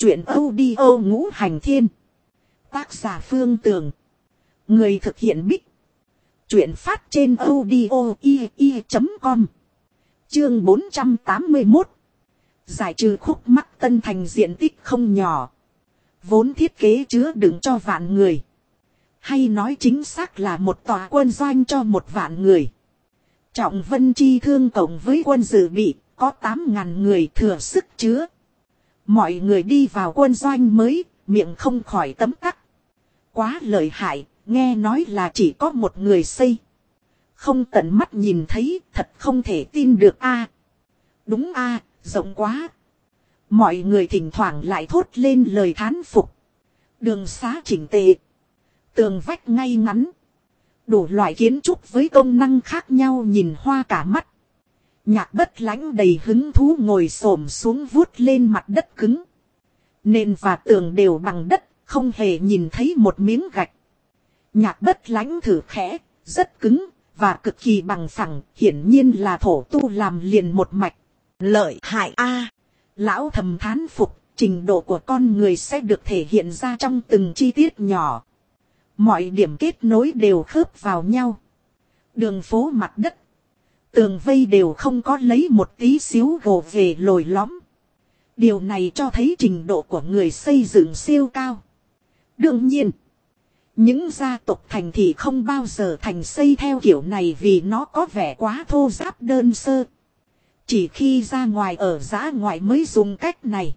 Chuyện audio ngũ hành thiên. Tác giả Phương Tường. Người thực hiện Bích. Chuyện phát trên audio.com. Chương 481. Giải trừ khúc mắc Tân Thành diện tích không nhỏ. Vốn thiết kế chứa đựng cho vạn người. Hay nói chính xác là một tòa quân doanh cho 1.000 người. Trọng Vân chi thương cộng với quân dự bị có 8.000 người thừa sức chứa. Mọi người đi vào quân doanh mới, miệng không khỏi tấm tắc. Quá lợi hại, nghe nói là chỉ có một người xây. Không tận mắt nhìn thấy, thật không thể tin được a. Đúng a, rộng quá. Mọi người thỉnh thoảng lại thốt lên lời thán phục. Đường xá chỉnh tề. Tường vách ngay ngắn. Đủ loại kiến trúc với công năng khác nhau nhìn hoa cả mắt. Nhạc Bất Lãnh đầy hứng thú ngồi xổm xuống vuốt lên mặt đất cứng. Nền và tường đều bằng đất, không hề nhìn thấy một miếng gạch. Nhạc Bất Lãnh thử khẽ, rất cứng, và cực kỳ bằng phẳng, hiển nhiên là thổ tu làm liền một mạch. Lợi hại a! Lão thầm thán phục, trình độ của con người sẽ được thể hiện ra trong từng chi tiết nhỏ. Mọi điểm kết nối đều khớp vào nhau. Đường phố mặt đất. Tường vây đều không có lấy một tí xíu gồ về lồi lõm. Điều này cho thấy trình độ của người xây dựng siêu cao. Đương nhiên, những gia tộc thành thị không bao giờ thành xây theo kiểu này vì nó có vẻ quá thô ráp đơn sơ. Chỉ khi ra ngoài ở dã ngoại mới dùng cách này.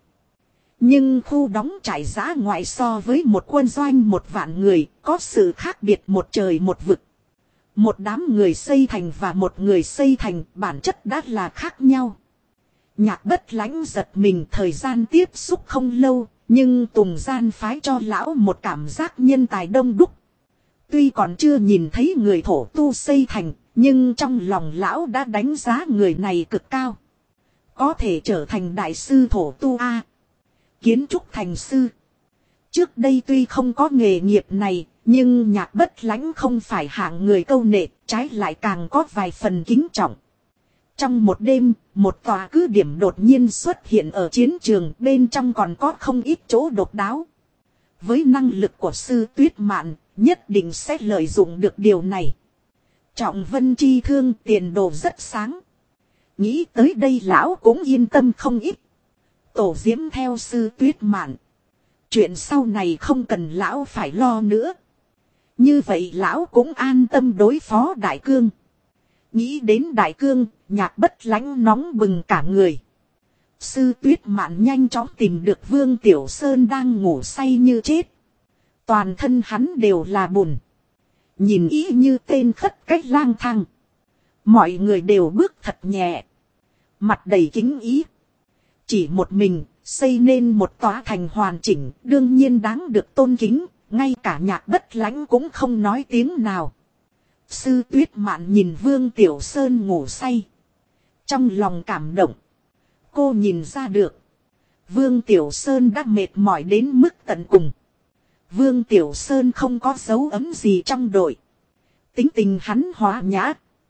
Nhưng khu đóng trại dã ngoại so với một quân doanh 1.000 người có sự khác biệt một trời một vực. Một đám người xây thành và một người xây thành bản chất đã là khác nhau. Nhạc Bất Lãnh giật mình, thời gian tiếp xúc không lâu, nhưng Tùng Gian phái cho lão một cảm giác nhân tài đông đúc. Tuy còn chưa nhìn thấy người thổ tu xây thành, nhưng trong lòng lão đã đánh giá người này cực cao. Có thể trở thành đại sư thổ tu A. Kiến trúc thành sư. Trước đây tuy không có nghề nghiệp này, nhưng Nhạc Bất Lãnh không phải hạng người câu nệ, trái lại càng có vài phần kính trọng. Trong một đêm, một tòa cứ điểm đột nhiên xuất hiện ở chiến trường, bên trong còn có không ít chỗ độc đáo. Với năng lực của sư Tuyết Mạn, nhất định sẽ lợi dụng được điều này. Trọng Vân chi thương tiền đồ rất sáng. Nghĩ tới đây lão cũng yên tâm không ít. Tổ diễm theo sư Tuyết Mạn. Chuyện sau này không cần lão phải lo nữa. Như vậy lão cũng an tâm đối phó Đại Cương. Nghĩ đến Đại Cương, Nhạc Bất Lãnh nóng bừng cả người. Sư Tuyết Mạn nhanh chóng tìm được Vương Tiểu Sơn đang ngủ say như chết. Toàn thân hắn đều là bùn. Nhìn ý như tên khất cách lang thang. Mọi người đều bước thật nhẹ. Mặt đầy kính ý. Chỉ một mình, xây nên một tòa thành hoàn chỉnh, đương nhiên đáng được tôn kính. Ngay cả Nhạc Bất Lãnh cũng không nói tiếng nào. Sư Tuyết Mạn nhìn Vương Tiểu Sơn ngủ say. Trong lòng cảm động. Cô nhìn ra được. Vương Tiểu Sơn đã mệt mỏi đến mức tận cùng. Vương Tiểu Sơn không có dấu ấm gì trong đội. Tính tình hắn hòa nhã.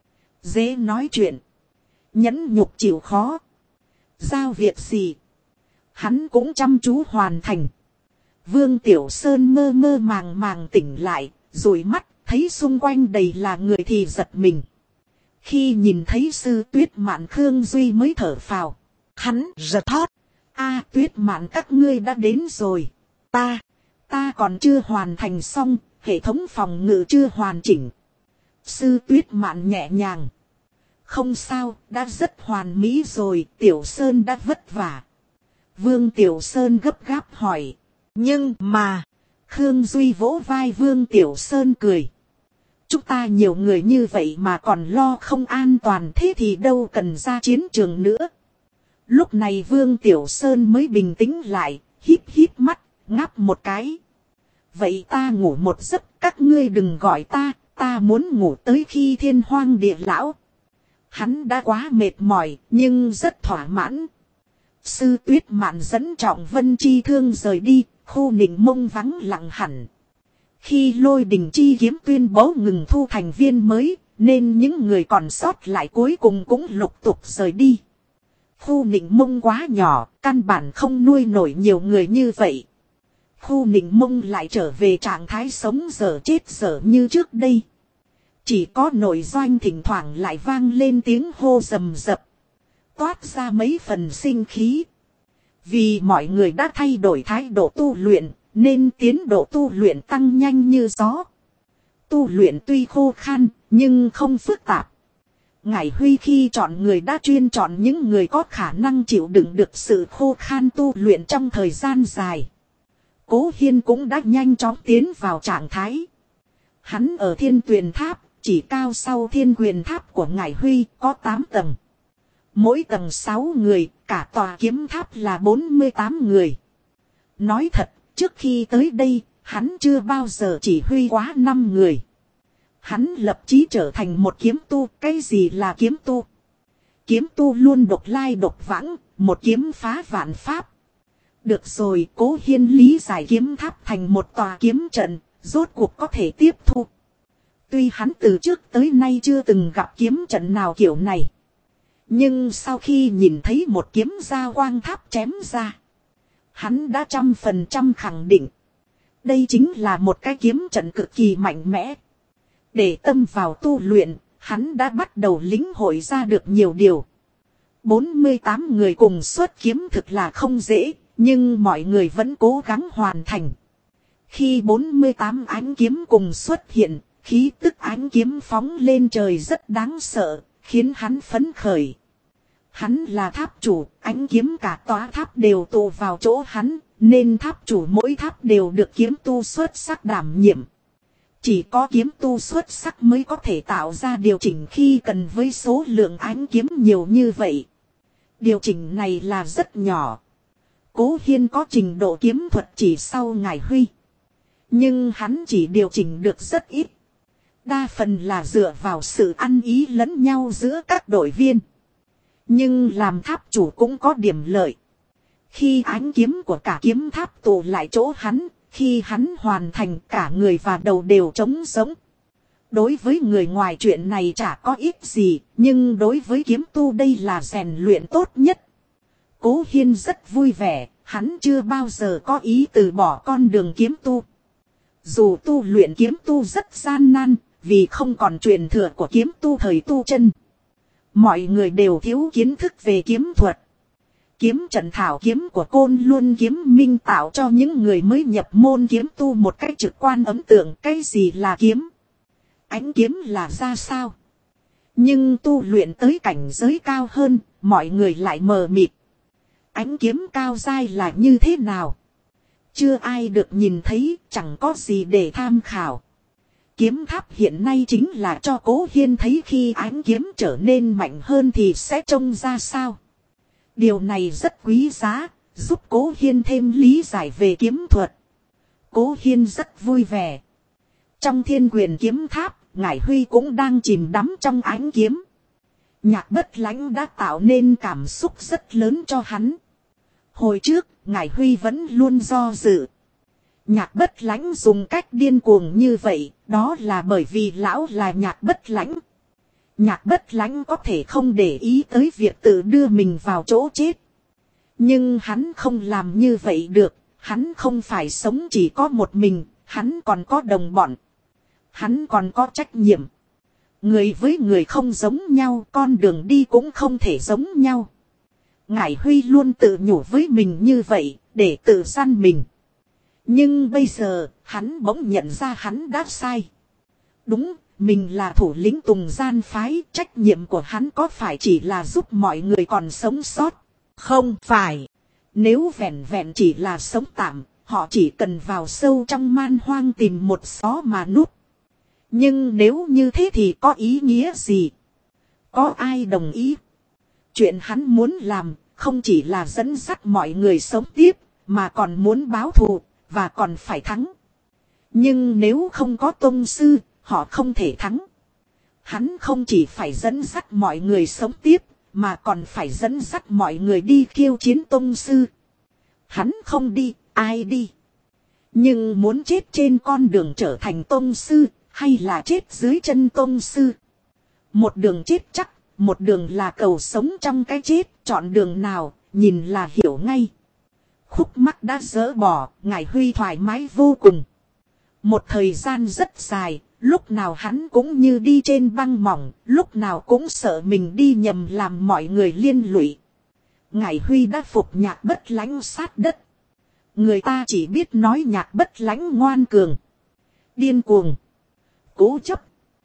Dễ nói chuyện. Nhẫn nhục chịu khó. Giao việc gì. Hắn cũng chăm chú hoàn thành. Vương Tiểu Sơn mơ mơ màng màng tỉnh lại, dụi mắt, thấy xung quanh đầy là người thì giật mình. Khi nhìn thấy sư Tuyết Mạn, Khương Duy mới thở phào. Hắn giật thót. A, Tuyết Mạn các ngươi đã đến rồi. Ta còn chưa hoàn thành xong, hệ thống phòng ngự chưa hoàn chỉnh. Sư Tuyết Mạn nhẹ nhàng. Không sao, đã rất hoàn mỹ rồi, Tiểu Sơn đã vất vả. Vương Tiểu Sơn gấp gáp hỏi. Nhưng mà, Khương Duy vỗ vai Vương Tiểu Sơn cười. Chúng ta nhiều người như vậy mà còn lo không an toàn, thế thì đâu cần ra chiến trường nữa. Lúc này Vương Tiểu Sơn mới bình tĩnh lại, híp híp mắt, ngáp một cái. Vậy ta ngủ một giấc, các ngươi đừng gọi ta muốn ngủ tới khi thiên hoang địa lão. Hắn đã quá mệt mỏi, nhưng rất thỏa mãn. Sư Tuyết Mạn dẫn Trọng Vân chi thương rời đi, khu Nịnh Mông vắng lặng hẳn. Khi Lôi Đình chi kiếm tuyên bố ngừng thu thành viên mới, nên những người còn sót lại cuối cùng cũng lục tục rời đi. Khu Nịnh Mông quá nhỏ, căn bản không nuôi nổi nhiều người như vậy. Khu Nịnh Mông lại trở về trạng thái sống dở chết dở như trước đây. Chỉ có nội doanh thỉnh thoảng lại vang lên tiếng hô rầm rập. Toát ra mấy phần sinh khí. Vì mọi người đã thay đổi thái độ tu luyện, nên tiến độ tu luyện tăng nhanh như gió. Tu luyện tuy khô khan, nhưng không phức tạp. Ngải Huy khi chọn người đã chuyên chọn những người có khả năng chịu đựng được sự khô khan tu luyện trong thời gian dài. Cố Hiên cũng đã nhanh chóng tiến vào trạng thái. Hắn ở Thiên Tuyền Tháp, chỉ cao sau Thiên Quyền Tháp của Ngải Huy, có 8 tầng. Mỗi tầng 6 người, cả tòa kiếm tháp là 48 người. Nói thật, trước khi tới đây, hắn chưa bao giờ chỉ huy quá 5 người. Hắn lập chí trở thành một kiếm tu. Cái gì là kiếm tu? Kiếm tu luôn độc lai độc vãng, một kiếm phá vạn pháp. Được rồi, Cố Hiên lý giải kiếm tháp thành một tòa kiếm trận, rốt cuộc có thể tiếp thu. Tuy hắn từ trước tới nay chưa từng gặp kiếm trận nào kiểu này. Nhưng sau khi nhìn thấy một kiếm ra quang tháp chém ra, hắn đã 100% khẳng định. Đây chính là một cái kiếm trận cực kỳ mạnh mẽ. Để tâm vào tu luyện, hắn đã bắt đầu lĩnh hội ra được nhiều điều. 48 người cùng xuất kiếm thực là không dễ, nhưng mọi người vẫn cố gắng hoàn thành. Khi 48 ánh kiếm cùng xuất hiện, khí tức ánh kiếm phóng lên trời rất đáng sợ, khiến hắn phấn khởi. Hắn là tháp chủ, ánh kiếm cả tòa tháp đều tụ vào chỗ hắn, nên tháp chủ mỗi tháp đều được kiếm tu xuất sắc đảm nhiệm. Chỉ có kiếm tu xuất sắc mới có thể tạo ra điều chỉnh khi cần với số lượng ánh kiếm nhiều như vậy. Điều chỉnh này là rất nhỏ. Cố Hiên có trình độ kiếm thuật chỉ sau Ngải Huy. Nhưng hắn chỉ điều chỉnh được rất ít. Đa phần là dựa vào sự ăn ý lẫn nhau giữa các đội viên. Nhưng làm tháp chủ cũng có điểm lợi. Khi ánh kiếm của cả kiếm tháp tụ lại chỗ hắn, khi hắn hoàn thành cả người và đầu đều trống sống. Đối với người ngoài chuyện này chả có ích gì, nhưng đối với kiếm tu đây là rèn luyện tốt nhất. Cố Hiên rất vui vẻ, hắn chưa bao giờ có ý từ bỏ con đường kiếm tu. Dù tu luyện kiếm tu rất gian nan, vì không còn truyền thừa của kiếm tu thời tu chân. Mọi người đều thiếu kiến thức về kiếm thuật. Kiếm trận thảo kiếm của Côn Luân Kiếm Minh tạo cho những người mới nhập môn kiếm tu một cách trực quan ấn tượng cái gì là kiếm. Ánh kiếm là ra sao? Nhưng tu luyện tới cảnh giới cao hơn, mọi người lại mờ mịt. Ánh kiếm cao dai là như thế nào? Chưa ai được nhìn thấy, chẳng có gì để tham khảo. Kiếm tháp hiện nay chính là cho Cố Hiên thấy khi ánh kiếm trở nên mạnh hơn thì sẽ trông ra sao. Điều này rất quý giá, giúp Cố Hiên thêm lý giải về kiếm thuật. Cố Hiên rất vui vẻ. Trong Thiên Quyền kiếm tháp, Ngải Huy cũng đang chìm đắm trong ánh kiếm. Nhạc Bất Lãnh đã tạo nên cảm xúc rất lớn cho hắn. Hồi trước, Ngải Huy vẫn luôn do dự. Nhạc Bất Lãnh dùng cách điên cuồng như vậy, đó là bởi vì lão là Nhạc Bất Lãnh. Nhạc Bất Lãnh có thể không để ý tới việc tự đưa mình vào chỗ chết. Nhưng hắn không làm như vậy được, hắn không phải sống chỉ có một mình, hắn còn có đồng bọn. Hắn còn có trách nhiệm. Người với người không giống nhau, con đường đi cũng không thể giống nhau. Ngải Huy luôn tự nhủ với mình như vậy, để tự săn mình. Nhưng bây giờ, hắn bỗng nhận ra hắn đã sai. Đúng, mình là thủ lĩnh Tùng Gian phái, trách nhiệm của hắn có phải chỉ là giúp mọi người còn sống sót? Không phải. Nếu vẹn vẹn chỉ là sống tạm, họ chỉ cần vào sâu trong man hoang tìm một xó mà núp. Nhưng nếu như thế thì có ý nghĩa gì? Có ai đồng ý? Chuyện hắn muốn làm, không chỉ là dẫn dắt mọi người sống tiếp, mà còn muốn báo thù, và còn phải thắng. Nhưng nếu không có tông sư, họ không thể thắng. Hắn không chỉ phải dẫn dắt mọi người sống tiếp, mà còn phải dẫn dắt mọi người đi khiêu chiến tông sư. Hắn không đi, ai đi? Nhưng muốn chết trên con đường trở thành tông sư, hay là chết dưới chân tông sư? Một đường chết chắc, một đường là cầu sống trong cái chết, chọn đường nào, nhìn là hiểu ngay. Khúc mắc đã dỡ bỏ, Ngải Huy thoải mái vô cùng. Một thời gian rất dài, lúc nào hắn cũng như đi trên băng mỏng, lúc nào cũng sợ mình đi nhầm làm mọi người liên lụy. Ngải Huy đã phục Nhạc Bất Lãnh sát đất. Người ta chỉ biết nói Nhạc Bất Lãnh ngoan cường, điên cuồng, cố chấp,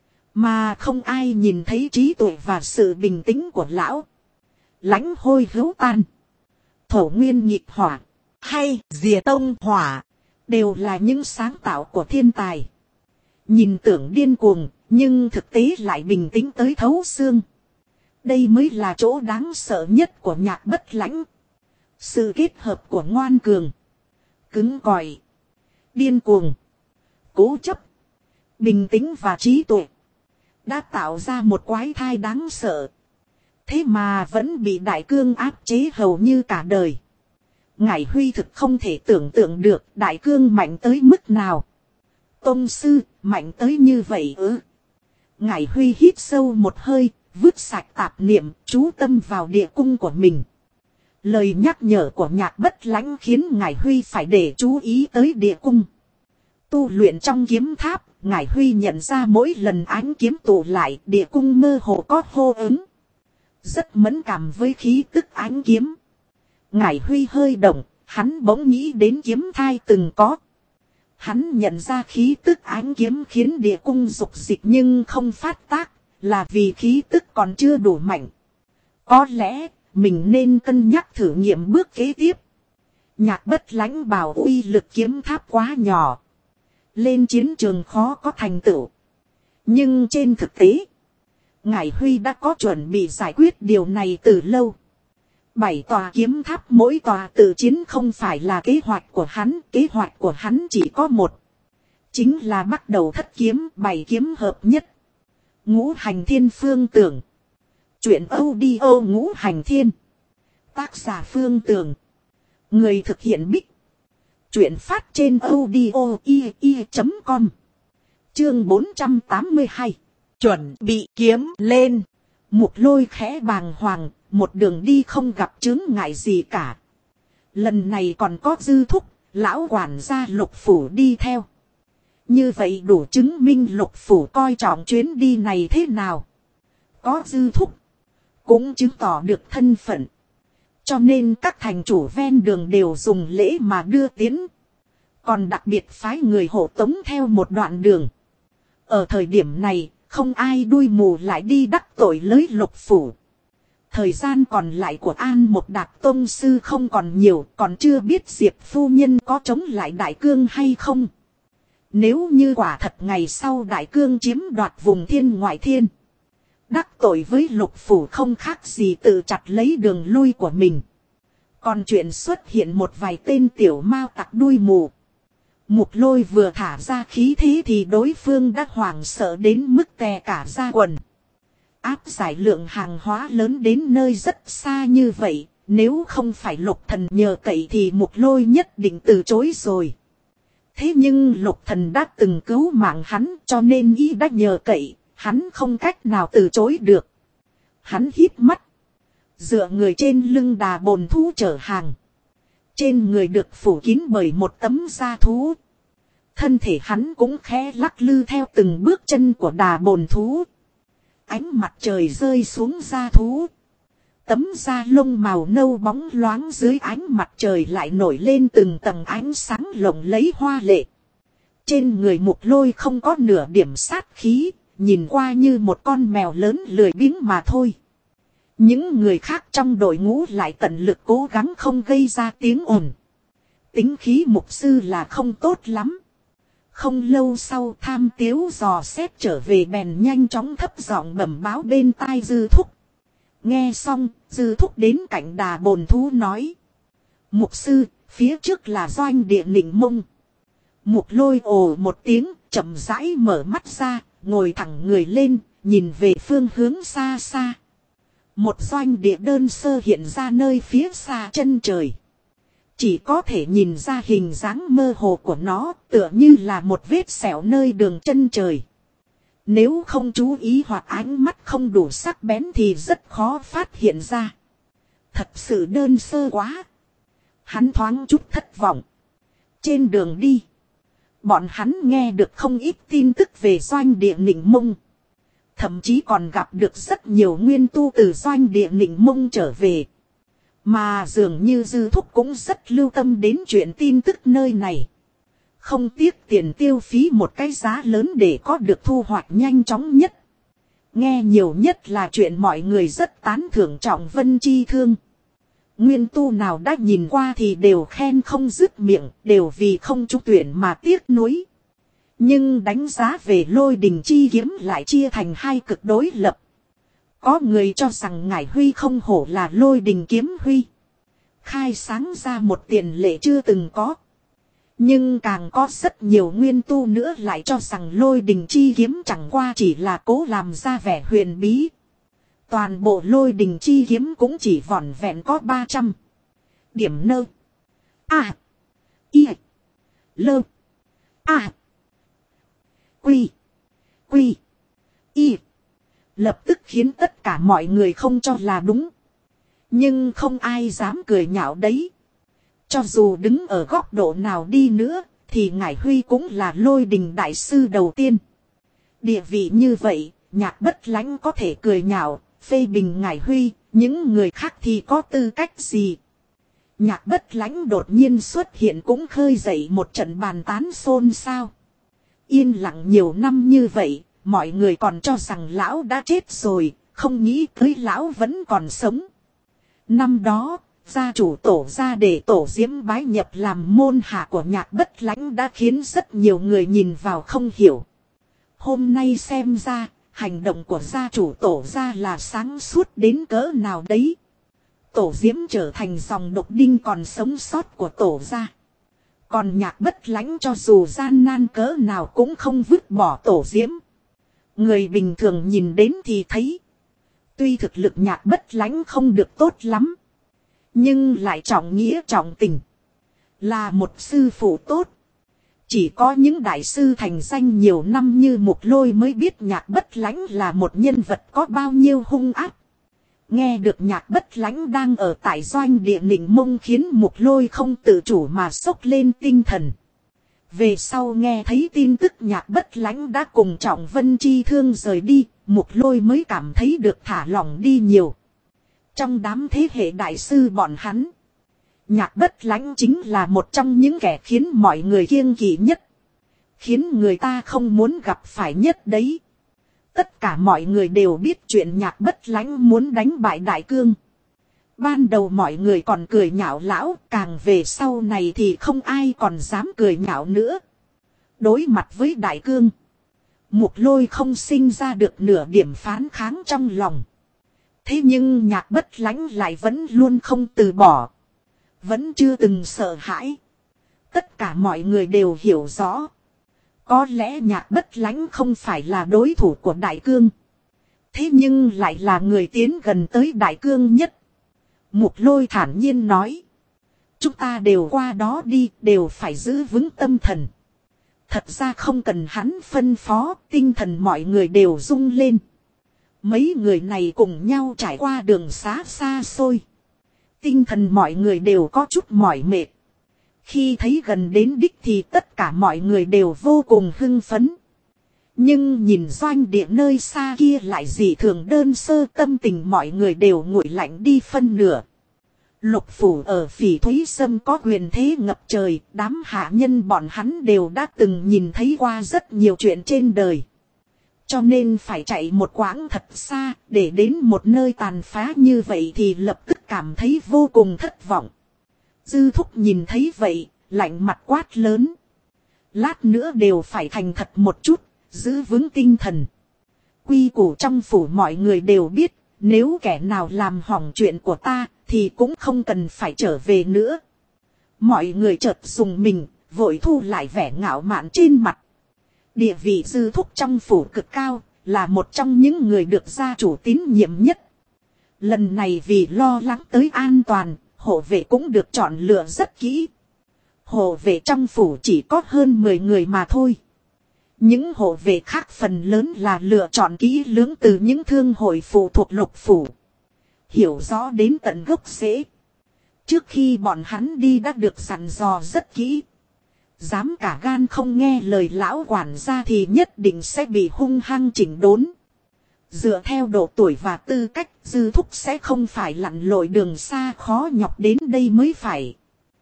mà không ai nhìn thấy trí tuệ và sự bình tĩnh của lão. Lãnh hôi hữu tan, thổ nguyên nhịp hỏa, hay Dìa Tông hỏa, đều là những sáng tạo của thiên tài. Nhìn tưởng điên cuồng, nhưng thực tế lại bình tĩnh tới thấu xương. Đây mới là chỗ đáng sợ nhất của Nhạc Bất Lãnh. Sự kết hợp của ngoan cường, cứng cỏi, điên cuồng, cố chấp, bình tĩnh và trí tuệ, đã tạo ra một quái thai đáng sợ. Thế mà vẫn bị Đại Cương áp chế hầu như cả đời. Ngải Huy thực không thể tưởng tượng được Đại Cương mạnh tới mức nào. Tông sư, mạnh tới như vậy ư? Ngải Huy hít sâu một hơi, vứt sạch tạp niệm, chú tâm vào địa cung của mình. Lời nhắc nhở của Nhạc Bất Lãnh khiến Ngải Huy phải để chú ý tới địa cung. Tu luyện trong kiếm tháp, Ngải Huy nhận ra mỗi lần ánh kiếm tụ lại, địa cung mơ hồ có hô ứng. Rất mẫn cảm với khí tức ánh kiếm. Ngải Huy hơi động, hắn bỗng nghĩ đến kiếm thai từng có. Hắn nhận ra khí tức ánh kiếm khiến địa cung dục dịch nhưng không phát tác, là vì khí tức còn chưa đủ mạnh. Có lẽ, mình nên cân nhắc thử nghiệm bước kế tiếp. Nhạc Bất Lãnh bảo uy lực kiếm tháp quá nhỏ, lên chiến trường khó có thành tựu. Nhưng trên thực tế, Ngải Huy đã có chuẩn bị giải quyết điều này từ lâu. 7 tòa kiếm tháp mỗi tòa tự chiến không phải là kế hoạch của hắn chỉ có một. Chính là bắt đầu thất kiếm, 7 kiếm hợp nhất. Ngũ Hành Thiên Phương Tưởng. Chuyện audio Ngũ Hành Thiên. Tác giả Phương Tưởng. Người thực hiện Bích. Chuyện phát trên audio.com. Chương 482. Chuẩn bị kiếm lên. Mục Lôi khẽ bàng hoàng, một đường đi không gặp chướng ngại gì cả. Lần này còn có Dư Thúc, lão quản gia Lục Phủ đi theo. Như vậy đủ chứng minh Lục Phủ coi trọng chuyến đi này thế nào. Có Dư Thúc, cũng chứng tỏ được thân phận. Cho nên các thành chủ ven đường đều dùng lễ mà đưa tiến. Còn đặc biệt phái người hộ tống theo một đoạn đường. Ở thời điểm này, không ai đuôi mù lại đi đắc tội lấy Lục Phủ. Thời gian còn lại của An Một Đạc Tông Sư không còn nhiều, còn chưa biết Diệp Phu Nhân có chống lại Đại Cương hay không. Nếu như quả thật ngày sau Đại Cương chiếm đoạt vùng thiên ngoại thiên, đắc tội với Lục Phủ không khác gì tự chặt lấy đường lui của mình. Còn chuyện xuất hiện một vài tên tiểu mao tặc đuôi mù. Mục Lôi vừa thả ra khí thế thì đối phương đã hoảng sợ đến mức tè cả da quần. Áp giải lượng hàng hóa lớn đến nơi rất xa như vậy, nếu không phải Lục Thần nhờ cậy thì Mục Lôi nhất định từ chối rồi. Thế nhưng Lục Thần đã từng cứu mạng hắn, cho nên y đã nhờ cậy, hắn không cách nào từ chối được. Hắn hít mắt, dựa người trên lưng đà bồn thú chở hàng. Trên người được phủ kín bởi một tấm da thú. Thân thể hắn cũng khẽ lắc lư theo từng bước chân của đà bồn thú. Ánh mặt trời rơi xuống da thú. Tấm da lông màu nâu bóng loáng dưới ánh mặt trời lại nổi lên từng tầng ánh sáng lộng lẫy hoa lệ. Trên người Mục Lôi không có nửa điểm sát khí, nhìn qua như một con mèo lớn lười biếng mà thôi. Những người khác trong đội ngũ lại tận lực cố gắng không gây ra tiếng ồn. Tính khí mục sư là không tốt lắm. Không lâu sau Tham Tiếu dò xét trở về bèn nhanh chóng thấp giọng bẩm báo bên tai Dư Thúc. Nghe xong, Dư Thúc đến cạnh đà bồn thú nói. Mục sư, phía trước là doanh địa Nịnh Mông. Mục Lôi ồ một tiếng, chậm rãi mở mắt ra, ngồi thẳng người lên, nhìn về phương hướng xa xa. Một doanh địa đơn sơ hiện ra nơi phía xa chân trời. Chỉ có thể nhìn ra hình dáng mơ hồ của nó, tựa như là một vết sẹo nơi đường chân trời. Nếu không chú ý hoặc ánh mắt không đủ sắc bén thì rất khó phát hiện ra. Thật sự đơn sơ quá. Hắn thoáng chút thất vọng. Trên đường đi, bọn hắn nghe được không ít tin tức về doanh địa Nịnh Mông. Thậm chí còn gặp được rất nhiều nguyên tu từ doanh địa Nịnh Mông trở về. Mà dường như Dư Thúc cũng rất lưu tâm đến chuyện tin tức nơi này. Không tiếc tiền tiêu phí một cái giá lớn để có được thu hoạch nhanh chóng nhất. Nghe nhiều nhất là chuyện mọi người rất tán thưởng Trọng Vân chi thương. Nguyên tu nào đã nhìn qua thì đều khen không dứt miệng, đều vì không trúng tuyển mà tiếc nuối. Nhưng đánh giá về Lôi Đình chi kiếm lại chia thành hai cực đối lập. Có người cho rằng Ngải Huy không hổ là Lôi Đình kiếm huy. Khai sáng ra một tiền lệ chưa từng có. Nhưng càng có rất nhiều nguyên tu nữa lại cho rằng Lôi Đình chi kiếm chẳng qua chỉ là cố làm ra vẻ huyền bí. Toàn bộ Lôi Đình chi kiếm cũng chỉ vỏn vẹn có 300. Điểm nơ. A. Y. Lơ. A. Quy. Quy. Y. Lập tức khiến tất cả mọi người không cho là đúng. Nhưng không ai dám cười nhạo đấy. Cho dù đứng ở góc độ nào đi nữa, thì Ngải Huy cũng là Lôi Đình đại sư đầu tiên. Địa vị như vậy, Nhạc Bất Lãnh có thể cười nhạo, phê bình Ngải Huy, những người khác thì có tư cách gì? Nhạc Bất Lãnh đột nhiên xuất hiện cũng khơi dậy một trận bàn tán xôn xao. Yên lặng nhiều năm như vậy, mọi người còn cho rằng lão đã chết rồi, không nghĩ tới lão vẫn còn sống. Năm đó, gia chủ Tổ gia để Tổ Diễm bái nhập làm môn hạ của Nhạc Bất Lãnh đã khiến rất nhiều người nhìn vào không hiểu. Hôm nay xem ra, hành động của gia chủ Tổ gia là sáng suốt đến cỡ nào đấy. Tổ Diễm trở thành dòng độc đinh còn sống sót của Tổ gia. Còn Nhạc Bất Lãnh cho dù gian nan cỡ nào cũng không vứt bỏ Tổ Diễm. Người bình thường nhìn đến thì thấy. Tuy thực lực Nhạc Bất Lãnh không được tốt lắm. Nhưng lại trọng nghĩa trọng tình. Là một sư phụ tốt. Chỉ có những đại sư thành danh nhiều năm như Mục Lôi mới biết Nhạc Bất Lãnh là một nhân vật có bao nhiêu hung ác. Nghe được Nhạc Bất Lãnh đang ở tại doanh địa Nịnh Mông khiến Mục Lôi không tự chủ mà sốc lên tinh thần. Về sau nghe thấy tin tức Nhạc Bất Lãnh đã cùng Trọng Vân chi thương rời đi, Mục Lôi mới cảm thấy được thả lỏng đi nhiều. Trong đám thế hệ đại sư bọn hắn, Nhạc Bất Lãnh chính là một trong những kẻ khiến mọi người kiêng kỵ nhất. Khiến người ta không muốn gặp phải nhất đấy. Tất cả mọi người đều biết chuyện Nhạc Bất Lãnh muốn đánh bại Đại Cương. Ban đầu mọi người còn cười nhạo lão, càng về sau này thì không ai còn dám cười nhạo nữa. Đối mặt với Đại Cương, Mục Lôi không sinh ra được nửa điểm phán kháng trong lòng. Thế nhưng Nhạc Bất Lãnh lại vẫn luôn không từ bỏ. Vẫn chưa từng sợ hãi. Tất cả mọi người đều hiểu rõ. Có lẽ Nhạc Bất Lãnh không phải là đối thủ của Đại Cương. Thế nhưng lại là người tiến gần tới Đại Cương nhất. Mục Lôi thản nhiên nói. Chúng ta đều qua đó đi, đều phải giữ vững tâm thần. Thật ra không cần hắn phân phó, tinh thần mọi người đều rung lên. Mấy người này cùng nhau trải qua đường xá xa xôi. Tinh thần mọi người đều có chút mỏi mệt. Khi thấy gần đến đích thì tất cả mọi người đều vô cùng hưng phấn. Nhưng nhìn doanh địa nơi xa kia lại dị thường đơn sơ, tâm tình mọi người đều nguội lạnh đi phân nửa. Lục phủ ở Phỉ Thúy Sâm có quyền thế ngập trời, đám hạ nhân bọn hắn đều đã từng nhìn thấy qua rất nhiều chuyện trên đời. Cho nên phải chạy một quãng thật xa, để đến một nơi tàn phá như vậy thì lập tức cảm thấy vô cùng thất vọng. Dư Thúc nhìn thấy vậy, lạnh mặt quát lớn. Lát nữa đều phải thành thật một chút, giữ vững tinh thần. Quy củ trong phủ mọi người đều biết, nếu kẻ nào làm hỏng chuyện của ta, thì cũng không cần phải trở về nữa. Mọi người chợt dùng mình, vội thu lại vẻ ngạo mạn trên mặt. Địa vị Dư Thúc trong phủ cực cao, là một trong những người được gia chủ tín nhiệm nhất. Lần này vì lo lắng tới an toàn, hộ vệ cũng được chọn lựa rất kỹ. Hộ vệ trong phủ chỉ có hơn 10 người mà thôi. Những hộ vệ khác phần lớn là lựa chọn kỹ lưỡng từ những thương hội phụ thuộc lục phủ. Hiểu rõ đến tận gốc rễ. Trước khi bọn hắn đi đã được dặn dò rất kỹ. Dám cả gan không nghe lời lão quản gia thì nhất định sẽ bị hung hăng chỉnh đốn. Dựa theo độ tuổi và tư cách, Dư Thúc sẽ không phải lặn lội đường xa khó nhọc đến đây mới phải.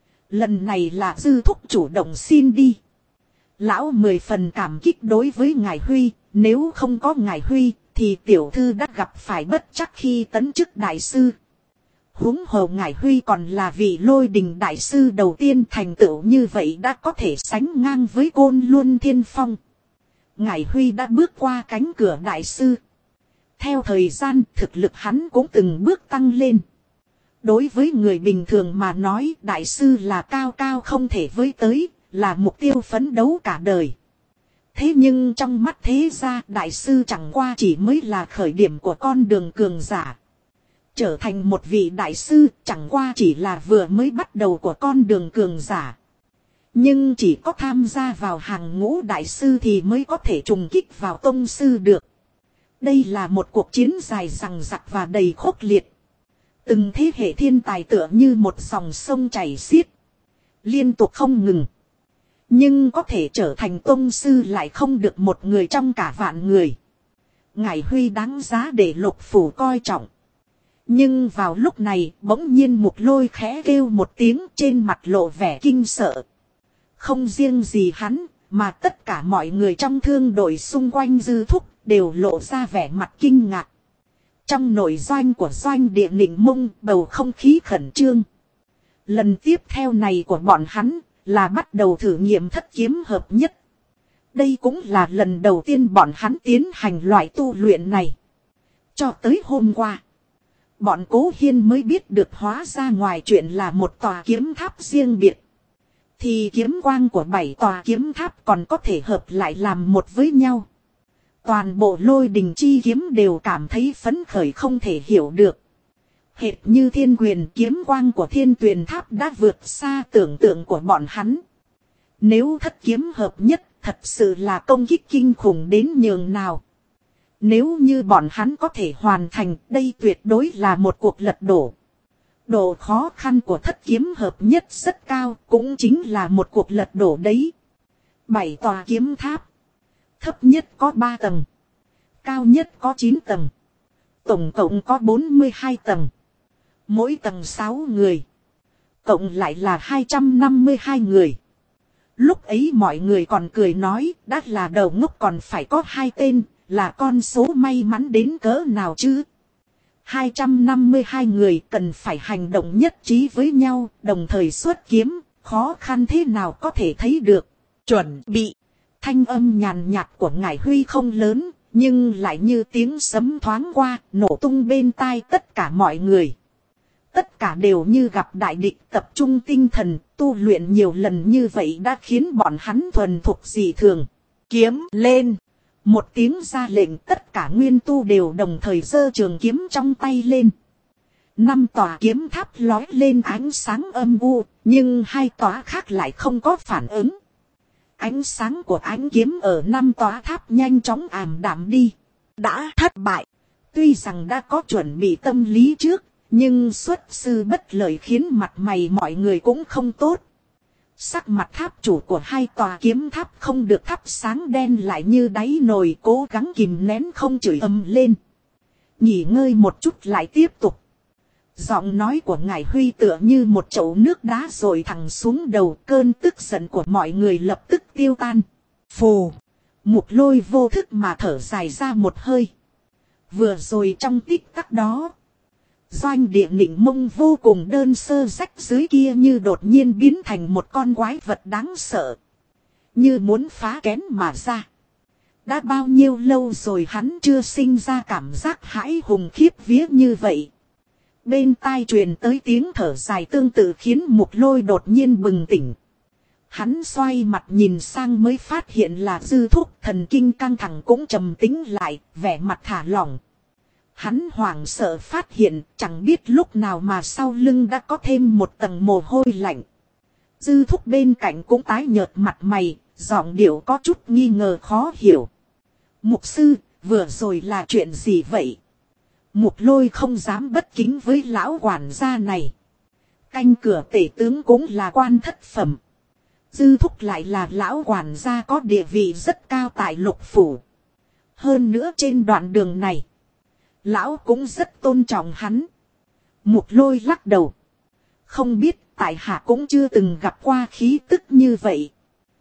Lần này là Dư Thúc chủ động xin đi. Lão 10 phần cảm kích đối với ngài Huy, nếu không có ngài Huy thì tiểu thư đã gặp phải bất trắc khi tấn chức đại sư. Huống hồ ngài Huy còn là vị Lôi Đình đại sư đầu tiên thành tựu như vậy đã có thể sánh ngang với Côn Luân Thiên Phong. Ngài Huy đã bước qua cánh cửa đại sư. Theo thời gian thực lực hắn cũng từng bước tăng lên. Đối với người bình thường mà nói đại sư là cao cao không thể với tới, là mục tiêu phấn đấu cả đời. Thế nhưng trong mắt thế gia đại sư chẳng qua chỉ mới là khởi điểm của con đường cường giả. Trở thành một vị đại sư chẳng qua chỉ là vừa mới bắt đầu của con đường cường giả. Nhưng chỉ có tham gia vào hàng ngũ đại sư thì mới có thể trùng kích vào tông sư được. Đây là một cuộc chiến dài dằng dặc và đầy khốc liệt. Từng thế hệ thiên tài tựa như một dòng sông chảy xiết, liên tục không ngừng. Nhưng có thể trở thành tông sư lại không được một người trong cả vạn người. Ngài Huy đáng giá để lục phủ coi trọng. Nhưng vào lúc này bỗng nhiên Mục Lôi khẽ kêu một tiếng, trên mặt lộ vẻ kinh sợ. Không riêng gì hắn, mà tất cả mọi người trong thương đội xung quanh Dư Thúc đều lộ ra vẻ mặt kinh ngạc. Trong nội doanh của doanh địa Nịnh Mông bầu không khí khẩn trương. Lần tiếp theo này của bọn hắn là bắt đầu thử nghiệm thất kiếm hợp nhất. Đây cũng là lần đầu tiên bọn hắn tiến hành loại tu luyện này. Cho tới hôm qua, bọn Cố Hiên mới biết được hóa ra ngoài chuyện là một tòa kiếm tháp riêng biệt. Thì kiếm quang của 7 tòa kiếm tháp còn có thể hợp lại làm một với nhau. Toàn bộ Lôi Đình chi kiếm đều cảm thấy phấn khởi không thể hiểu được. Hệt như Thiên Quyền kiếm quang của Thiên Tuyền Tháp đã vượt xa tưởng tượng của bọn hắn. Nếu thất kiếm hợp nhất thật sự là công kích kinh khủng đến nhường nào. Nếu như bọn hắn có thể hoàn thành, đây tuyệt đối là một cuộc lật đổ. Độ khó khăn của thất kiếm hợp nhất rất cao, cũng chính là một cuộc lật đổ đấy. 7 tòa kiếm tháp. Thấp nhất có 3 tầng. Cao nhất có 9 tầng. Tổng cộng có 42 tầng. Mỗi tầng 6 người. Cộng lại là 252 người. Lúc ấy mọi người còn cười nói, đã là đầu ngốc còn phải có 2 tên, là con số may mắn đến cỡ nào chứ. 252 người cần phải hành động nhất trí với nhau, đồng thời xuất kiếm, khó khăn thế nào có thể thấy được. Chuẩn bị. Thanh âm nhàn nhạt của ngài Huy không lớn, nhưng lại như tiếng sấm thoáng qua, nổ tung bên tai tất cả mọi người. Tất cả đều như gặp đại địch, tập trung tinh thần, tu luyện nhiều lần như vậy đã khiến bọn hắn thuần thuộc dị thường. Kiếm lên. Một tiếng ra lệnh, tất cả nguyên tu đều đồng thời giơ trường kiếm trong tay lên. 5 tòa kiếm tháp lói lên ánh sáng âm u, nhưng 2 tòa khác lại không có phản ứng. Ánh sáng của ánh kiếm ở 5 tòa tháp nhanh chóng ảm đạm đi. Đã thất bại. Tuy rằng đã có chuẩn bị tâm lý trước, nhưng xuất sư bất lợi khiến mặt mày mọi người cũng không tốt. Sắc mặt tháp chủ của 2 tòa kiếm tháp không được thắp sáng đen lại như đáy nồi, cố gắng kìm nén không chửi ầm lên. Nghỉ ngơi một chút lại tiếp tục. Giọng nói của ngài Huy tựa như một chậu nước đá rồi thẳng xuống đầu, cơn tức giận của mọi người lập tức tiêu tan. Phù. Mục Lôi vô thức mà thở dài ra một hơi. Vừa rồi trong tích tắc đó, doanh địa Nịnh Mông vô cùng đơn sơ rách dưới kia như đột nhiên biến thành một con quái vật đáng sợ. Như muốn phá kén mà ra. Đã bao nhiêu lâu rồi hắn chưa sinh ra cảm giác hãi hùng khiếp vía như vậy. Bên tai truyền tới tiếng thở dài tương tự khiến Mục Lôi đột nhiên bừng tỉnh. Hắn xoay mặt nhìn sang mới phát hiện là Dư Thúc, thần kinh căng thẳng cũng trầm tĩnh lại, vẻ mặt thả lỏng. Hắn hoảng sợ phát hiện chẳng biết lúc nào mà sau lưng đã có thêm một tầng mồ hôi lạnh. Dư Thúc bên cạnh cũng tái nhợt mặt mày, Giọng điệu có chút nghi ngờ khó hiểu. Mục sư, vừa rồi là chuyện gì vậy? Mục Lôi không dám bất kính với lão quản gia này. Canh cửa tể tướng cũng là quan thất phẩm. Dư Thúc lại là lão quản gia có địa vị rất cao tại Lục phủ. Hơn nữa trên đoạn đường này, lão cũng rất tôn trọng hắn. Mục Lôi lắc đầu. Không biết, tại hạ cũng chưa từng gặp qua khí tức như vậy.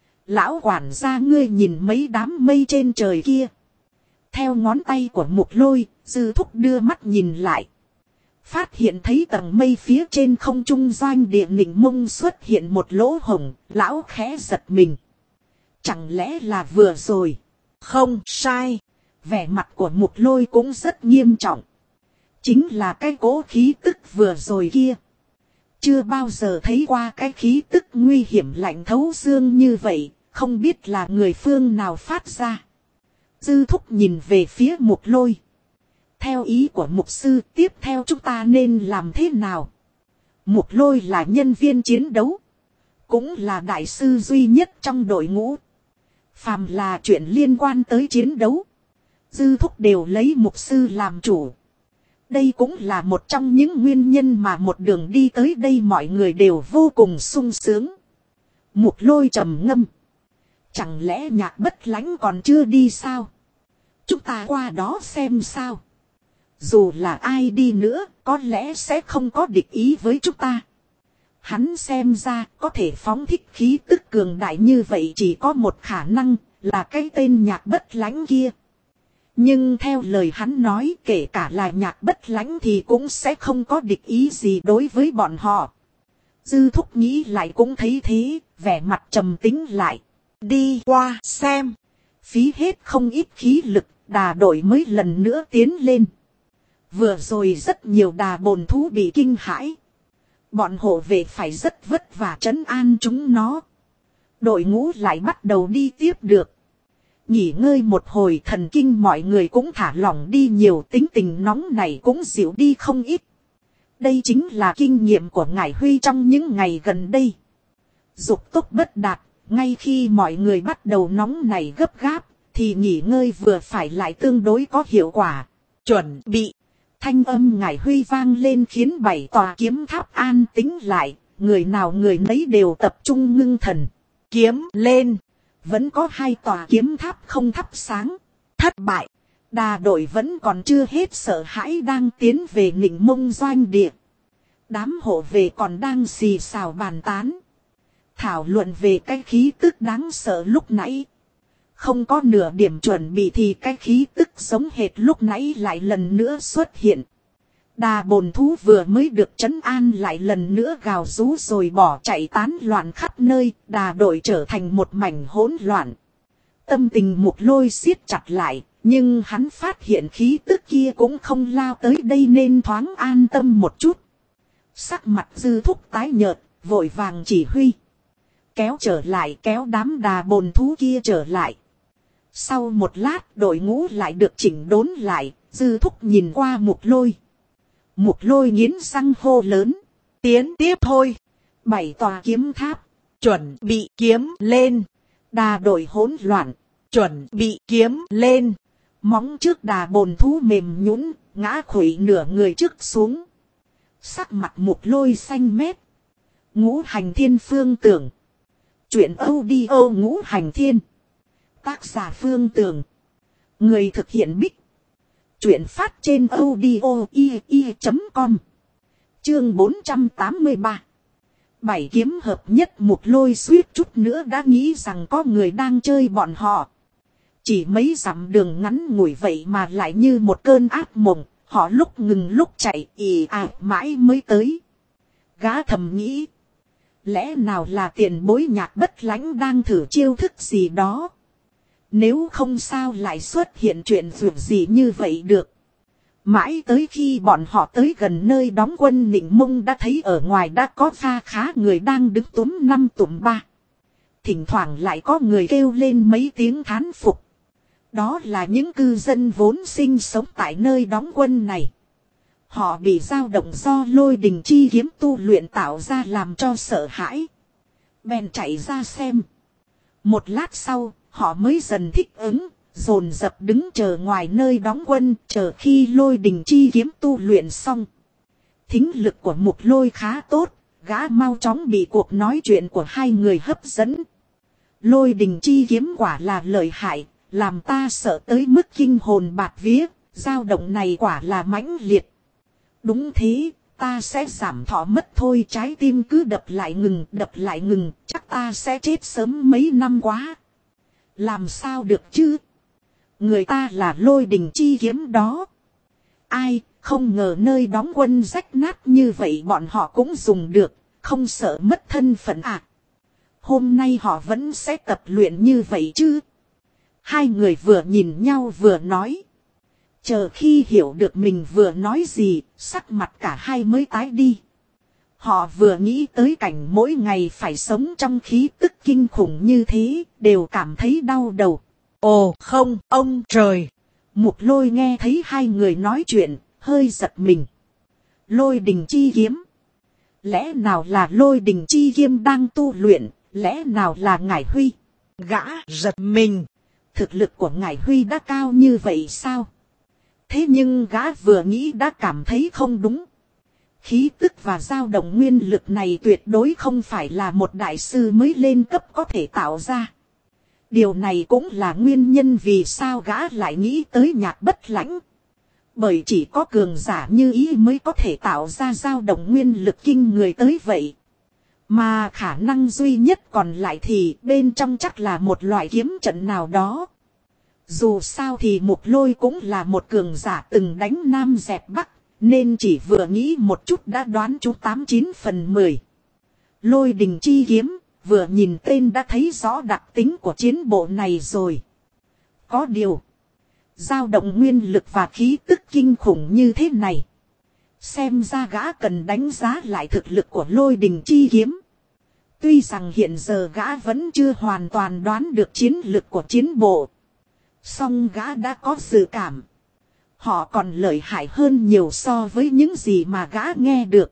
Lão quản gia, ngươi nhìn mấy đám mây trên trời kia. Theo ngón tay của Mục Lôi, Dư Thúc đưa mắt nhìn lại. Phát hiện thấy tầng mây phía trên không trung doanh địa Nịnh Mông xuất hiện một lỗ hổng, lão khẽ giật mình. Chẳng lẽ là vừa rồi? Không sai. Vẻ mặt của Mục Lôi cũng rất nghiêm trọng. Chính là cái cố khí tức vừa rồi kia. Chưa bao giờ thấy qua cái khí tức nguy hiểm lạnh thấu xương như vậy, không biết là người phương nào phát ra. Dư Thúc nhìn về phía Mục Lôi. Theo ý của mục sư, tiếp theo chúng ta nên làm thế nào? Mục Lôi là nhân viên chiến đấu, cũng là đại sư duy nhất trong đội ngũ. Phàm là chuyện liên quan tới chiến đấu, Dư Thúc đều lấy mục sư làm chủ. Đây cũng là một trong những nguyên nhân mà một đường đi tới đây mọi người đều vô cùng sung sướng. Mục Lôi trầm ngâm. Chẳng lẽ Nhạc Bất Lãnh còn chưa đi sao? Chúng ta qua đó xem sao. Dù là ai đi nữa, có lẽ sẽ không có địch ý với chúng ta. Hắn xem ra có thể phóng thích khí tức cường đại như vậy chỉ có một khả năng, là cái tên Nhạc Bất Lãnh kia. Nhưng theo lời hắn nói, kể cả là Nhạc Bất Lãnh thì cũng sẽ không có địch ý gì đối với bọn họ. Dư Thúc nghĩ lại cũng thấy thế, vẻ mặt trầm tính lại. Đi qua xem. Phí hết không ít khí lực, đà đội mới lần nữa tiến lên. Vừa rồi rất nhiều đà bồn thú bị kinh hãi. Bọn hộ vệ phải rất vất vả trấn an chúng nó. Đội ngũ lại bắt đầu đi tiếp được. Nghỉ ngơi một hồi thần kinh mọi người cũng thả lỏng đi nhiều, tính tình nóng này cũng dịu đi không ít. Đây chính là kinh nghiệm của Ngải Huy trong những ngày gần đây. Dục tốc bất đạt, ngay khi mọi người bắt đầu nóng này gấp gáp, thì nghỉ ngơi vừa phải lại tương đối có hiệu quả. Chuẩn bị. Thanh âm Ngải Huy vang lên khiến 7 tòa kiếm tháp an tĩnh lại, người nào người nấy đều tập trung ngưng thần. Kiếm lên. Vẫn có 2 tòa kiếm tháp không thắp sáng. Thất bại. Đà đội vẫn còn chưa hết sợ hãi đang tiến về Nịnh Mông doanh địa. Đám hộ vệ còn đang xì xào bàn tán. Thảo luận về cái khí tức đáng sợ lúc nãy. Không có nửa điểm chuẩn bị thì cái khí tức giống hệt lúc nãy lại lần nữa xuất hiện. Đà bồn thú vừa mới được trấn an lại lần nữa gào rú rồi bỏ chạy tán loạn khắp nơi, đà đội trở thành một mảnh hỗn loạn. Tâm tình Mục Lôi siết chặt lại, nhưng hắn phát hiện khí tức kia cũng không lao tới đây nên thoáng an tâm một chút. Sắc mặt Dư Thúc tái nhợt, vội vàng chỉ huy. Kéo trở lại, kéo đám đà bồn thú kia trở lại. Sau một lát đội ngũ lại được chỉnh đốn lại, Dư Thúc nhìn qua Mục Lôi. Mục Lôi nghiến răng hô lớn. Tiến tiếp thôi. 7 tòa kiếm tháp. Chuẩn bị kiếm lên. Đà đội hỗn loạn. Chuẩn bị kiếm lên. Móng trước đà bồn thú mềm nhũn, ngã khuỵu nửa người trước xuống. Sắc mặt Mục Lôi xanh mét. Ngũ Hành Thiên Phương Tưởng. Chuyện audio Ngũ Hành Thiên. Tác giả Phương Tường. Người thực hiện Bích. Chuyện phát trên audio.com. Chương 483. 7 kiếm hợp nhất. Mục Lôi suýt chút nữa đã nghĩ rằng có người đang chơi bọn họ. Chỉ mấy dặm đường ngắn ngủi vậy mà lại như một cơn ác mộng. Họ lúc ngừng lúc chạy ì mãi mới tới. Gã thầm nghĩ. Lẽ nào là tiền bối Nhạc Bất Lãnh đang thử chiêu thức gì đó. Nếu không sao lại xuất hiện chuyện vượt gì như vậy được. Mãi tới khi bọn họ tới gần nơi đóng quân Nịnh Mông đã thấy ở ngoài đã có pha khá người đang đứng túm 5 tụm 3. Thỉnh thoảng lại có người kêu lên mấy tiếng thán phục. Đó là những cư dân vốn sinh sống tại nơi đóng quân này. Họ bị dao động do lôi đình chi kiếm tu luyện tạo ra làm cho sợ hãi. Bèn chạy ra xem. Một lát sau, họ mới dần thích ứng, dồn dập đứng chờ ngoài nơi đóng quân, chờ khi Lôi Đình chi kiếm tu luyện xong. Thính lực của Mục Lôi khá tốt, gã mau chóng bị cuộc nói chuyện của hai người hấp dẫn. Lôi Đình chi kiếm quả là lợi hại, làm ta sợ tới mức kinh hồn bạt vía, dao động này quả là mãnh liệt. Đúng thế, ta sẽ giảm thọ mất thôi, trái tim cứ đập lại ngừng, chắc ta sẽ chết sớm mấy năm quá. Làm sao được chứ? Người ta là Lôi Đình chi kiếm đó. Ai, không ngờ nơi đóng quân rách nát như vậy bọn họ cũng dùng được, không sợ mất thân phận à? Hôm nay họ vẫn sẽ tập luyện như vậy chứ? Hai người vừa nhìn nhau vừa nói. Chờ khi hiểu được mình vừa nói gì, sắc mặt cả hai mới tái đi. Họ vừa nghĩ tới cảnh mỗi ngày phải sống trong khí tức kinh khủng như thế, đều cảm thấy đau đầu. Ồ không, ông trời! Mục Lôi nghe thấy hai người nói chuyện, hơi giật mình. Lôi Đình chi kiếm. Lẽ nào là Lôi Đình chi kiếm đang tu luyện, lẽ nào là Ngải Huy? Gã giật mình. Thực lực của Ngải Huy đã cao như vậy sao? Thế nhưng gã vừa nghĩ đã cảm thấy không đúng. Khí tức và dao động nguyên lực này tuyệt đối không phải là một đại sư mới lên cấp có thể tạo ra. Điều này cũng là nguyên nhân vì sao gã lại nghĩ tới Nhạc Bất Lãnh. Bởi chỉ có cường giả như ý mới có thể tạo ra dao động nguyên lực kinh người tới vậy. Mà khả năng duy nhất còn lại thì bên trong chắc là một loại kiếm trận nào đó. Dù sao thì Mục Lôi cũng là một cường giả từng đánh Nam dẹp Bắc, nên chỉ vừa nghĩ một chút đã đoán chú 89 phần 10. Lôi Đình chi kiếm, vừa nhìn tên đã thấy rõ đặc tính của chiến bộ này rồi. Có điều, dao động nguyên lực và khí tức kinh khủng như thế này. Xem ra gã cần đánh giá lại thực lực của Lôi Đình chi kiếm. Tuy rằng hiện giờ gã vẫn chưa hoàn toàn đoán được chiến lực của chiến bộ. Song gã đã có dự cảm. Họ còn lợi hại hơn nhiều so với những gì mà gã nghe được.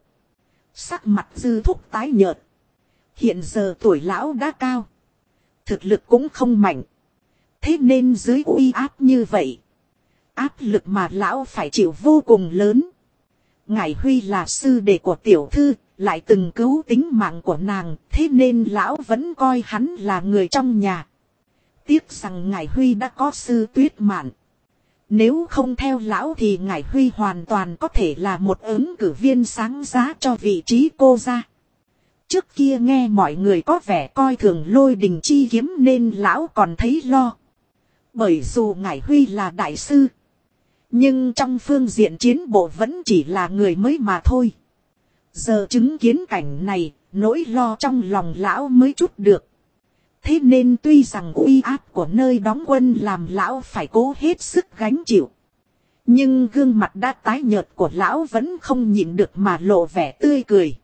Sắc mặt Dư Thúc tái nhợt. Hiện giờ tuổi lão đã cao. Thực lực cũng không mạnh. Thế nên dưới uy áp như vậy, áp lực mà lão phải chịu vô cùng lớn. Ngải Huy là sư đệ của tiểu thư, lại từng cứu tính mạng của nàng, thế nên lão vẫn coi hắn là người trong nhà. Tiếc rằng Ngải Huy đã có sư Tuyết Mạn. Nếu không theo lão thì Ngải Huy hoàn toàn có thể là một ứng cử viên sáng giá cho vị trí cô ra. Trước kia nghe mọi người có vẻ coi thường Lôi Đình chi kiếm nên lão còn thấy lo. Bởi dù Ngải Huy là đại sư, nhưng trong phương diện chiến bộ vẫn chỉ là người mới mà thôi. Giờ chứng kiến cảnh này, nỗi lo trong lòng lão mới chút được. Thế nên tuy rằng uy áp của nơi đóng quân làm lão phải cố hết sức gánh chịu. Nhưng gương mặt đã tái nhợt của lão vẫn không nhịn được mà lộ vẻ tươi cười.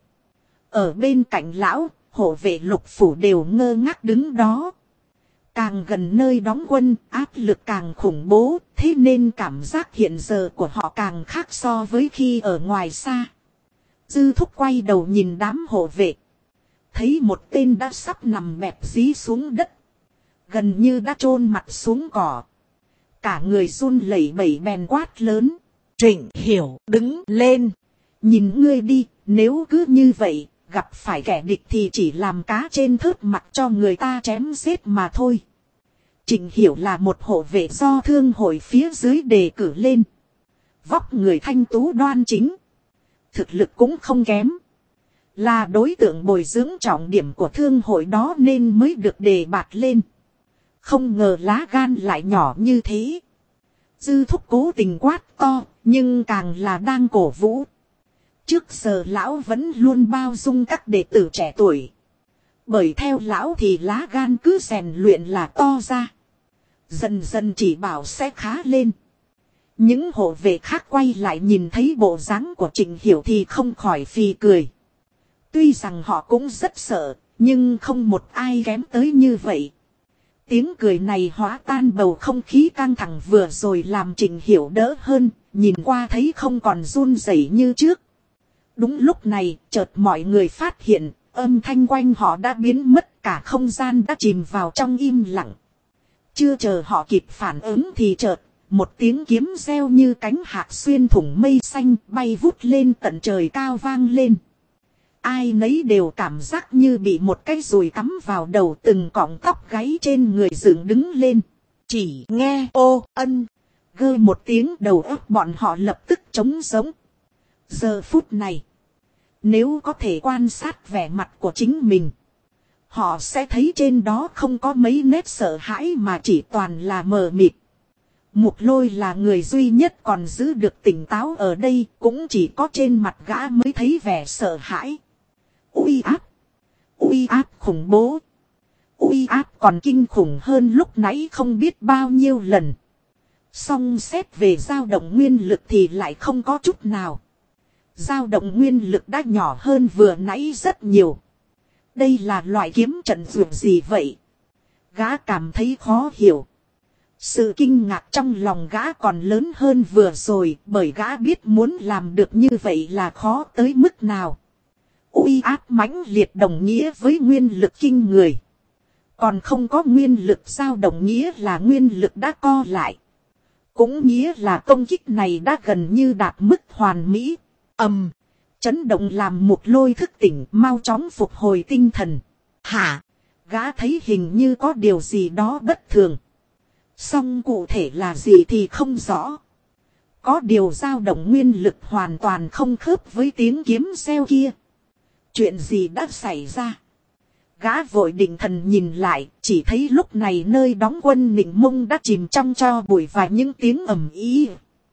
Ở bên cạnh lão, hộ vệ Lục phủ đều ngơ ngác đứng đó. Càng gần nơi đóng quân, áp lực càng khủng bố, thế nên cảm giác hiện giờ của họ càng khác so với khi ở ngoài xa. Dư Thúc quay đầu nhìn đám hộ vệ. Thấy một tên đã sắp nằm bẹp dí xuống đất. Gần như đã chôn mặt xuống cỏ. Cả người run lẩy bẩy bèn quát lớn. Trịnh Hiểu đứng lên. Nhìn ngươi đi, nếu cứ như vậy, gặp phải kẻ địch thì chỉ làm cá trên thớt mặt cho người ta chém giết mà thôi. Trịnh Hiểu là một hộ vệ do thương hội phía dưới đề cử lên. Vóc người thanh tú đoan chính. Thực lực cũng không kém. Là đối tượng bồi dưỡng trọng điểm của thương hội đó nên mới được đề bạt lên. Không ngờ lá gan lại nhỏ như thế. Dư Thúc cố tình quát to, nhưng càng là đang cổ vũ. Trước giờ lão vẫn luôn bao dung các đệ tử trẻ tuổi. Bởi theo lão thì lá gan cứ rèn luyện là to ra. Dần dần chỉ bảo sẽ khá lên. Những hộ vệ khác quay lại nhìn thấy bộ dáng của Trịnh Hiểu thì không khỏi phì cười. Tuy rằng họ cũng rất sợ, nhưng không một ai kém tới như vậy. Tiếng cười này hóa tan bầu không khí căng thẳng vừa rồi làm Trịnh Hiểu đỡ hơn, nhìn qua thấy không còn run rẩy như trước. Đúng lúc này, chợt mọi người phát hiện, Âm thanh quanh họ đã biến mất, cả không gian đã chìm vào trong im lặng. Chưa chờ họ kịp phản ứng thì chợt, một tiếng kiếm reo như cánh hạc xuyên thủng mây xanh bay vút lên tận trời cao vang lên. Ai nấy đều cảm giác như bị một cái dùi cắm vào đầu, từng cọng tóc gáy trên người dựng đứng lên. Chỉ nghe ô ân gơ một tiếng, đầu óc bọn họ lập tức trống rỗng. Giờ phút này, nếu có thể quan sát vẻ mặt của chính mình, họ sẽ thấy trên đó không có mấy nét sợ hãi mà chỉ toàn là mờ mịt. Mục Lôi là người duy nhất còn giữ được tỉnh táo ở đây, cũng chỉ có trên mặt gã mới thấy vẻ sợ hãi. Uy áp khủng bố. Uy áp còn kinh khủng hơn lúc nãy không biết bao nhiêu lần. Song xét về dao động nguyên lực thì lại không có chút nào. Dao động nguyên lực đã nhỏ hơn vừa nãy rất nhiều. Đây là loại kiếm trận dường gì vậy? Gã cảm thấy khó hiểu. Sự kinh ngạc trong lòng gã còn lớn hơn vừa rồi, bởi gã biết muốn làm được như vậy là khó tới mức nào. Uy áp mãnh liệt đồng nghĩa với nguyên lực kinh người. Còn không có nguyên lực dao động nghĩa là nguyên lực đã co lại. Cũng nghĩa là công kích này đã gần như đạt mức hoàn mỹ. Chấn động làm Mục Lôi thức tỉnh, mau chóng phục hồi tinh thần. Hả? Gã thấy hình như có điều gì đó bất thường. Song cụ thể là gì thì không rõ. Có điều dao động nguyên lực hoàn toàn không khớp với tiếng kiếm reo kia. Chuyện gì đã xảy ra? Gã vội định thần nhìn lại, chỉ thấy lúc này nơi đóng quân Nịnh Mông đã chìm trong tro bụi và những tiếng ầm ĩ.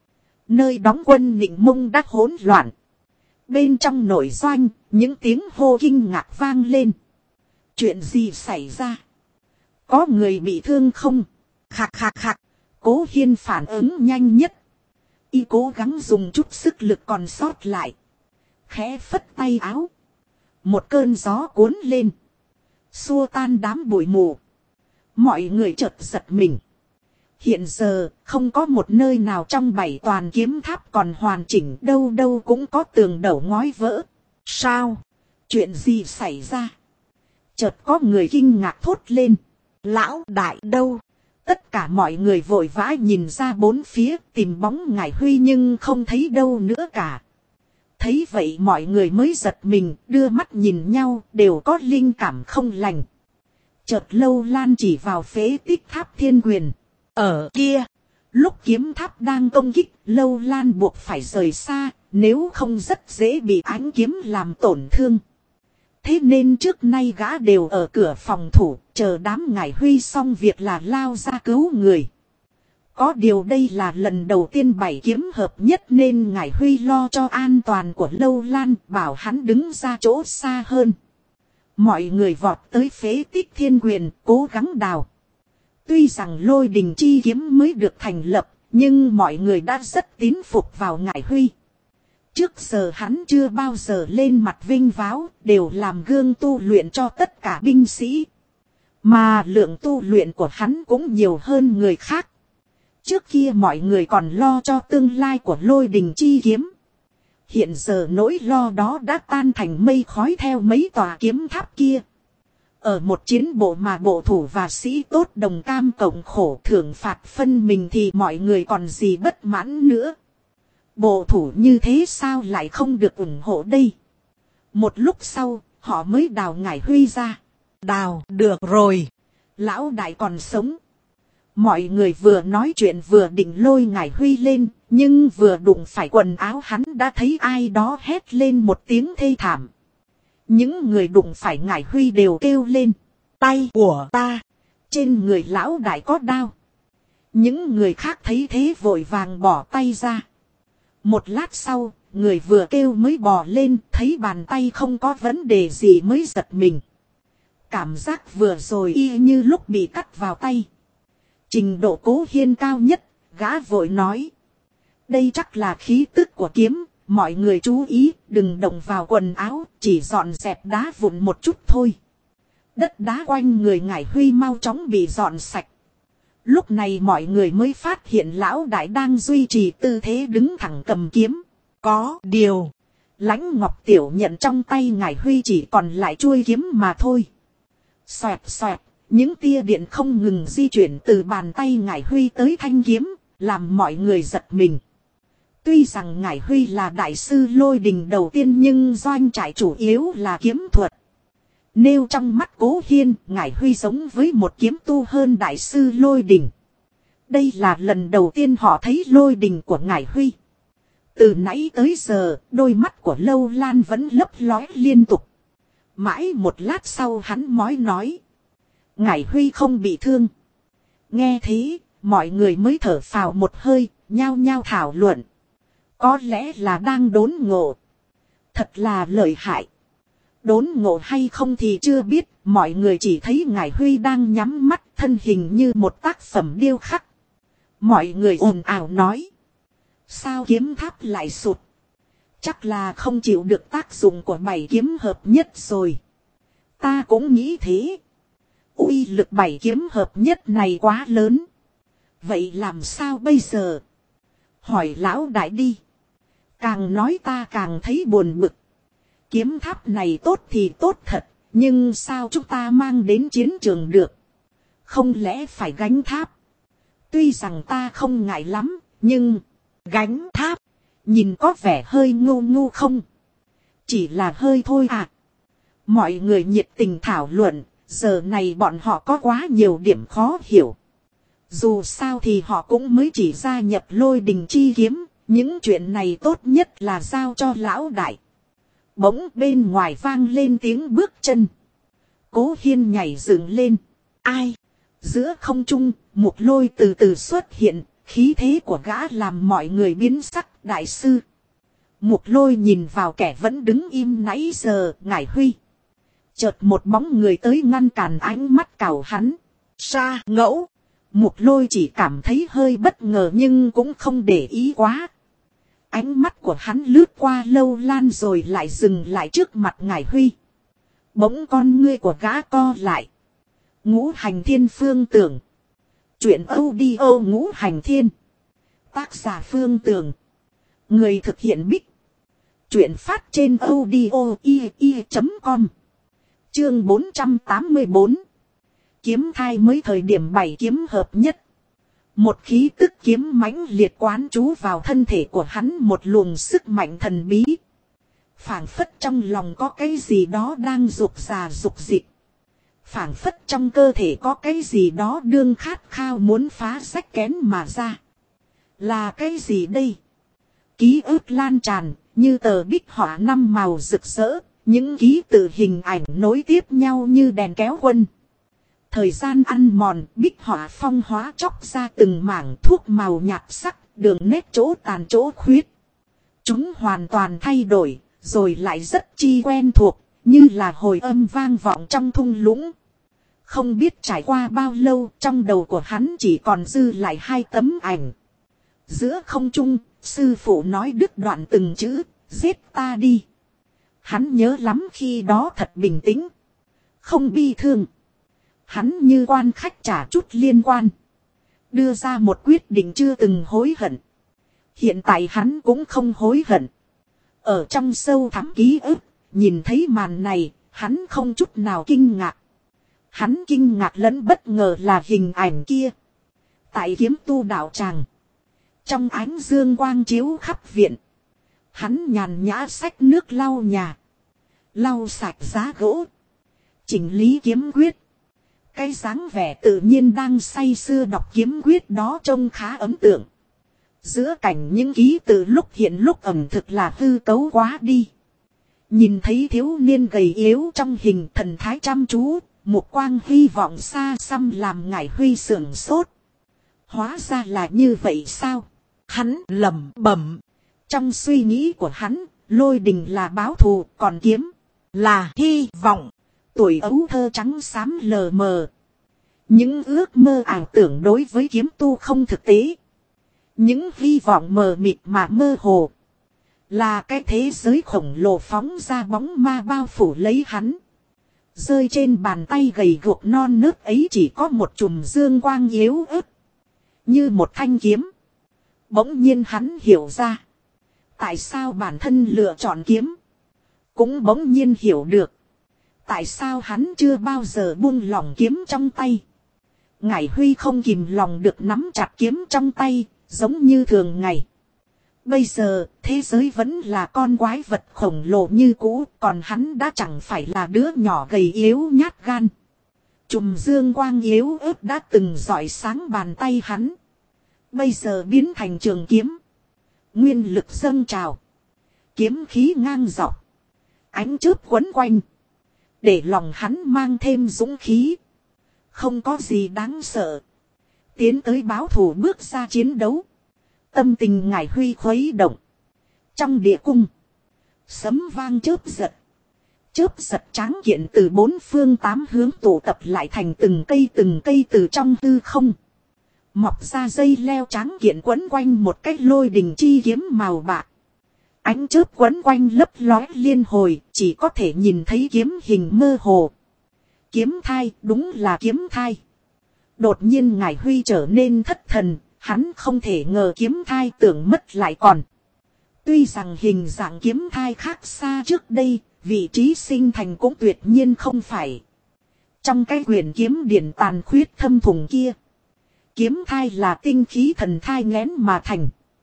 Nơi đóng quân Nịnh Mông đã hỗn loạn. Bên trong nội doanh, những tiếng hô kinh ngạc vang lên. Chuyện gì xảy ra? Có người bị thương không? Khạc khạc khạc. Cố Hiên phản ứng nhanh nhất. Y cố gắng dùng chút sức lực còn sót lại. Khẽ phất tay áo. Một cơn gió cuốn lên. Xua tan đám bụi mù. Mọi người chợt giật mình. Hiện giờ không có một nơi nào trong 7 toàn kiếm tháp còn hoàn chỉnh, đâu đâu cũng có tường đổ ngói vỡ. Sao? Chuyện gì xảy ra? Chợt có người kinh ngạc thốt lên. Lão đại đâu? Tất cả mọi người vội vã nhìn ra bốn phía tìm bóng Ngải Huy nhưng không thấy đâu nữa cả. Thấy vậy mọi người mới giật mình, đưa mắt nhìn nhau, đều có linh cảm không lành. Chợt Lâu Lan chỉ vào phế tích tháp Thiên Quyền. Ở kia, lúc kiếm tháp đang công kích, Lâu Lan buộc phải rời xa, nếu không rất dễ bị ánh kiếm làm tổn thương. Thế nên trước nay gã đều ở cửa phòng thủ, chờ đám Ngải Huy xong việc là lao ra cứu người. Có điều đây là lần đầu tiên 7 kiếm hợp nhất nên Ngải Huy lo cho an toàn của Lâu Lan, bảo hắn đứng ra chỗ xa hơn. Mọi người vọt tới phế tích Thiên Quyền, cố gắng đào. Tuy rằng Lôi Đình chi kiếm mới được thành lập, nhưng mọi người đã rất tín phục vào Ngải Huy. Trước giờ hắn chưa bao giờ lên mặt vinh váo, đều làm gương tu luyện cho tất cả binh sĩ. Mà lượng tu luyện của hắn cũng nhiều hơn người khác. Trước kia mọi người còn lo cho tương lai của Lôi Đình chi kiếm. Hiện giờ nỗi lo đó đã tan thành mây khói theo mấy tòa kiếm tháp kia. Ở một chiến bộ mà bộ thủ và sĩ tốt đồng cam cộng khổ thưởng phạt phân mình thì mọi người còn gì bất mãn nữa. Bộ thủ như thế sao lại không được ủng hộ đây? Một lúc sau, họ mới đào Ngải Huy ra. Đào được rồi. Lão đại còn sống. Mọi người vừa nói chuyện vừa định lôi Ngải Huy lên, nhưng vừa đụng phải quần áo hắn đã thấy ai đó hét lên một tiếng thê thảm. Những người đụng phải Ngải Huy đều kêu lên. Tay của ta. Trên người lão đại có đao. Những người khác thấy thế vội vàng bỏ tay ra. Một lát sau, người vừa kêu mới bò lên, thấy bàn tay không có vấn đề gì mới giật mình. Cảm giác vừa rồi y như lúc bị cắt vào tay. Trình độ Cố Hiên cao nhất, gã vội nói. Đây chắc là khí tức của kiếm, mọi người chú ý, đừng động vào quần áo, chỉ dọn dẹp đá vụn một chút thôi. Đất đá quanh người Ngải Huy mau chóng bị dọn sạch. Lúc này mọi người mới phát hiện lão đại đang duy trì tư thế đứng thẳng cầm kiếm. Có điều, Lãnh Ngọc Tiểu nhận trong tay Ngải Huy chỉ còn lại chuôi kiếm mà thôi. Xoẹt xoẹt, những tia điện không ngừng di chuyển từ bàn tay Ngải Huy tới thanh kiếm, làm mọi người giật mình. Tuy rằng Ngải Huy là đại sư lôi đình đầu tiên nhưng doanh trại chủ yếu là kiếm thuật. Nêu trong mắt Cố Hiên, Ngải Huy giống với một kiếm tu hơn đại sư lôi đình. Đây là lần đầu tiên họ thấy lôi đình của Ngải Huy. Từ nãy tới giờ, đôi mắt của Lâu Lan vẫn lấp lóe liên tục. Mãi một lát sau hắn mới nói. Ngải Huy không bị thương. Nghe thế, mọi người mới thở phào một hơi, nhao nhao thảo luận. Có lẽ là đang đốn ngộ. Thật là lợi hại. Đốn ngộ hay không thì chưa biết, mọi người chỉ thấy Ngải Huy đang nhắm mắt, thân hình như một tác phẩm điêu khắc. Mọi người ồn ào nói. Sao kiếm tháp lại sụt? Chắc là không chịu được tác dụng của 7 kiếm hợp nhất rồi. Ta cũng nghĩ thế. Uy lực 7 kiếm hợp nhất này quá lớn. Vậy làm sao bây giờ? Hỏi lão đại đi. Càng nói ta càng thấy buồn bực. Kiếm tháp này tốt thì tốt thật. Nhưng sao chúng ta mang đến chiến trường được? Không lẽ phải gánh tháp? Tuy rằng ta không ngại lắm. Nhưng gánh tháp nhìn có vẻ hơi ngu ngu không? Chỉ là hơi thôi à. Mọi người nhiệt tình thảo luận. Giờ này bọn họ có quá nhiều điểm khó hiểu. Dù sao thì họ cũng mới chỉ gia nhập lôi đình chi kiếm. Những chuyện này tốt nhất là giao cho lão đại. Bỗng bên ngoài vang lên tiếng bước chân. Cố Hiên nhảy dựng lên. Ai? Giữa không trung, một lôi từ từ xuất hiện. Khí thế của gã làm mọi người biến sắc. Đại sư. Một lôi nhìn vào kẻ vẫn đứng im nãy giờ. Ngải Huy. Chợt một bóng người tới ngăn cản ánh mắt cào hắn. Sa Ngẫu. Một lôi chỉ cảm thấy hơi bất ngờ nhưng cũng không để ý quá. Ánh mắt của hắn lướt qua Lâu Lan rồi lại dừng lại trước mặt Ngải Huy. Bỗng con ngươi của gã co lại. Ngũ Hành Thiên Phương Tưởng. Chuyện audio Ngũ Hành Thiên. Tác giả Phương Tưởng. Người thực hiện Bích. Chuyện phát trên audio.com. Chương 484. Kiếm thai mới thời điểm 7 kiếm hợp nhất. Một khí tức kiếm mãnh liệt quán trú vào thân thể của hắn, một luồng sức mạnh thần bí. Phảng phất trong lòng có cái gì đó đang rục rà rục dịch. Phảng phất trong cơ thể có cái gì đó đương khát khao muốn phá rách kén mà ra. Là cái gì đây? Ký ức lan tràn, như tờ bích họa 5 màu rực rỡ, những ký tự hình ảnh nối tiếp nhau như đèn kéo quân. Thời gian ăn mòn, bích họa phong hóa chóc ra từng mảng thuốc màu nhạt sắc, đường nét chỗ tàn chỗ khuyết. Chúng hoàn toàn thay đổi, rồi lại rất chi quen thuộc, như là hồi âm vang vọng trong thung lũng. Không biết trải qua bao lâu, trong đầu của hắn chỉ còn dư lại 2 tấm ảnh. Giữa không trung, sư phụ nói đứt đoạn từng chữ, giết ta đi. Hắn nhớ lắm khi đó thật bình tĩnh, không bi thương. Hắn như quan khách trả chút liên quan. Đưa ra một quyết định chưa từng hối hận. Hiện tại hắn cũng không hối hận. Ở trong sâu thẳm ký ức, nhìn thấy màn này, hắn không chút nào kinh ngạc. Hắn kinh ngạc lẫn bất ngờ là hình ảnh kia. Tại kiếm tu đạo tràng. Trong ánh dương quang chiếu khắp viện. Hắn nhàn nhã xách nước lau nhà. Lau sạch giá gỗ. Chỉnh lý kiếm quyết. Cái dáng vẻ tự nhiên đang say sưa đọc kiếm quyết đó trông khá ấn tượng. Giữa cảnh những ký tự lúc hiện lúc ẩn thực là hư cấu quá đi. Nhìn thấy thiếu niên gầy yếu trong hình thần thái chăm chú, một quang hy vọng xa xăm làm Ngải Huy sưởng sốt. Hóa ra là như vậy sao? Hắn lẩm bẩm. Trong suy nghĩ của hắn, lôi đình là báo thù, còn kiếm là hy vọng. Tuổi ấu thơ trắng xám lờ mờ. Những ước mơ ảo tưởng đối với kiếm tu không thực tế. Những hy vọng mờ mịt mà mơ hồ. Là cái thế giới khổng lồ phóng ra bóng ma bao phủ lấy hắn. Rơi trên bàn tay gầy guộc non nớt ấy chỉ có một chùm dương quang yếu ớt. Như một thanh kiếm. Bỗng nhiên hắn hiểu ra. Tại sao bản thân lựa chọn kiếm? Cũng bỗng nhiên hiểu được. Tại sao hắn chưa bao giờ buông lỏng kiếm trong tay? Ngải Huy không kìm lòng được nắm chặt kiếm trong tay, giống như thường ngày. Bây giờ, thế giới vẫn là con quái vật khổng lồ như cũ, còn hắn đã chẳng phải là đứa nhỏ gầy yếu nhát gan. Chùm dương quang yếu ớt đã từng rọi sáng bàn tay hắn. Bây giờ biến thành trường kiếm. Nguyên lực dâng trào. Kiếm khí ngang dọc. Ánh chớp quấn quanh. Để lòng hắn mang thêm dũng khí. Không có gì đáng sợ. Tiến tới báo thù bước ra chiến đấu. Tâm tình Ngải Huy khuấy động. Trong địa cung. Sấm vang chớp giật. Chớp giật tráng kiện từ bốn phương tám hướng tụ tập lại thành từng cây từ trong hư không. Mọc ra dây leo tráng kiện quấn quanh một cái lôi đình chi kiếm màu bạc. Ánh chớp quấn quanh lấp lóe liên hồi, chỉ có thể nhìn thấy kiếm hình mơ hồ. Kiếm thai, đúng là kiếm thai. Đột nhiên Ngải Huy trở nên thất thần, hắn không thể ngờ kiếm thai tưởng mất lại còn. Tuy rằng hình dạng kiếm thai khác xa trước đây, vị trí sinh thành cũng tuyệt nhiên không phải. Trong cái huyền kiếm điển tàn khuyết thâm thủng kia. Kiếm thai là tinh khí thần thai nghén mà thành.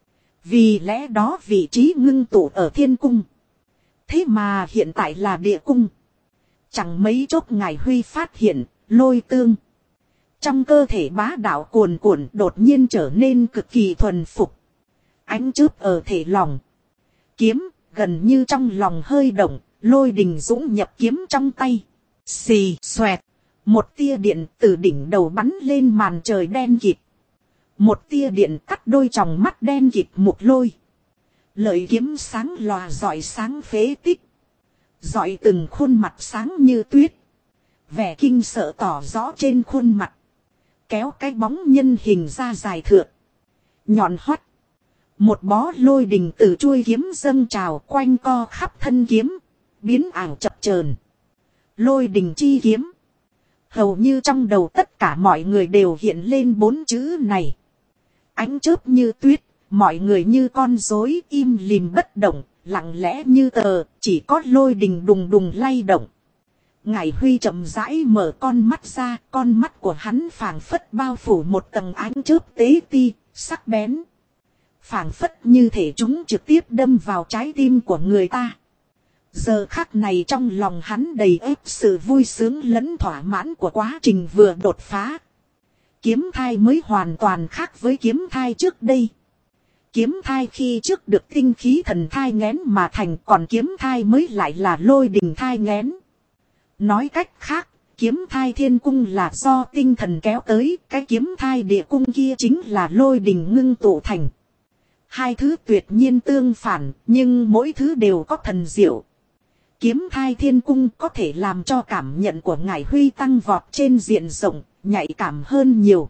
Vì lẽ đó vị trí ngưng tụ ở thiên cung. Thế mà hiện tại là địa cung. Chẳng mấy chốc Ngải Huy phát hiện, lôi tương. Trong cơ thể bá đạo cuồn cuộn đột nhiên trở nên cực kỳ thuần phục. Ánh chớp ở thể lòng. Kiếm, gần như trong lòng hơi động, lôi đình dũng nhập kiếm trong tay. Xì, xoẹt. Một tia điện từ đỉnh đầu bắn lên màn trời đen kịt. Một tia điện cắt đôi tròng mắt đen kịt mục lôi. Lợi kiếm sáng lòa rọi sáng phế tích. Rọi từng khuôn mặt sáng như tuyết. Vẻ kinh sợ tỏ rõ trên khuôn mặt. Kéo cái bóng nhân hình ra dài thượt. Nhọn hoắt. Một bó lôi đình từ chuôi kiếm dâng trào quanh co khắp thân kiếm. Biến ảo chập chờn. Lôi đình chi kiếm. Hầu như trong đầu tất cả mọi người đều hiện lên bốn chữ này. Ánh chớp như tuyết, mọi người như con rối im lìm bất động, lặng lẽ như tờ, chỉ có lôi đình đùng đùng lay động. Ngải Huy chậm rãi mở con mắt ra, con mắt của hắn phảng phất bao phủ một tầng ánh chớp tế ti, sắc bén. Phảng phất như thể chúng trực tiếp đâm vào trái tim của người ta. Giờ khắc này trong lòng hắn đầy ếp sự vui sướng lẫn thỏa mãn của quá trình vừa đột phá. Kiếm thai mới hoàn toàn khác với kiếm thai trước đây. Kiếm thai khi trước được tinh khí thần thai nghén mà thành, còn kiếm thai mới lại là lôi đình thai nghén. Nói cách khác, kiếm thai thiên cung là do tinh thần kéo tới, cái kiếm thai địa cung kia chính là lôi đình ngưng tụ thành. Hai thứ tuyệt nhiên tương phản, nhưng mỗi thứ đều có thần diệu. Kiếm thai thiên cung có thể làm cho cảm nhận của Ngải Huy tăng vọt trên diện rộng, nhạy cảm hơn nhiều.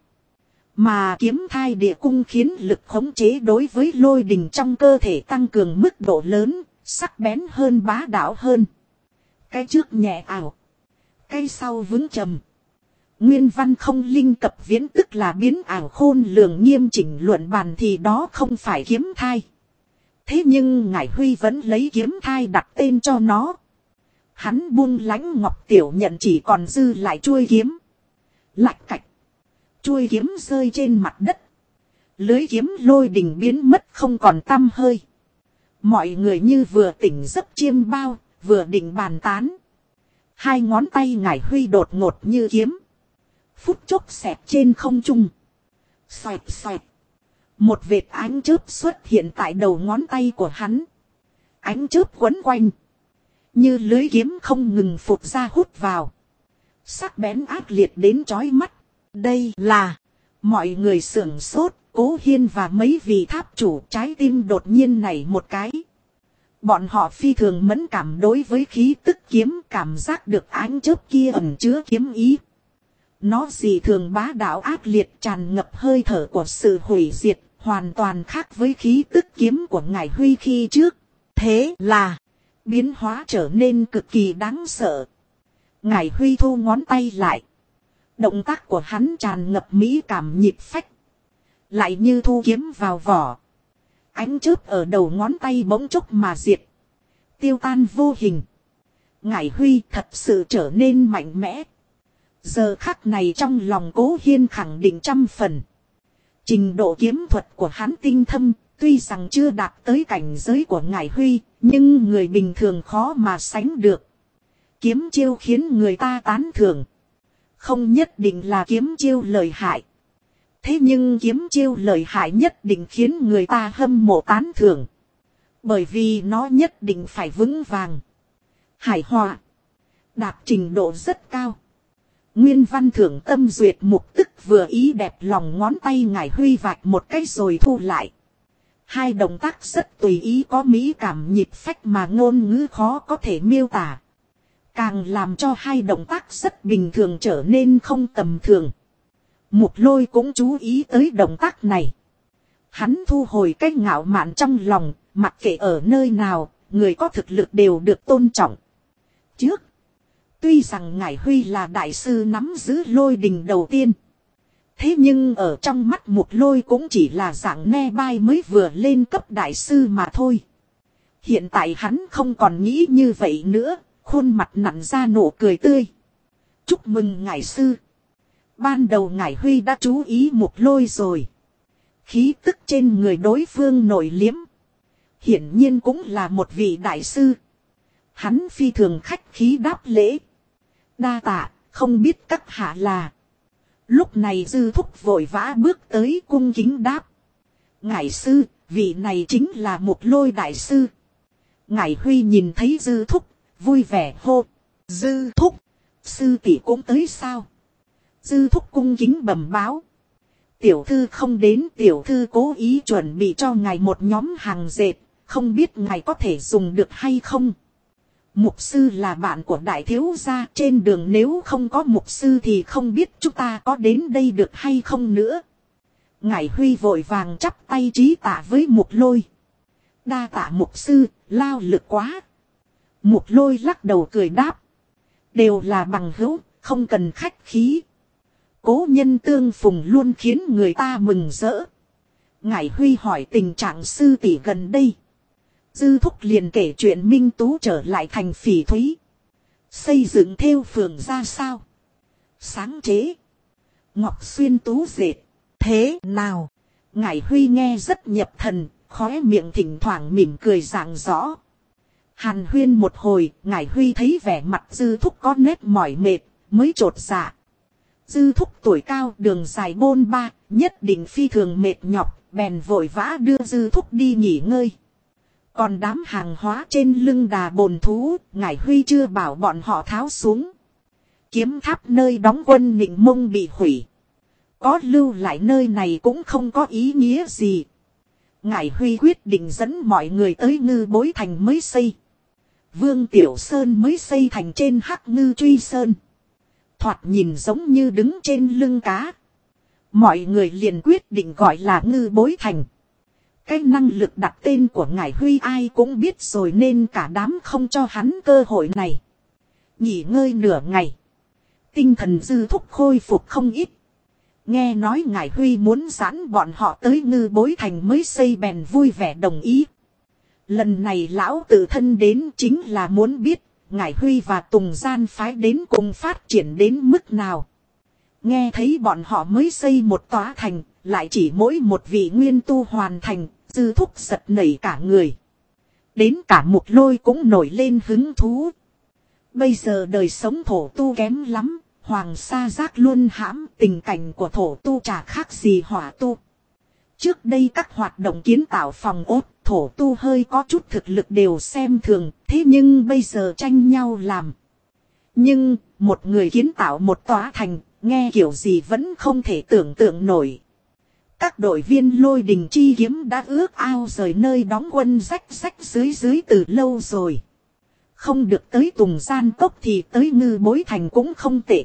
Mà kiếm thai địa cung khiến lực khống chế đối với lôi đình trong cơ thể tăng cường mức độ lớn, sắc bén hơn, bá đạo hơn. Cái trước nhẹ ảo, cái sau vững trầm. Nguyên văn không linh cập viễn, tức là biến ảo khôn lường nghiêm chỉnh luận bàn, thì đó không phải kiếm thai. Thế nhưng Ngải Huy vẫn lấy kiếm thai đặt tên cho nó. Hắn buông lãnh ngọc tiểu nhận, chỉ còn dư lại chuôi kiếm. Lạch cạch. Chuôi kiếm rơi trên mặt đất. Lưới kiếm lôi đình biến mất không còn tăm hơi. Mọi người như vừa tỉnh giấc chiêm bao, vừa định bàn tán. Hai ngón tay Ngải Huy đột ngột như kiếm. Phút chốc xẹt trên không trung. Xoẹt xoẹt. Một vệt ánh chớp xuất hiện tại đầu ngón tay của hắn. Ánh chớp quấn quanh. Như lưới kiếm không ngừng phụt ra hút vào. Sắc bén ác liệt đến chói mắt. Đây là... Mọi người sửng sốt, Cố Hiên và mấy vị tháp chủ trái tim đột nhiên nảy một cái. Bọn họ phi thường mẫn cảm đối với khí tức kiếm, cảm giác được ánh chớp kia ẩn chứa kiếm ý. Nó dị thường bá đạo ác liệt, tràn ngập hơi thở của sự hủy diệt, hoàn toàn khác với khí tức kiếm của Ngải Huy khi trước. Thế là biến hóa trở nên cực kỳ đáng sợ. Ngải Huy thu ngón tay lại. Động tác của hắn tràn ngập mỹ cảm nhịp phách. Lại như thu kiếm vào vỏ. Ánh chớp ở đầu ngón tay bỗng chốc mà diệt. Tiêu tan vô hình. Ngải Huy thật sự trở nên mạnh mẽ. Giờ khắc này trong lòng Cố Hiên khẳng định 100%. Trình độ kiếm thuật của hắn tinh thâm, tuy rằng chưa đạt tới cảnh giới của Ngải Huy, nhưng người bình thường khó mà sánh được. Kiếm chiêu khiến người ta tán thưởng. Không nhất định là kiếm chiêu lợi hại. Thế nhưng kiếm chiêu lợi hại nhất định khiến người ta hâm mộ tán thưởng. Bởi vì nó nhất định phải vững vàng. Hài hòa. Đạt trình độ rất cao. Nguyên Văn Thưởng tâm duyệt mục tức vừa ý đẹp lòng ngón tay Ngải Huy vạch một cái rồi thu lại. Hai động tác rất tùy ý có mỹ cảm nhịp phách mà ngôn ngữ khó có thể miêu tả. Càng làm cho hai động tác rất bình thường trở nên không tầm thường. Mục Lôi cũng chú ý tới động tác này. Hắn thu hồi cái ngạo mạn trong lòng, mặc kệ ở nơi nào, người có thực lực đều được tôn trọng. Trước, tuy rằng Ngải Huy là đại sư nắm giữ lôi đình đầu tiên. Thế nhưng ở trong mắt Mục Lôi cũng chỉ là dạng ne bai mới vừa lên cấp đại sư mà thôi. Hiện tại hắn không còn nghĩ như vậy nữa, khuôn mặt nặn ra nụ cười tươi. Chúc mừng Ngải sư. Ban đầu Ngải Huy đã chú ý Mục Lôi rồi. Khí tức trên người đối phương nổi liếm. Hiển nhiên cũng là một vị đại sư. Hắn phi thường khách khí đáp lễ. Đa tạ, không biết các hạ là. Lúc này Dư Thúc vội vã bước tới cung kính đáp. Ngải sư, vị này chính là Mục Lôi đại sư. Ngải Huy nhìn thấy Dư Thúc, vui vẻ hô. Dư Thúc, sư tỷ cũng tới sao? Dư Thúc cung kính bẩm báo. Tiểu thư không đến, tiểu thư cố ý chuẩn bị cho ngài một nhóm hàng dệt, không biết ngài có thể dùng được hay không? Mục sư là bạn của đại thiếu gia, trên đường nếu không có mục sư thì không biết chúng ta có đến đây được hay không nữa. Ngải Huy vội vàng chắp tay trí tạ với Mục Lôi. Đa tạ mục sư, lao lực quá. Mục Lôi lắc đầu cười đáp. Đều là bằng hữu, không cần khách khí. Cố nhân tương phùng luôn khiến người ta mừng rỡ. Ngải Huy hỏi tình trạng sư tỷ gần đây. Dư Thúc liền kể chuyện Minh Tú trở lại thành Phỉ Thúy. Xây dựng thêu phường ra sao? Sáng chế. Ngọc Xuyên Tú dệt. Thế nào? Ngải Huy nghe rất nhập thần, khóe miệng thỉnh thoảng mỉm cười rạng rõ. Hàn huyên một hồi, Ngải Huy thấy vẻ mặt Dư Thúc có nét mỏi mệt, mới chột dạ. Dư Thúc tuổi cao, đường dài bôn ba, nhất định phi thường mệt nhọc, bèn vội vã đưa Dư Thúc đi nghỉ ngơi. Còn đám hàng hóa trên lưng đà bồn thú, Ngải Huy chưa bảo bọn họ tháo xuống. Kiếm tháp nơi đóng quân Nịnh Mông bị hủy. Có lưu lại nơi này cũng không có ý nghĩa gì. Ngải Huy quyết định dẫn mọi người tới Ngư Bối Thành mới xây. Vương Tiểu Sơn mới xây thành trên Hắc Ngư Truy Sơn. Thoạt nhìn giống như đứng trên lưng cá. Mọi người liền quyết định gọi là Ngư Bối Thành. Cái năng lực đặt tên của Ngải Huy ai cũng biết rồi nên cả đám không cho hắn cơ hội này. Nghỉ ngơi nửa ngày. Tinh thần Dư Thúc khôi phục không ít. Nghe nói Ngải Huy muốn dẫn bọn họ tới Ngư Bối Thành mới xây bèn vui vẻ đồng ý. Lần này lão tự thân đến chính là muốn biết Ngải Huy và Tùng Gian phái đến cùng phát triển đến mức nào. Nghe thấy bọn họ mới xây một tòa thành, lại chỉ mỗi một vị nguyên tu hoàn thành, Dư Thúc giật nảy cả người. Đến cả Mục Lôi cũng nổi lên hứng thú. Bây giờ đời sống thổ tu kém lắm, hoàng sa giác luôn hãm, tình cảnh của thổ tu chả khác gì hỏa tu. Trước đây các hoạt động kiến tạo phòng ốt, thổ tu hơi có chút thực lực đều xem thường, thế nhưng bây giờ tranh nhau làm. Nhưng, một người kiến tạo một tòa thành, nghe kiểu gì vẫn không thể tưởng tượng nổi. Các đội viên Lôi Đình Chi Kiếm đã ước ao rời nơi đóng quân rách dưới từ lâu rồi. Không được tới Tùng Gian Cốc thì tới Ngư Bối Thành cũng không tệ.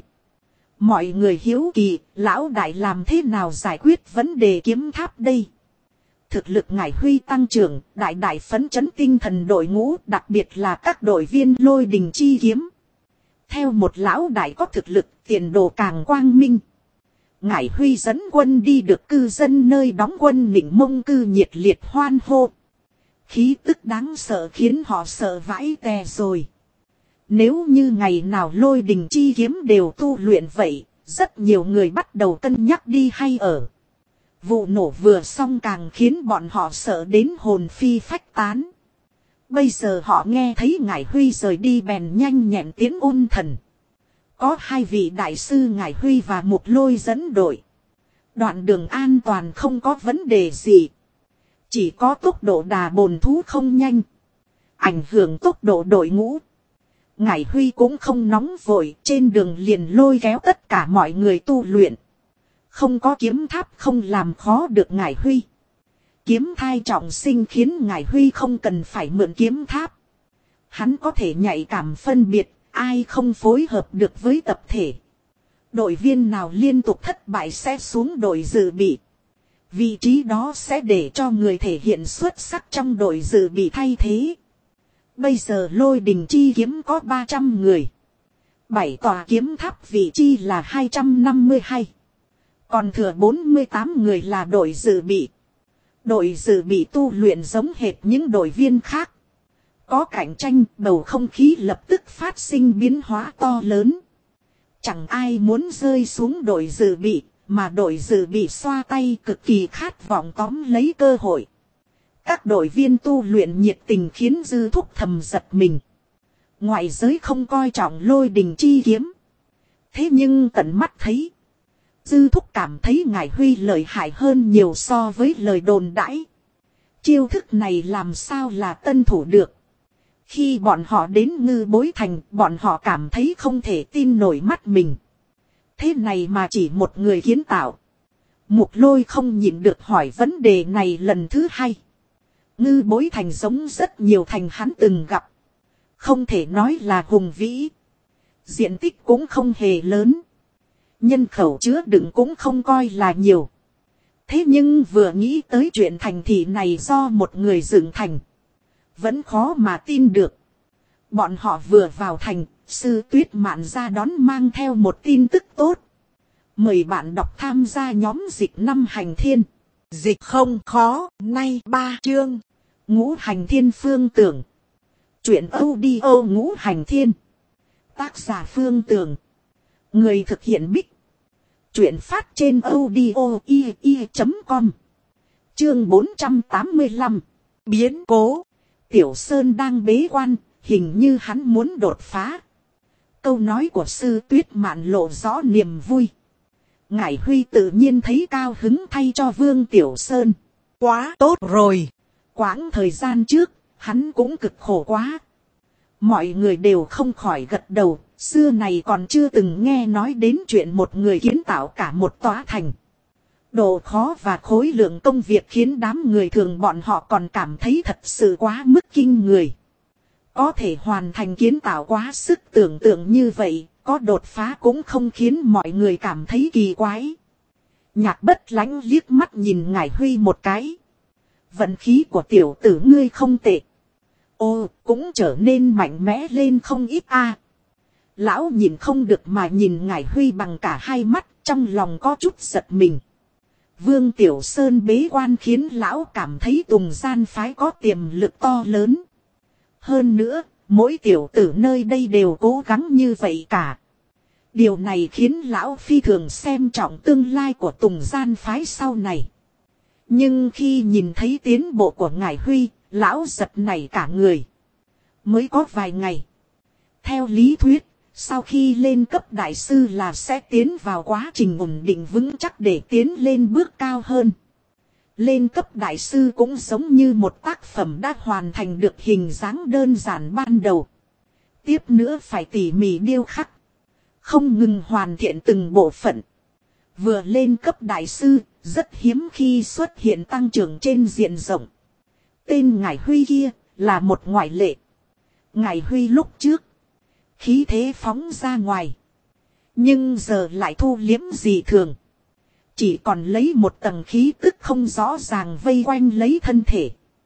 Mọi người hiếu kỳ, lão đại làm thế nào giải quyết vấn đề kiếm tháp đây? Thực lực Ngải Huy tăng trưởng, đại phấn chấn tinh thần đội ngũ, đặc biệt là các đội viên Lôi Đình Chi Kiếm. Theo một lão đại có thực lực, tiền đồ càng quang minh. Ngải Huy dẫn quân đi được cư dân nơi đóng quân Nịnh Mông cư nhiệt liệt hoan hô. Khí tức đáng sợ khiến họ sợ vãi tè rồi. Nếu như ngày nào Lôi Đình chi kiếm đều tu luyện vậy, rất nhiều người bắt đầu cân nhắc đi hay ở. Vụ nổ vừa xong càng khiến bọn họ sợ đến hồn phi phách tán. Bây giờ họ nghe thấy Ngải Huy rời đi bèn nhanh nhẹn tiến ôn thần. Có 2 vị đại sư Ngải Huy và Mục Lôi dẫn đội. Đoạn đường an toàn không có vấn đề gì. Chỉ có tốc độ đà bồn thú không nhanh. Ảnh hưởng tốc độ đội ngũ. Ngải Huy cũng không nóng vội, trên đường liền lôi kéo tất cả mọi người tu luyện. Không có kiếm tháp không làm khó được Ngải Huy. Kiếm thai trọng sinh khiến Ngải Huy không cần phải mượn kiếm tháp. Hắn có thể nhạy cảm phân biệt, ai không phối hợp được với tập thể. Đội viên nào liên tục thất bại sẽ xuống đội dự bị. Vị trí đó sẽ để cho người thể hiện xuất sắc trong đội dự bị thay thế. Bây giờ Lôi Đình chi kiếm có 300 người. 7 tòa kiếm tháp vị trí là 252. Còn thừa 48 người là đội dự bị. Đội dự bị tu luyện giống hệt những đội viên khác. Có cạnh tranh, bầu không khí lập tức phát sinh biến hóa to lớn. Chẳng ai muốn rơi xuống đội dự bị, mà đội dự bị xoa tay cực kỳ khát vọng tóm lấy cơ hội. Các đội viên tu luyện nhiệt tình khiến Dư Thúc thầm giật mình. Ngoại giới không coi trọng Lôi Đình chi kiếm. Thế nhưng tận mắt thấy, Dư Thúc cảm thấy Ngải Huy lợi hại hơn nhiều so với lời đồn đãi. Chiêu thức này làm sao là tân thủ được. Khi bọn họ đến Ngư Bối Thành, bọn họ cảm thấy không thể tin nổi mắt mình. Thế này mà chỉ một người kiến tạo. Mục Lôi không nhịn được hỏi vấn đề này lần thứ 2. Ngư Bối Thành giống rất nhiều thành hắn từng gặp. Không thể nói là hùng vĩ. Diện tích cũng không hề lớn. Nhân khẩu chứa đựng cũng không coi là nhiều. Thế nhưng vừa nghĩ tới chuyện thành thị này do một người dựng thành, vẫn khó mà tin được. Bọn họ vừa vào thành, Sư Tuyết Mạn ra đón mang theo một tin tức tốt. Mời bạn đọc tham gia nhóm dịch 5 hành thiên. Dịch không khó, nay 3 chương. Ngũ hành thiên phương tưởng. Chuyện audio ngũ hành thiên. Tác giả Phương Tưởng. Người thực hiện Bích. Chuyện phát trên audio.com. Chương 485. Biến cố. Tiểu Sơn đang bế quan, hình như hắn muốn đột phá. Câu nói của Sư Tuyết Mạn lộ rõ niềm vui. Ngải Huy tự nhiên thấy cao hứng thay cho Vương Tiểu Sơn. Quá tốt rồi. Quãng thời gian trước, hắn cũng cực khổ quá. Mọi người đều không khỏi gật đầu. Xưa này còn chưa từng nghe nói đến chuyện một người kiến tạo cả một tòa thành. Độ khó và khối lượng công việc khiến đám người thường bọn họ còn cảm thấy thật sự quá mức kinh người. Có thể hoàn thành kiến tạo quá sức tưởng tượng như vậy, có đột phá cũng không khiến mọi người cảm thấy kỳ quái. Nhạc Bất Lãnh liếc mắt nhìn Ngải Huy một cái. Vận khí của tiểu tử ngươi không tệ. Ô, cũng trở nên mạnh mẽ lên không ít a. Lão nhìn không được mà nhìn Ngải Huy bằng cả hai mắt, trong lòng có chút giật mình. Vương Tiểu Sơn bế quan khiến lão cảm thấy Tùng Gian phái có tiềm lực to lớn. Hơn nữa, mỗi tiểu tử nơi đây đều cố gắng như vậy cả. Điều này khiến lão phi thường xem trọng tương lai của Tùng Gian phái sau này. Nhưng khi nhìn thấy tiến bộ của Ngải Huy, lão giật nảy cả người. Mới có vài ngày. Theo lý thuyết, sau khi lên cấp đại sư là sẽ tiến vào quá trình ổn định vững chắc để tiến lên bước cao hơn. Lên cấp đại sư cũng giống như một tác phẩm đã hoàn thành được hình dáng đơn giản ban đầu. Tiếp nữa phải tỉ mỉ điêu khắc. Không ngừng hoàn thiện từng bộ phận. Vừa lên cấp đại sư, rất hiếm khi xuất hiện tăng trưởng trên diện rộng. Tên Ngải Huy kia là một ngoại lệ. Ngải Huy lúc trước, khí thế phóng ra ngoài. Nhưng giờ lại thu liếm dị thường. Chỉ còn lấy một tầng khí tức không rõ ràng vây quanh lấy thân thể.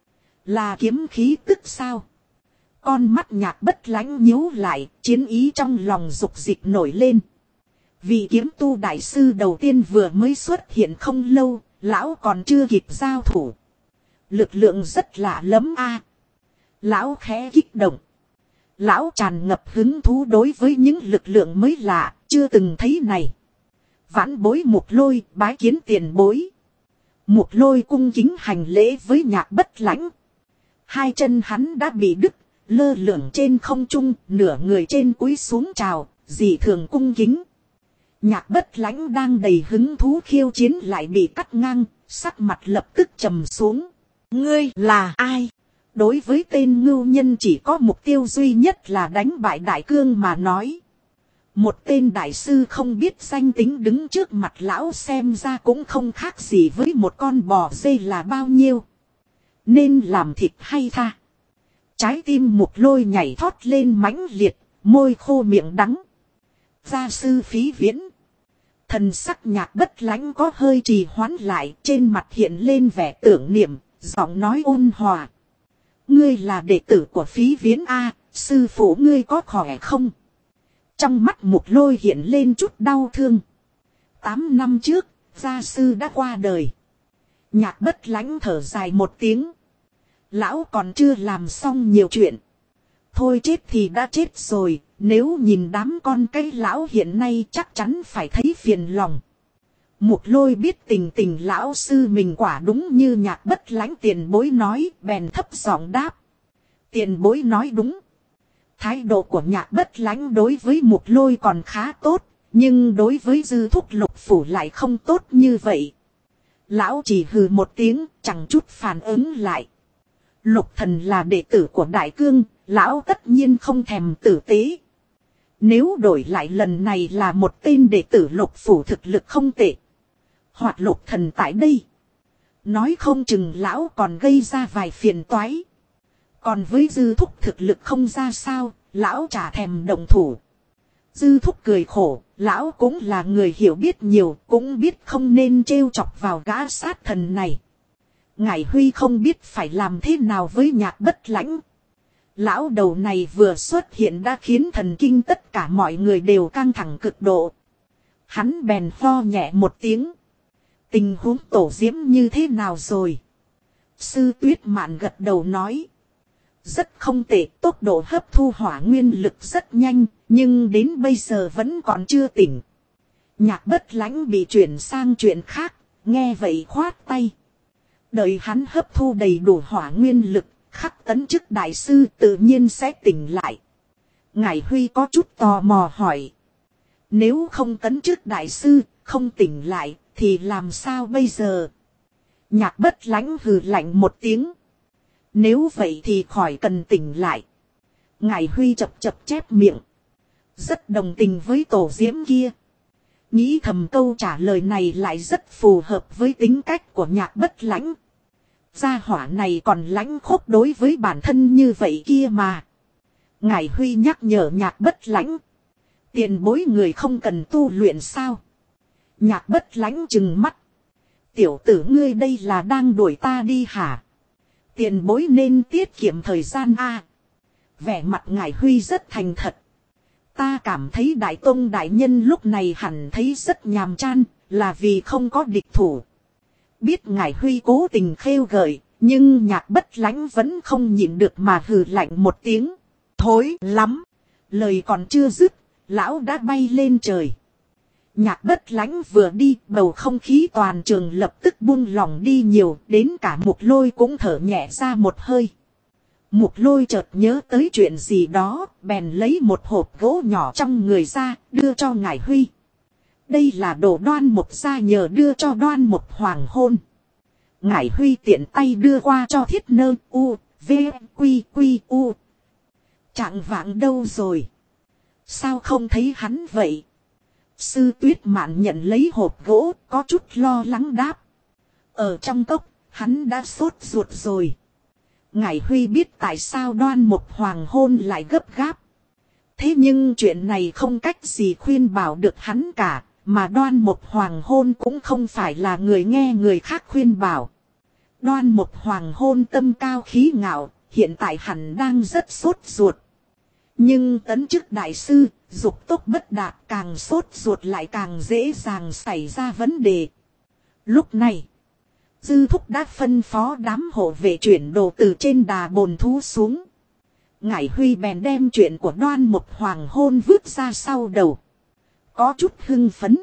Là kiếm khí tức sao? Con mắt Nhạc Bất Lãnh nhíu lại, chiến ý trong lòng dục dịch nổi lên. Vị kiếm tu đại sư đầu tiên vừa mới xuất hiện không lâu, lão còn chưa kịp giao thủ. Lực lượng rất lạ lắm a. Lão khẽ kích động. Lão tràn ngập hứng thú đối với những lực lượng mới lạ, chưa từng thấy này. Vãn bối Mục Lôi bái kiến tiền bối. Mục Lôi cung kính hành lễ với Nhạc Bất Lãnh. Hai chân hắn đã bị đứt, lơ lửng trên không trung, nửa người trên cúi xuống chào, dị thường cung kính. Nhạc Bất Lãnh đang đầy hứng thú khiêu chiến lại bị cắt ngang, sắc mặt lập tức trầm xuống. Ngươi là ai? Đối với tên ngưu nhân chỉ có mục tiêu duy nhất là đánh bại Đại Cương mà nói. Một tên đại sư không biết danh tính đứng trước mặt lão xem ra cũng không khác gì với một con bò dê là bao nhiêu. Nên làm thịt hay tha. Trái tim Mục Lôi nhảy thót lên mãnh liệt, môi khô miệng đắng. Gia sư Phí Viễn. Thần sắc Nhạc Bất Lãnh có hơi trì hoãn lại, trên mặt hiện lên vẻ tưởng niệm, giọng nói ôn hòa. Ngươi là đệ tử của Phí Viễn a, sư phụ ngươi có khỏe không? Trong mắt Mục Lôi hiện lên chút đau thương. 8 năm trước, gia sư đã qua đời. Nhạc Bất Lãnh thở dài một tiếng. Lão còn chưa làm xong nhiều chuyện. Thôi chết thì đã chết rồi, nếu nhìn đám con cái lão hiện nay chắc chắn phải thấy phiền lòng. Mục Lôi biết tình tình lão sư mình quả đúng như Nhạc Bất Lãnh tiền bối nói, bèn thấp giọng đáp. Tiền bối nói đúng. Thái độ của Nhạc Bất Lãnh đối với Mục Lôi còn khá tốt, nhưng đối với Dư Thúc Lục Phủ lại không tốt như vậy. Lão chỉ hừ một tiếng, chẳng chút phản ứng lại. Lục Thần là đệ tử của Đại Cương, lão tất nhiên không thèm tử tế. Nếu đổi lại lần này là một tên đệ tử Lục Phủ thực lực không tệ. Hoặc Lục Thần tại đây. Nói không chừng lão còn gây ra vài phiền toái. Còn với Dư Thúc thực lực không ra sao, lão chả thèm động thủ. Dư Thúc cười khổ, lão cũng là người hiểu biết nhiều, cũng biết không nên trêu chọc vào gã sát thần này. Ngải Huy không biết phải làm thế nào với Nhạc Bất Lãnh. Lão đầu này vừa xuất hiện đã khiến thần kinh tất cả mọi người đều căng thẳng cực độ. Hắn bèn ho nhẹ một tiếng. Tình huống tổ diễm như thế nào rồi? Sư Tuyết Mạn gật đầu nói. Rất không tệ, tốc độ hấp thu hỏa nguyên lực rất nhanh, nhưng đến bây giờ vẫn còn chưa tỉnh. Nhạc Bất Lãnh bị chuyển sang chuyện khác, nghe vậy khoát tay. Đợi hắn hấp thu đầy đủ hỏa nguyên lực, khắc tấn chức đại sư tự nhiên sẽ tỉnh lại. Ngải Huy có chút tò mò hỏi. Nếu không tấn chức đại sư, không tỉnh lại, thì làm sao bây giờ? Nhạc Bất Lãnh hừ lạnh một tiếng. Nếu vậy thì khỏi cần tỉnh lại. Ngải Huy chập chập chép miệng. Rất đồng tình với tổ diễm kia. Nghĩ thầm câu trả lời này lại rất phù hợp với tính cách của Nhạc Bất Lãnh. Gia hỏa này còn lãnh khốc đối với bản thân như vậy kia mà. Ngải Huy nhắc nhở Nhạc Bất Lãnh. Tiền bối người không cần tu luyện sao? Nhạc Bất Lãnh trừng mắt. Tiểu tử ngươi đây là đang đuổi ta đi hả? Tiền bối nên tiết kiệm thời gian a. Vẻ mặt Ngải Huy rất thành thật. Ta cảm thấy Đại Tông đại nhân lúc này hẳn thấy rất nhàm chán, là vì không có địch thủ. Biết Ngải Huy cố tình khêu gợi, nhưng Nhạc Bất Lãnh vẫn không nhịn được mà hừ lạnh một tiếng. Thối lắm. Lời còn chưa dứt, lão đã bay lên trời. Nhạc Bất Lãnh vừa đi, bầu không khí toàn trường lập tức buông lỏng đi nhiều, đến cả Mục Lôi cũng thở nhẹ ra một hơi. Mục Lôi chợt nhớ tới chuyện gì đó, bèn lấy một hộp gỗ nhỏ trong người ra, đưa cho Ngải Huy. Đây là đồ Đoan Mục gia nhờ đưa cho Đoan Mục hoàng hôn. Ngải Huy tiện tay đưa qua cho Thiết Nơ U, V, Quy, Quy, U. Trạng vạng đâu rồi? Sao không thấy hắn vậy? Sư Tuyết Mạn nhận lấy hộp gỗ, có chút lo lắng đáp. Ở trong cốc, hắn đã sốt ruột rồi. Ngải Huy biết tại sao Đoan Mục hoàng hôn lại gấp gáp. Thế nhưng chuyện này không cách gì khuyên bảo được hắn cả, mà Đoan Mục hoàng hôn cũng không phải là người nghe người khác khuyên bảo. Đoan Mục hoàng hôn tâm cao khí ngạo, hiện tại hẳn đang rất sốt ruột. Nhưng tấn chức đại sư, Dục tốc bất đạt, càng sốt ruột lại càng dễ dàng xảy ra vấn đề. Lúc này, Dư Thúc đã phân phó đám hộ vệ chuyển đồ từ trên đà bồn thú xuống. Ngải Huy bèn đem chuyện của Đoan Mục Hoàng hôn vứt ra sau đầu. Có chút hưng phấn.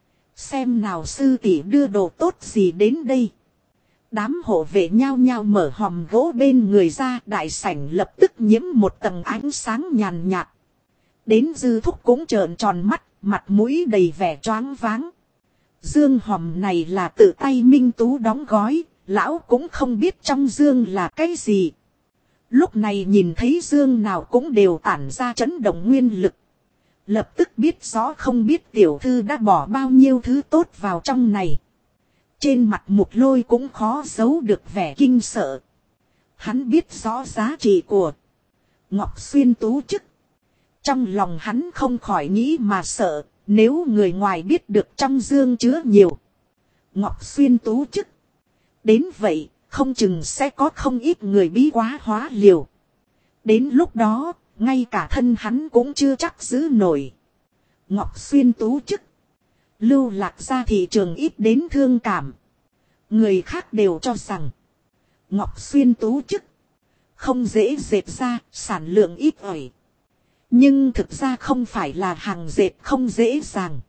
Xem nào sư tỷ đưa đồ tốt gì đến đây. Đám hộ vệ nhao nhao mở hòm gỗ bên người ra, đại sảnh lập tức nhiễm một tầng ánh sáng nhàn nhạt. Đến Dư Thúc cũng trợn tròn mắt, mặt mũi đầy vẻ choáng váng. Dương hòm này là tự tay Minh Tú đóng gói, lão cũng không biết trong dương là cái gì. Lúc này nhìn thấy dương nào cũng đều tản ra chấn động nguyên lực. Lập tức biết rõ không biết tiểu thư đã bỏ bao nhiêu thứ tốt vào trong này. Trên mặt Mục Lôi cũng khó giấu được vẻ kinh sợ. Hắn biết rõ giá trị của Ngọc Xuyên tú chức. Trong lòng hắn không khỏi nghĩ mà sợ, nếu người ngoài biết được trong dương chứa nhiều Ngọc Xuyên tú chức. Đến vậy, không chừng sẽ có không ít người bí quá hóa liều. Đến lúc đó, ngay cả thân hắn cũng chưa chắc giữ nổi. Ngọc Xuyên tú chức. Lưu lạc ra thị trường ít đến thương cảm. Người khác đều cho rằng Ngọc Xuyên tú chức không dễ dệt ra, sản lượng ít ỏi. Nhưng thực ra không phải là hàng dệt không dễ dàng.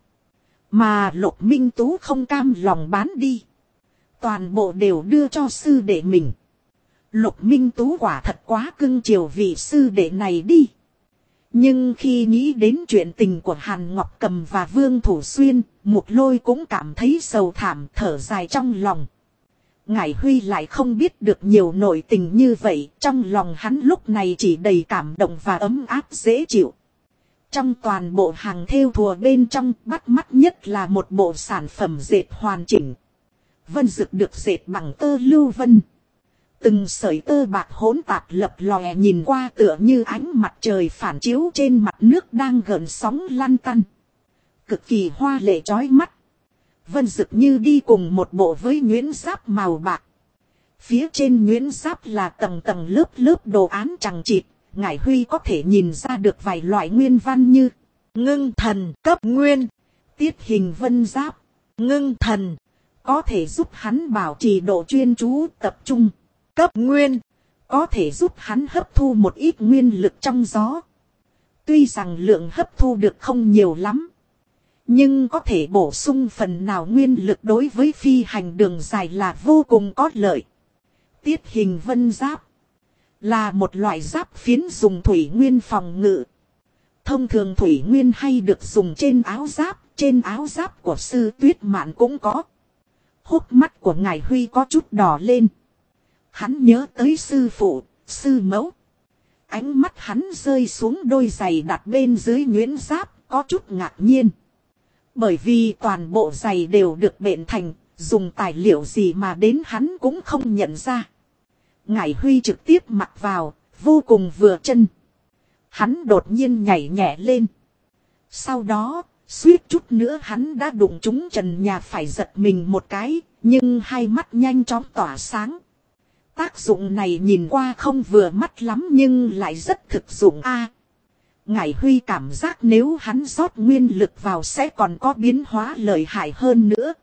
Mà Lục Minh Tú không cam lòng bán đi. Toàn bộ đều đưa cho sư đệ mình. Lục Minh Tú quả thật quá cưng chiều vị sư đệ này đi. Nhưng khi nghĩ đến chuyện tình của Hàn Ngọc Cầm và Vương Thủ Xuyên, Mục Lôi cũng cảm thấy sầu thảm, thở dài trong lòng. Ngải Huy lại không biết được nhiều nội tình như vậy, trong lòng hắn lúc này chỉ đầy cảm động và ấm áp dễ chịu. Trong toàn bộ hàng thêu thùa bên trong, bắt mắt nhất là một bộ sản phẩm dệt hoàn chỉnh. Vân dực được dệt bằng tơ lưu vân. Từng sợi tơ bạc hỗn tạp lập lòe, nhìn qua tựa như ánh mặt trời phản chiếu trên mặt nước đang gợn sóng lăn tăn. Cực kỳ hoa lệ chói mắt. Vân dực như đi cùng một bộ với nhuyễn giáp màu bạc. Phía trên nhuyễn giáp là tầng tầng lớp lớp đồ án chằng chịt. Ngải Huy có thể nhìn ra được vài loại nguyên văn như ngưng thần cấp nguyên, tiết hình vân giáp, ngưng thần, có thể giúp hắn bảo trì độ chuyên chú tập trung, cấp nguyên, có thể giúp hắn hấp thu một ít nguyên lực trong gió. Tuy rằng lượng hấp thu được không nhiều lắm, nhưng có thể bổ sung phần nào nguyên lực đối với phi hành đường dài là vô cùng có lợi. Tiết hình vân giáp là một loại giáp phiến dùng thủy nguyên phòng ngự. Thông thường thủy nguyên hay được dùng trên áo giáp của Sư Tuyết Mạn cũng có. Hốc mắt của Ngải Huy có chút đỏ lên. Hắn nhớ tới sư phụ, sư mẫu. Ánh mắt hắn rơi xuống đôi giày đặt bên dưới nhuyễn giáp, có chút ngạc nhiên. Bởi vì toàn bộ giày đều được bện thành, dùng tài liệu gì mà đến hắn cũng không nhận ra. Ngải Huy trực tiếp mặc vào, vô cùng vừa chân. Hắn đột nhiên nhảy nhẹ lên. Sau đó, suýt chút nữa hắn đã đụng trúng trần nhà, phải giật mình một cái, nhưng hai mắt nhanh chóng tỏa sáng. Tác dụng này nhìn qua không vừa mắt lắm nhưng lại rất thực dụng a. Ngải Huy cảm giác nếu hắn rót nguyên lực vào sẽ còn có biến hóa lợi hại hơn nữa.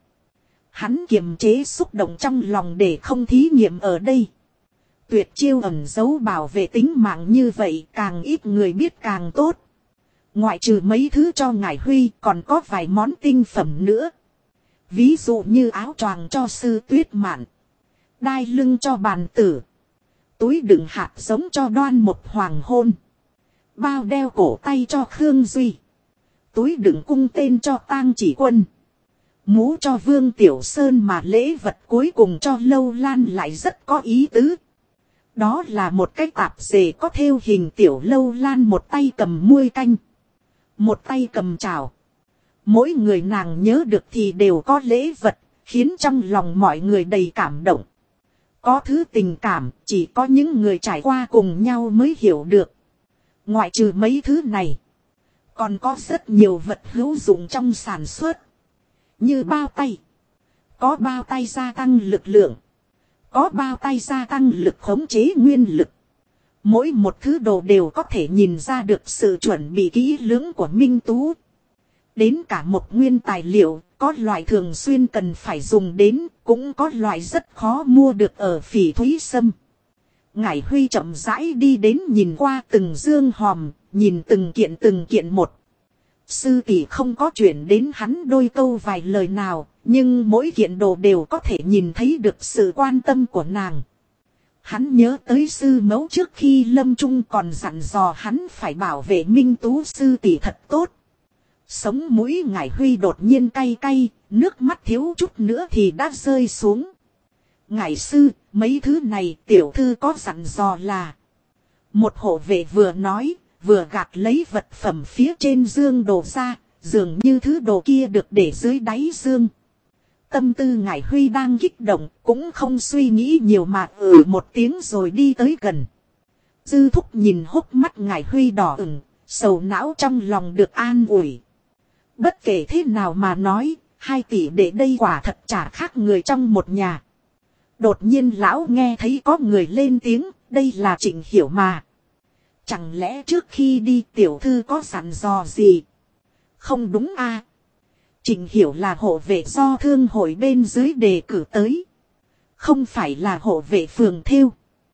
Hắn kiềm chế xúc động trong lòng để không thí nghiệm ở đây. Tuyệt chiêu ẩn giấu bảo vệ tính mạng như vậy, càng ít người biết càng tốt. Ngoại trừ mấy thứ cho Ngải Huy còn có vài món tinh phẩm nữa. Ví dụ như áo choàng cho Sư Tuyết Mạn, đai lưng cho bàn tử, túi đựng hạt giống cho Đoan Mục Hoàng hôn, bao đeo cổ tay cho Khương Duy, túi đựng cung tên cho Tang Chỉ Quân, mũ cho Vương Tiểu Sơn, mà lễ vật cuối cùng cho Lâu Lan lại rất có ý tứ. Đó là một cái tạp dề có thêu hình tiểu Lâu Lan, một tay cầm muôi canh, một tay cầm chảo. Mỗi người nàng nhớ được thì đều có lễ vật, khiến trong lòng mọi người đầy cảm động. Có thứ tình cảm chỉ có những người trải qua cùng nhau mới hiểu được. Ngoại trừ mấy thứ này, còn có rất nhiều vật hữu dụng trong sản xuất. Như bao tay. Có bao tay gia tăng lực lượng. Có bao tay gia tăng lực khống chế nguyên lực. Mỗi một thứ đồ đều có thể nhìn ra được sự chuẩn bị kỹ lưỡng của Minh Tú. Đến cả một nguyên tài liệu, có loại thường xuyên cần phải dùng đến, cũng có loại rất khó mua được ở Phỉ Thúy Sâm. Ngải Huy chậm rãi đi đến nhìn qua từng dương hòm, nhìn từng kiện một. Sư tỷ không có chuyển đến hắn đôi câu vài lời nào, nhưng mỗi kiện đồ đều có thể nhìn thấy được sự quan tâm của nàng. Hắn nhớ tới sư mẫu trước khi lâm chung còn dặn dò hắn phải bảo vệ Minh Tú sư tỷ thật tốt. Sống mũi Ngải Huy đột nhiên cay cay, nước mắt thiếu chút nữa thì đã rơi xuống. Ngải sư, mấy thứ này tiểu thư có dặn dò là. Một hộ vệ vừa nói, vừa gạt lấy vật phẩm phía trên dương đồ ra, dường như thứ đồ kia được để dưới đáy dương. Tâm tư Ngải Huy đang kích động, cũng không suy nghĩ nhiều mà một tiếng rồi đi tới gần. Dư Thúc nhìn hốc mắt Ngải Huy đỏ ửng, sầu não trong lòng được an ủi. Bất kể thế nào mà nói, 2 tỷ đệ đây quả thật chả khác người trong một nhà. Đột nhiên lão nghe thấy có người lên tiếng, đây là Trịnh Hiểu mà. Chẳng lẽ trước khi đi tiểu thư có dặn dò gì? Không đúng à? Trịnh Hiểu là hộ vệ do thương hội bên dưới đề cử tới. Không phải là hộ vệ phường thêu.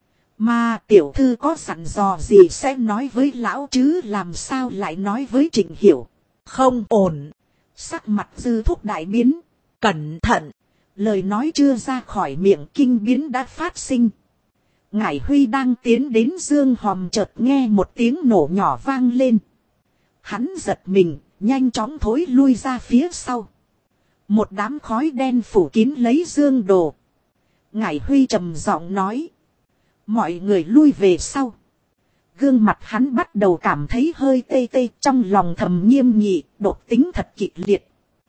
Mà tiểu thư có dặn dò gì sẽ nói với lão chứ làm sao lại nói với Trịnh Hiểu. Không ổn. Sắc mặt Dư Thúc đại biến. Cẩn thận. Lời nói chưa ra khỏi miệng kinh biến đã phát sinh. Ngải Huy đang tiến đến dương hòm chợt nghe một tiếng nổ nhỏ vang lên. Hắn giật mình, nhanh chóng thối lui ra phía sau. Một đám khói đen phủ kín lấy dương đồ. Ngải Huy trầm giọng nói. Mọi người lui về sau. Gương mặt hắn bắt đầu cảm thấy hơi tê tê, trong lòng thầm nghiêm nghị, đột tính thật kịch liệt.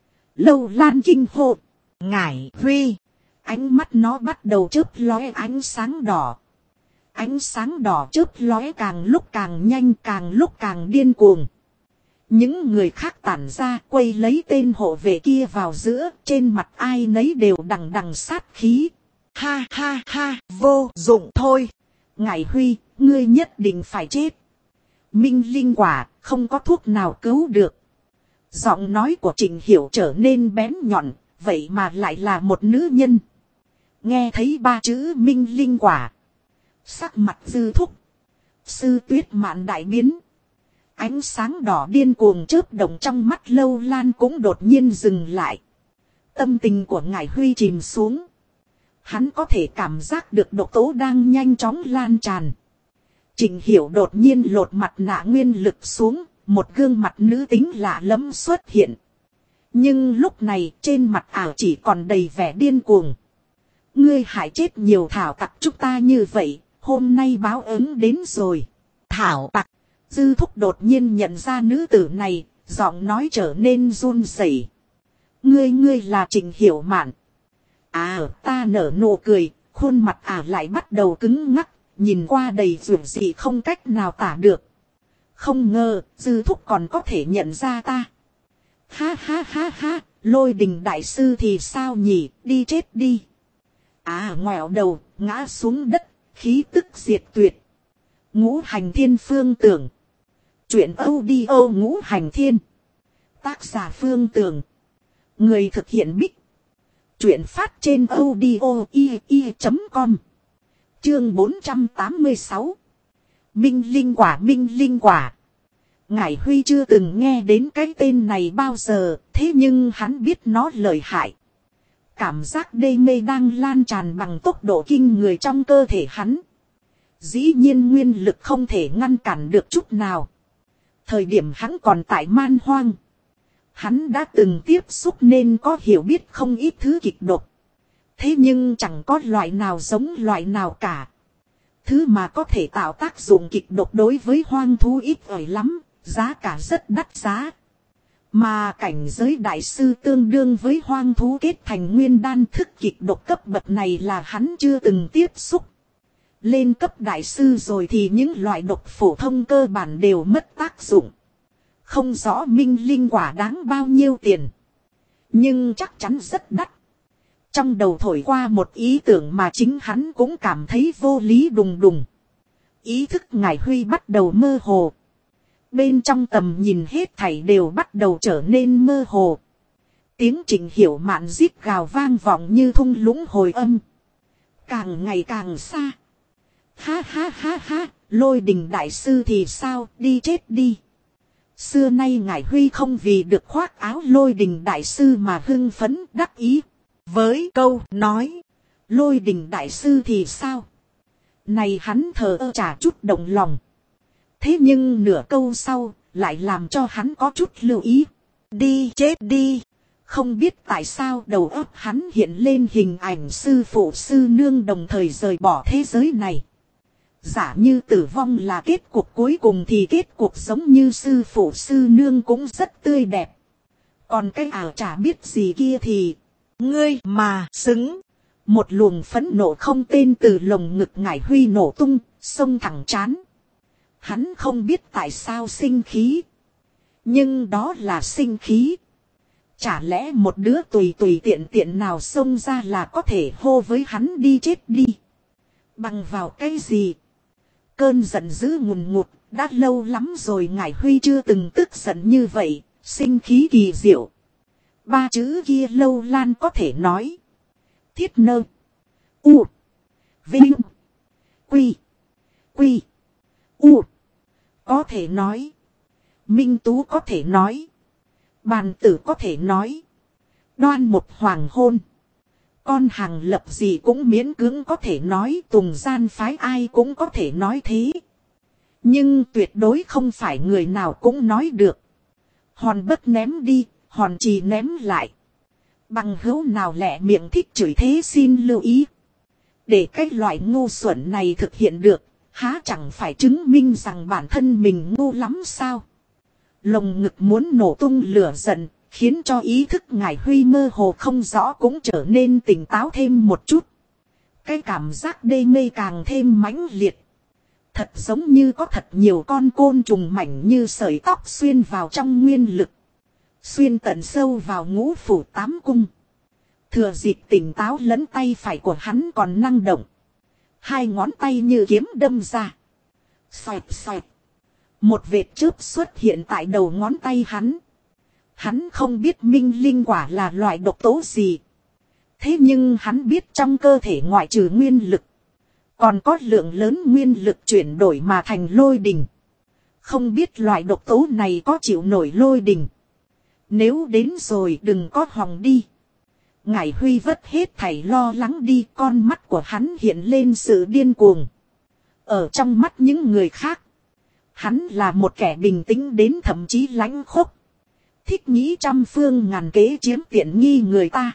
Lâu Lan kinh hô. Ngải Huy. Ánh mắt nó bắt đầu chớp lóe ánh sáng đỏ. Ánh sáng đỏ chớp lóe càng lúc càng nhanh, càng lúc càng điên cuồng. Những người khác tản ra quay lấy tên hộ vệ kia vào giữa, trên mặt ai nấy đều đằng đằng sát khí. Ha ha ha, vô dụng thôi. Ngải Huy, ngươi nhất định phải chết. Minh linh quả, không có thuốc nào cứu được. Giọng nói của Trịnh Hiểu trở nên bén nhọn, vậy mà lại là một nữ nhân. Nghe thấy 3 chữ minh linh quả. Sắc mặt Dư Thúc. Sư Tuyết Mạn đại biến. Ánh sáng đỏ điên cuồng chớp động trong mắt Lâu Lan cũng đột nhiên dừng lại. Tâm tình của Ngải Huy chìm xuống. Hắn có thể cảm giác được độc tố đang nhanh chóng lan tràn. Trịnh Hiểu đột nhiên lột mặt nạ nguyên lực xuống, một gương mặt nữ tính lạ lẫm xuất hiện. Nhưng lúc này trên mặt ảo chỉ còn đầy vẻ điên cuồng. Ngươi hại chết nhiều thảo tặc chúng ta như vậy, hôm nay báo ứng đến rồi. Thảo tặc. Dư Thúc đột nhiên nhận ra nữ tử này, giọng nói trở nên run rẩy. Ngươi là Trịnh Hiểu Mạn. À, ta nở nụ cười, khuôn mặt lại bắt đầu cứng ngắc, nhìn qua đầy rủi dị không cách nào tả được. Không ngờ, Dư Thúc còn có thể nhận ra ta. Ha ha ha ha, Lôi Đình đại sư thì sao nhỉ, đi chết đi. Ngoẹo đầu, ngã xuống đất, khí tức diệt tuyệt. Ngũ Hành Thiên Phương Tưởng. Chuyện audio Ngũ Hành Thiên. Tác giả Phương Tưởng. Người thực hiện Bích. Chuyện phát trên audio.com. Chương 486. Minh linh quả, minh linh quả. Ngải Huy chưa từng nghe đến cái tên này bao giờ, thế nhưng hắn biết nó lợi hại. Cảm giác đê mê đang lan tràn bằng tốc độ kinh người trong cơ thể hắn. Dĩ nhiên nguyên lực không thể ngăn cản được chút nào. Thời điểm hắn còn tại Man Hoang. Hắn đã từng tiếp xúc nên có hiểu biết không ít thứ kịch độc. Thế nhưng chẳng có loại nào giống loại nào cả. Thứ mà có thể tạo tác dụng kịch độc đối với hoang thú ít ỏi lắm, giá cả rất đắt giá. Mà cảnh giới đại sư tương đương với hoang thú kết thành nguyên đan thức kịch độc cấp bậc này là hắn chưa từng tiếp xúc. Lên cấp đại sư rồi thì những loại độc phổ thông cơ bản đều mất tác dụng. Không rõ minh linh quả đáng bao nhiêu tiền. Nhưng chắc chắn rất đắt. Trong đầu thổi qua một ý tưởng mà chính hắn cũng cảm thấy vô lý đùng đùng. Ý thức Ngải Huy bắt đầu mơ hồ. Bên trong tầm nhìn hết thảy đều bắt đầu trở nên mơ hồ. Tiếng Trịnh Hiểu Mạn rít gào vang vọng như thung lũng hồi âm. Càng ngày càng xa. Ha ha ha ha, Lôi Đình đại sư thì sao, đi chết đi. Xưa nay Ngải Huy không vì được khoác áo Lôi Đình đại sư mà hưng phấn đắc ý. Với câu nói, Lôi Đình đại sư thì sao? Này hắn thờ ơ chả chút động lòng. Thế nhưng nửa câu sau, lại làm cho hắn có chút lưu ý. Đi chết đi. Không biết tại sao đầu óc hắn hiện lên hình ảnh sư phụ sư nương đồng thời rời bỏ thế giới này. Giả như tử vong là kết cục cuối cùng thì kết cục giống như sư phụ sư nương cũng rất tươi đẹp. Còn cái chả biết gì kia thì, ngươi mà xứng. Một luồng phẫn nộ không tên từ lồng ngực Ngải Huy nổ tung, xông thẳng trán. Hắn không biết tại sao sinh khí. Nhưng đó là sinh khí. Chả lẽ một đứa tùy tiện tiện nào xông ra là có thể hô với hắn đi chết đi. Bằng vào cái gì? Cơn giận dữ ngùn ngụt, đã lâu lắm rồi Ngải Huy chưa từng tức giận như vậy, sinh khí kỳ diệu. Ba chữ kia Lâu Lan có thể nói. Thiết nơ. U. Vinh. Quy. Quy. U. Có thể nói. Minh Tú có thể nói. Bàn tử có thể nói. Đoan một hoàng hôn. Con hàng lập gì cũng miễn cưỡng có thể nói. Tùng gian phái ai cũng có thể nói thế. Nhưng tuyệt đối không phải người nào cũng nói được. Hòn bất ném đi, hòn trì ném lại. Bằng hữu nào lẹ miệng thích chửi thế xin lưu ý. Để cái loại ngu xuẩn này thực hiện được, há chẳng phải chứng minh rằng bản thân mình ngu lắm sao. Lồng ngực muốn nổ tung lửa giận, khiến cho ý thức Ngải Huy mơ hồ không rõ cũng trở nên tỉnh táo thêm một chút. Cái cảm giác đê mê càng thêm mãnh liệt. Thật giống như có thật nhiều con côn trùng mảnh như sợi tóc xuyên vào trong nguyên lực. Xuyên tận sâu vào ngũ phủ tám cung. Thừa dịp tỉnh táo lẫn tay phải của hắn còn năng động. Hai ngón tay như kiếm đâm ra. Xoẹt xoẹt. Một vệt chớp xuất hiện tại đầu ngón tay hắn. Hắn không biết minh linh quả là loại độc tố gì. Thế nhưng hắn biết trong cơ thể ngoại trừ nguyên lực. Còn có lượng lớn nguyên lực chuyển đổi mà thành lôi đình. Không biết loại độc tố này có chịu nổi lôi đình. Nếu đến rồi đừng có hòng đi. Ngải Huy vất hết thảy lo lắng đi, con mắt của hắn hiện lên sự điên cuồng. Ở trong mắt những người khác, hắn là một kẻ bình tĩnh đến thậm chí lãnh khốc. Thích nghĩ trăm phương ngàn kế chiếm tiện nghi người ta.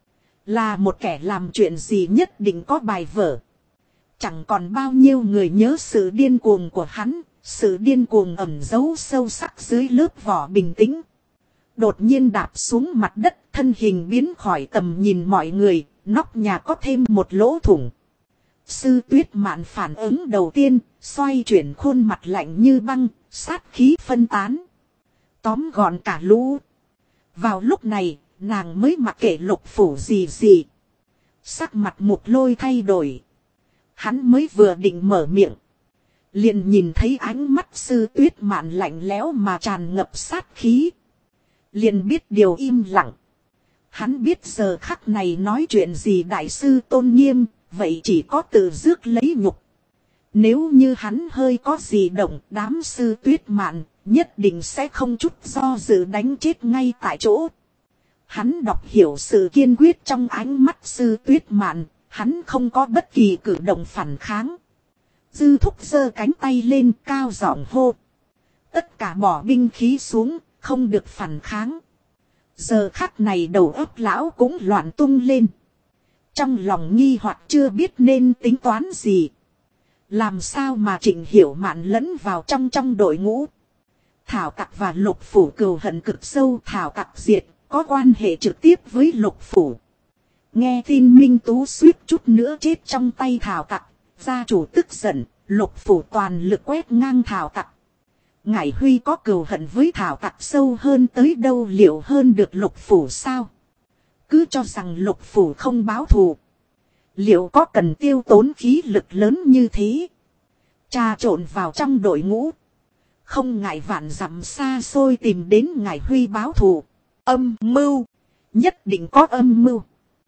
Là một kẻ làm chuyện gì nhất định có bài vở. Chẳng còn bao nhiêu người nhớ sự điên cuồng của hắn, sự điên cuồng ẩn giấu sâu sắc dưới lớp vỏ bình tĩnh. Đột nhiên đạp xuống mặt đất, thân hình biến khỏi tầm nhìn mọi người, nóc nhà có thêm một lỗ thủng. Sư Tuyết Mạn phản ứng đầu tiên, xoay chuyển khuôn mặt lạnh như băng, sát khí phân tán. Tóm gọn cả lũ. Vào lúc này, nàng mới mặc kệ Lục Phủ gì. Sắc mặt Mục Lôi thay đổi. Hắn mới vừa định mở miệng. Liền nhìn thấy ánh mắt Sư Tuyết Mạn lạnh lẽo mà tràn ngập sát khí. Liền biết điều im lặng. Hắn biết giờ khắc này nói chuyện gì đại sư tôn nghiêm, vậy chỉ có tự rước lấy nhục. Nếu như hắn hơi có gì động, đám Sư Tuyết Mạn nhất định sẽ không chút do dự đánh chết ngay tại chỗ. Hắn đọc hiểu sự kiên quyết trong ánh mắt Sư Tuyết Mạn, hắn không có bất kỳ cử động phản kháng. Dư Thúc giơ cánh tay lên cao giọng hô. Tất cả bỏ binh khí xuống, không được phản kháng. Giờ khắc này đầu óc lão cũng loạn tung lên. Trong lòng nghi hoặc chưa biết nên tính toán gì. Làm sao mà Trịnh Hiểu Mạn lẫn vào trong đội ngũ. Thảo Tặc và Lục Phủ cừu hận cực sâu. Thảo Tặc diệt có quan hệ trực tiếp với Lục Phủ. Nghe tin Minh Tú suýt chút nữa chết trong tay Thảo Tặc. Gia chủ tức giận, Lục Phủ toàn lực quét ngang Thảo Tặc. Ngải Huy có cừu hận với Thảo Tặc sâu hơn tới đâu, liệu hơn được Lục Phủ sao? Cứ cho rằng Lục Phủ không báo thù. Liệu có cần tiêu tốn khí lực lớn như thế? trà trộn vào trong đội ngũ. Không ngại vạn dặm xa xôi tìm đến ngài Huy báo thù. Âm mưu. Nhất định có âm mưu.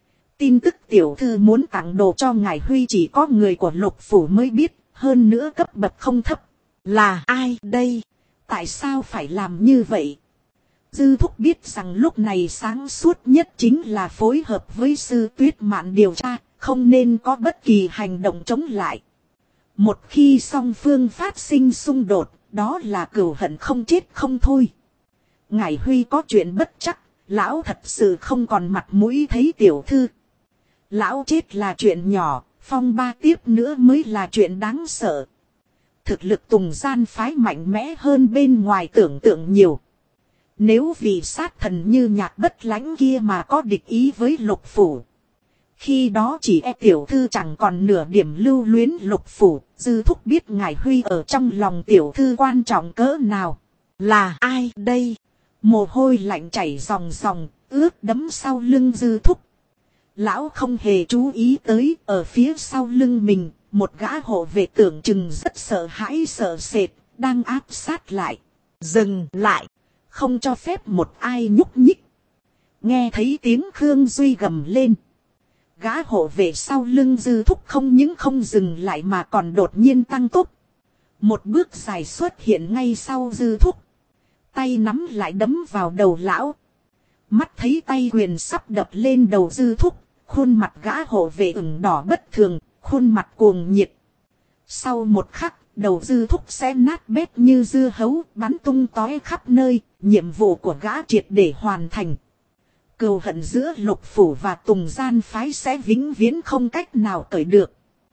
Tin tức tiểu thư muốn tặng đồ cho ngài Huy chỉ có người của Lục Phủ mới biết. Hơn nữa cấp bậc không thấp. Là ai đây? Tại sao phải làm như vậy? Dư Thúc biết rằng lúc này sáng suốt nhất chính là phối hợp với Sư Tuyết Mạn điều tra. Không nên có bất kỳ hành động chống lại. Một khi song phương phát sinh xung đột. Đó là cừu hận không chết không thôi. Ngài Huy có chuyện bất chắc. Lão thật sự không còn mặt mũi thấy tiểu thư. Lão chết là chuyện nhỏ. Phong ba tiếp nữa mới là chuyện đáng sợ. Thực lực Tùng Gian phái mạnh mẽ hơn bên ngoài tưởng tượng nhiều. Nếu vì sát thần như Nhạc Bất Lãnh kia mà có địch ý với Lục Phủ. Khi đó chỉ tiểu thư chẳng còn nửa điểm lưu luyến Lục Phủ. Dư Thúc biết ngài Huy ở trong lòng tiểu thư quan trọng cỡ nào. Là ai đây? Mồ hôi lạnh chảy ròng ròng, ướt đẫm sau lưng Dư Thúc. Lão không hề chú ý tới ở phía sau lưng mình. Một gã hộ vệ tưởng chừng rất sợ hãi sợ sệt, đang áp sát lại. Dừng lại, không cho phép một ai nhúc nhích. Nghe thấy tiếng Khương Duy gầm lên. Gã hộ vệ sau lưng Dư Thúc không những không dừng lại mà còn đột nhiên tăng tốc. Một bước dài xuất hiện ngay sau Dư Thúc. Tay nắm lại đấm vào đầu lão. Mắt thấy tay quyền sắp đập lên đầu Dư Thúc. Khuôn mặt gã hộ vệ ửng đỏ bất thường, khuôn mặt cuồng nhiệt. Sau một khắc, đầu Dư Thúc sẽ nát bét như dưa hấu, bắn tung tóe khắp nơi, nhiệm vụ của gã triệt để hoàn thành. Cừu hận giữa Lục Phủ và Tùng Gian phái sẽ vĩnh viễn không cách nào cởi được.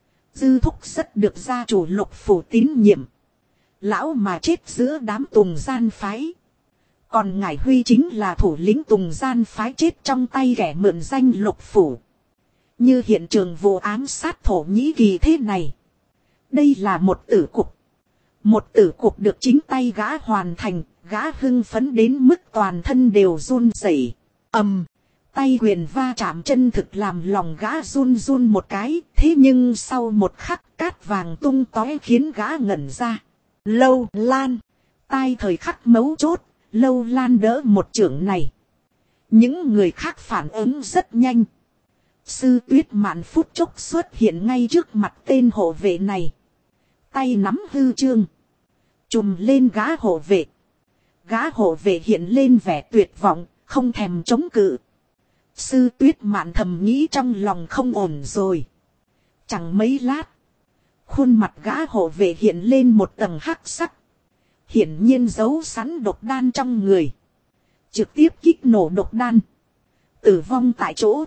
Dư Thúc rất được gia chủ Lục Phủ tín nhiệm. Lão mà chết giữa đám Tùng Gian phái. Còn ngài Huy chính là thủ lĩnh Tùng Gian phái chết trong tay kẻ mượn danh Lục Phủ. Như hiện trường vụ ám sát Thổ Nhĩ Kỳ thế này. Đây là một tử cục. Một tử cục được chính tay gã hoàn thành, gã hưng phấn đến mức toàn thân đều run rẩy. Tay quyền va chạm chân thực làm lòng gã run run một cái, thế nhưng sau một khắc cát vàng tung tóe khiến gã ngẩn ra. Lâu Lan, tai thời khắc mấu chốt, Lâu Lan đỡ một chưởng này. Những người khác phản ứng rất nhanh. Sư Tuyết Mạn phút chốc xuất hiện ngay trước mặt tên hộ vệ này. Tay nắm hư chương. Chùm lên gã hộ vệ. Gã hộ vệ hiện lên vẻ tuyệt vọng, không thèm chống cự. Sư Tuyết Mạn thầm nghĩ trong lòng không ổn rồi. Chẳng mấy lát. Khuôn mặt gã hộ vệ hiện lên một tầng hắc sắc. Hiển nhiên giấu sẵn độc đan trong người. Trực tiếp kích nổ độc đan. Tử vong tại chỗ.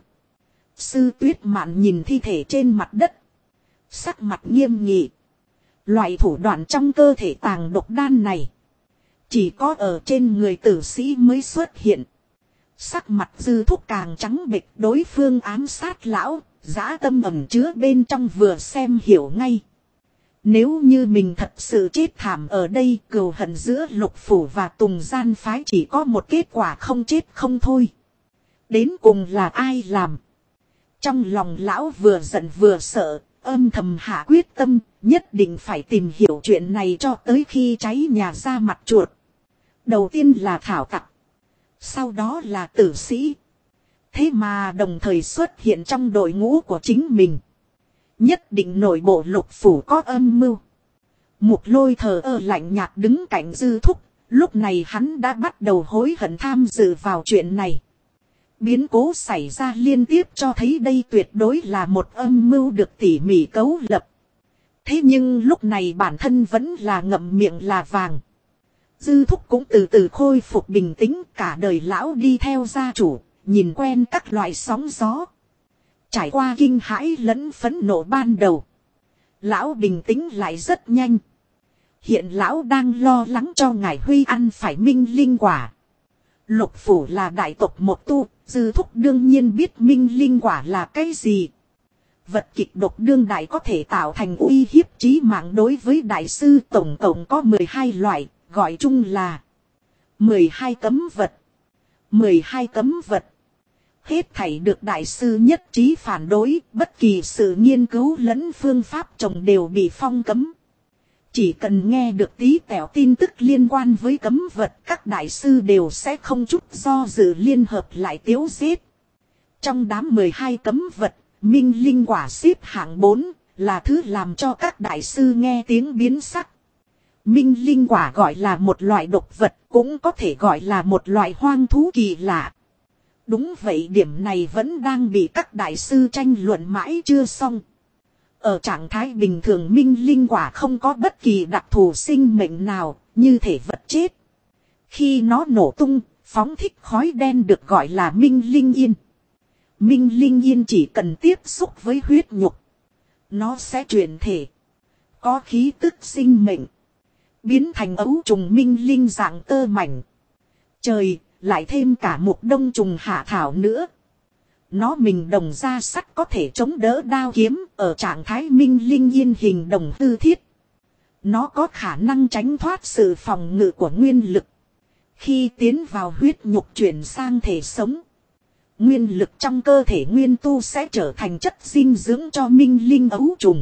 Sư Tuyết Mạn nhìn thi thể trên mặt đất. Sắc mặt nghiêm nghị. Loại thủ đoạn trong cơ thể tàng độc đan này. Chỉ có ở trên người tử sĩ mới xuất hiện. Sắc mặt Dư Thúc càng trắng bệch, đối phương ám sát lão, dã tâm ẩn chứa bên trong vừa xem hiểu ngay. Nếu như mình thật sự chết thảm ở đây, cừu hận giữa Lục Phủ và Tùng Gian phái chỉ có một kết quả không chết không thôi. Đến cùng là ai làm? Trong lòng lão vừa giận vừa sợ, âm thầm hạ quyết tâm, nhất định phải tìm hiểu chuyện này cho tới khi cháy nhà ra mặt chuột. Đầu tiên là thảo tặc. Sau đó là tử sĩ. Thế mà đồng thời xuất hiện trong đội ngũ của chính mình. Nhất định nội bộ Lục Phủ có âm mưu. Mục Lôi thờ ơ lạnh nhạt đứng cạnh Dư Thúc. Lúc này hắn đã bắt đầu hối hận tham dự vào chuyện này. Biến cố xảy ra liên tiếp cho thấy đây tuyệt đối là một âm mưu được tỉ mỉ cấu lập. Thế nhưng lúc này bản thân vẫn là ngậm miệng là vàng. Dư Thúc cũng từ từ khôi phục bình tĩnh, cả đời lão đi theo gia chủ, nhìn quen các loại sóng gió. Trải qua kinh hãi lẫn phẫn nộ ban đầu. Lão bình tĩnh lại rất nhanh. Hiện lão đang lo lắng cho ngài Huy ăn phải minh linh quả. Lục Phủ là đại tộc một tu, Dư Thúc đương nhiên biết minh linh quả là cái gì. Vật kịch độc đương đại có thể tạo thành uy hiếp chí mạng đối với đại sư, tổng cộng có 12 loại, gọi chung là 12 cấm vật. 12 cấm vật. Hết thảy được đại sư nhất trí phản đối, bất kỳ sự nghiên cứu lẫn phương pháp trồng đều bị phong cấm. Chỉ cần nghe được tí tẹo tin tức liên quan với cấm vật, các đại sư đều sẽ không chút do dự liên hợp lại tiếu giết. Trong đám 12 cấm vật, minh linh quả xếp hạng 4, là thứ làm cho các đại sư nghe tiếng biến sắc. Minh linh quả gọi là một loại độc vật, cũng có thể gọi là một loại hoang thú kỳ lạ. Đúng vậy, điểm này vẫn đang bị các đại sư tranh luận mãi chưa xong. Ở trạng thái bình thường minh linh quả không có bất kỳ đặc thù sinh mệnh nào, như thể vật chết. Khi nó nổ tung, phóng thích khói đen được gọi là minh linh yên. Minh linh yên chỉ cần tiếp xúc với huyết nhục, nó sẽ chuyển thể, có khí tức sinh mệnh, biến thành ấu trùng minh linh dạng tơ mảnh. Trời, lại thêm cả một đông trùng hạ thảo nữa. Nó mình đồng ra sắt có thể chống đỡ đao kiếm, ở trạng thái minh linh yên hình đồng tư thiết. Nó có khả năng tránh thoát sự phòng ngự của nguyên lực. Khi tiến vào huyết nhục chuyển sang thể sống, nguyên lực trong cơ thể nguyên tu sẽ trở thành chất dinh dưỡng cho minh linh ấu trùng.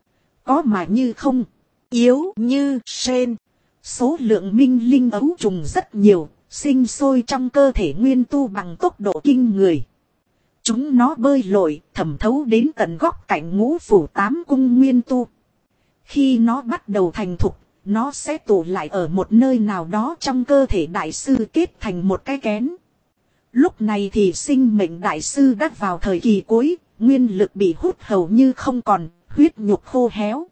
Có mà như không, yếu như sên. Số lượng minh linh ấu trùng rất nhiều, sinh sôi trong cơ thể nguyên tu bằng tốc độ kinh người. Chúng nó bơi lội, thẩm thấu đến tận góc cạnh ngũ phủ tám cung nguyên tu. Khi nó bắt đầu thành thục, nó sẽ tụ lại ở một nơi nào đó trong cơ thể đại sư kết thành một cái kén. Lúc này thì sinh mệnh đại sư đã vào thời kỳ cuối, nguyên lực bị hút hầu như không còn, huyết nhục khô héo.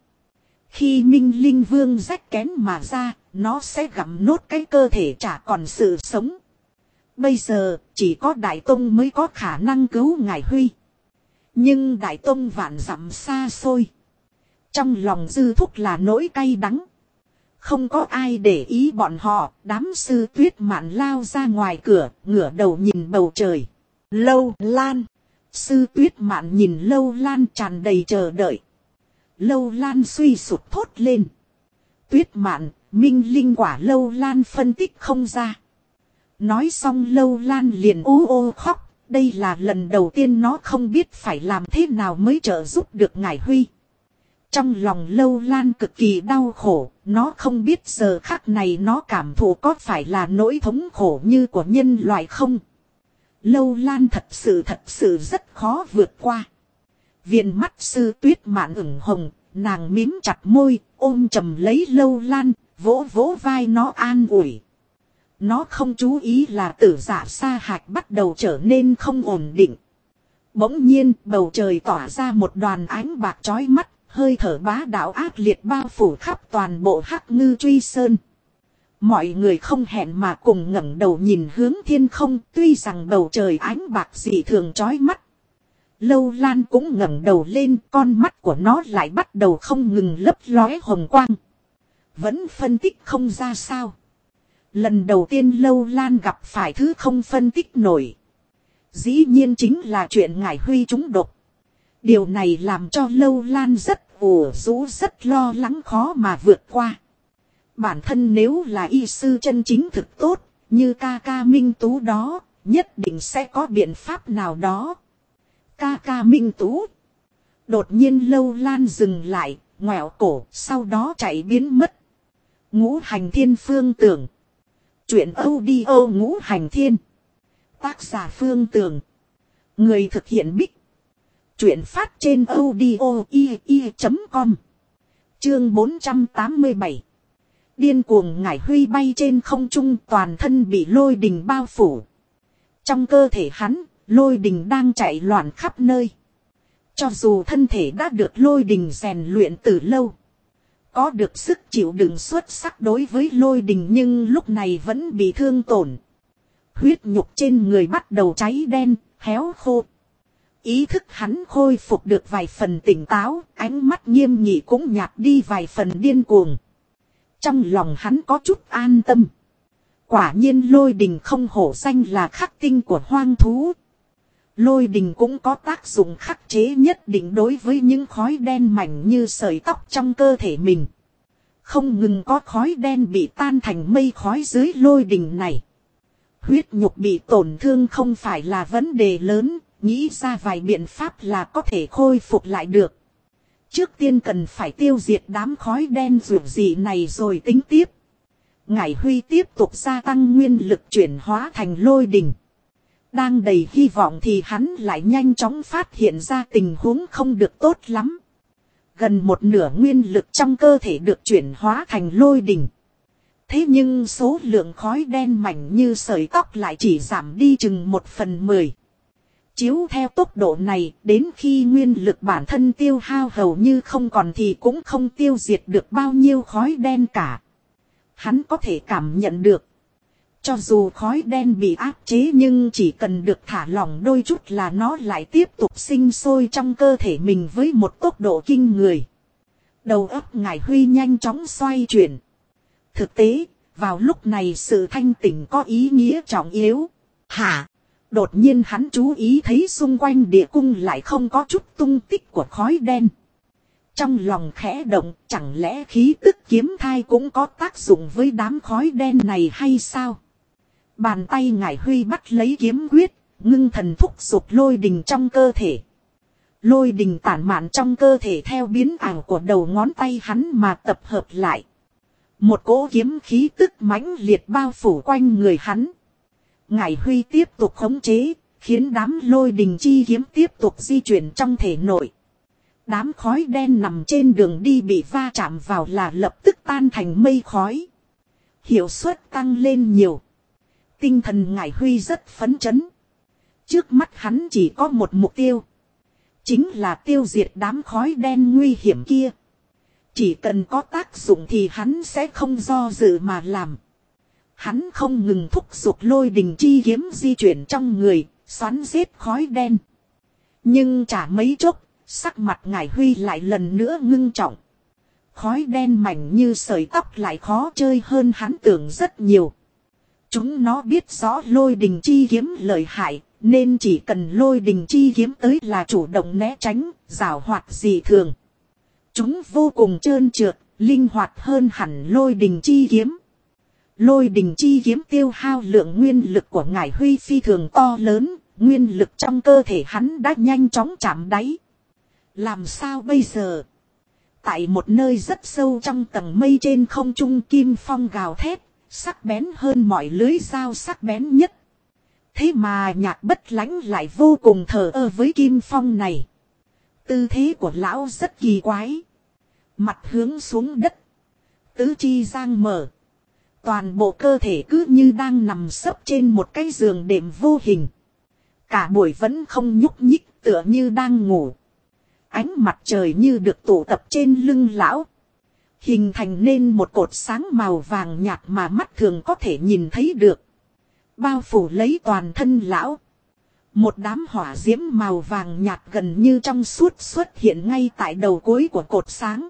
Khi minh linh vương rách kén mà ra, nó sẽ gặm nốt cái cơ thể chả còn sự sống. Bây giờ, chỉ có Đại Tông mới có khả năng cứu Ngải Huy. Nhưng Đại Tông vạn dặm xa xôi. Trong lòng Dư Thúc là nỗi cay đắng. Không có ai để ý bọn họ, đám sư Tuyết Mạn lao ra ngoài cửa, ngửa đầu nhìn bầu trời. Lâu Lan. Sư Tuyết Mạn nhìn Lâu Lan tràn đầy chờ đợi. Lâu Lan suy sụp thốt lên. Tuyết Mạn, minh linh quả Lâu Lan phân tích không ra. Nói xong Lâu Lan liền ú ô khóc. Đây là lần đầu tiên nó không biết phải làm thế nào mới trợ giúp được Ngải Huy. Trong lòng Lâu Lan cực kỳ đau khổ. Nó không biết giờ khắc này nó cảm thụ có phải là nỗi thống khổ như của nhân loại không. Lâu Lan thật sự rất khó vượt qua. Viền mắt sư Tuyết Mạn ửng hồng. Nàng mím chặt môi, ôm chầm lấy Lâu Lan, vỗ vỗ vai nó an ủi. Nó không chú ý là Tử Dạ Sa Hạch bắt đầu trở nên không ổn định. Bỗng nhiên bầu trời tỏa ra một đoàn ánh bạc chói mắt, hơi thở bá đạo ác liệt bao phủ khắp toàn bộ Hắc Ngư Truy Sơn. Mọi người không hẹn mà cùng ngẩng đầu nhìn hướng thiên không, tuy rằng bầu trời ánh bạc dị thường chói mắt. Lâu Lan cũng ngẩng đầu lên, con mắt của nó lại bắt đầu không ngừng lấp lóe hồng quang. Vẫn phân tích không ra sao. Lần đầu tiên Lâu Lan gặp phải thứ không phân tích nổi. Dĩ nhiên chính là chuyện Ngải Huy trúng độc. Điều này làm cho Lâu Lan rất ủ rũ, rất lo lắng, khó mà vượt qua. Bản thân nếu là y sư chân chính thực tốt, như ca ca Minh Tú đó, nhất định sẽ có biện pháp nào đó. Ca ca Minh Tú. Đột nhiên Lâu Lan dừng lại, ngoẹo cổ, sau đó chạy biến mất. Ngũ Hành Thiên Phương Tưởng. Chuyện audio Ngũ Hành Thiên. Tác giả Phương Tưởng. Người thực hiện Bích. Chuyện phát trên audio.com. Chương 487. Điên cuồng Ngải Huy bay trên không trung, toàn thân bị lôi đình bao phủ. Trong cơ thể hắn, lôi đình đang chạy loạn khắp nơi. Cho dù thân thể đã được lôi đình rèn luyện từ lâu, có được sức chịu đựng xuất sắc đối với lôi đình, nhưng lúc này vẫn bị thương tổn. Huyết nhục trên người bắt đầu cháy đen, héo khô. Ý thức hắn khôi phục được vài phần tỉnh táo, ánh mắt nghiêm nghị cũng nhạt đi vài phần điên cuồng. Trong lòng hắn có chút an tâm. Quả nhiên lôi đình không hổ danh là khắc tinh của hoang thú. Lôi đình cũng có tác dụng khắc chế nhất định đối với những khói đen mảnh như sợi tóc trong cơ thể mình. Không ngừng có khói đen bị tan thành mây khói dưới lôi đình này. Huyết nhục bị tổn thương không phải là vấn đề lớn, nghĩ ra vài biện pháp là có thể khôi phục lại được. Trước tiên cần phải tiêu diệt đám khói đen rủi dị này rồi tính tiếp. Ngải Huy tiếp tục gia tăng nguyên lực chuyển hóa thành lôi đình. Đang đầy hy vọng thì hắn lại nhanh chóng phát hiện ra tình huống không được tốt lắm. Gần một nửa nguyên lực trong cơ thể được chuyển hóa thành lôi đình. Thế nhưng số lượng khói đen mảnh như sợi tóc lại chỉ giảm đi chừng 1/10. Chiếu theo tốc độ này, đến khi nguyên lực bản thân tiêu hao hầu như không còn thì cũng không tiêu diệt được bao nhiêu khói đen cả. Hắn có thể cảm nhận được. Cho dù khói đen bị áp chế nhưng chỉ cần được thả lỏng đôi chút là nó lại tiếp tục sinh sôi trong cơ thể mình với một tốc độ kinh người. Đầu óc Ngải Huy nhanh chóng xoay chuyển. Thực tế, vào lúc này sự thanh tỉnh có ý nghĩa trọng yếu. Hả? Đột nhiên hắn chú ý thấy xung quanh địa cung lại không có chút tung tích của khói đen. Trong lòng khẽ động, chẳng lẽ khí tức kiếm thai cũng có tác dụng với đám khói đen này hay sao? Bàn tay Ngải Huy bắt lấy kiếm quyết, ngưng thần thúc giục lôi đình trong cơ thể. Lôi đình tản mạn trong cơ thể theo biến ảo của đầu ngón tay hắn mà tập hợp lại. Một cỗ kiếm khí tức mãnh liệt bao phủ quanh người hắn. Ngải Huy tiếp tục khống chế, khiến đám lôi đình chi kiếm tiếp tục di chuyển trong thể nội. Đám khói đen nằm trên đường đi bị va chạm vào là lập tức tan thành mây khói. Hiệu suất tăng lên nhiều. Tinh thần Ngải Huy rất phấn chấn. Trước mắt hắn chỉ có một mục tiêu. Chính là tiêu diệt đám khói đen nguy hiểm kia. Chỉ cần có tác dụng thì hắn sẽ không do dự mà làm. Hắn không ngừng thúc giục lôi đình chi kiếm di chuyển trong người, xoắn giết khói đen. Nhưng chả mấy chốc, sắc mặt Ngải Huy lại lần nữa ngưng trọng. Khói đen mảnh như sợi tóc lại khó chơi hơn hắn tưởng rất nhiều. Chúng nó biết rõ lôi đình chi kiếm lợi hại, nên chỉ cần lôi đình chi kiếm tới là chủ động né tránh, giảo hoạt dị thường. Chúng vô cùng trơn trượt, linh hoạt hơn hẳn lôi đình chi kiếm. Lôi đình chi kiếm tiêu hao lượng nguyên lực của Ngải Huy phi thường to lớn, nguyên lực trong cơ thể hắn đã nhanh chóng chạm đáy. Làm sao bây giờ? Tại một nơi rất sâu trong tầng mây trên không trung, Kim Phong gào thét, sắc bén hơn mọi lưới dao sắc bén nhất. Thế mà Nhạc Bất Lãnh lại vô cùng thờ ơ với Kim Phong này. Tư thế của lão rất kỳ quái. Mặt hướng xuống đất. Tứ chi giang mở. Toàn bộ cơ thể cứ như đang nằm sấp trên một cái giường đệm vô hình. Cả buổi vẫn không nhúc nhích, tựa như đang ngủ. Ánh mặt trời như được tụ tập trên lưng lão. Hình thành nên một cột sáng màu vàng nhạt mà mắt thường có thể nhìn thấy được. Bao phủ lấy toàn thân lão. Một đám hỏa diễm màu vàng nhạt gần như trong suốt xuất hiện ngay tại đầu cuối của cột sáng.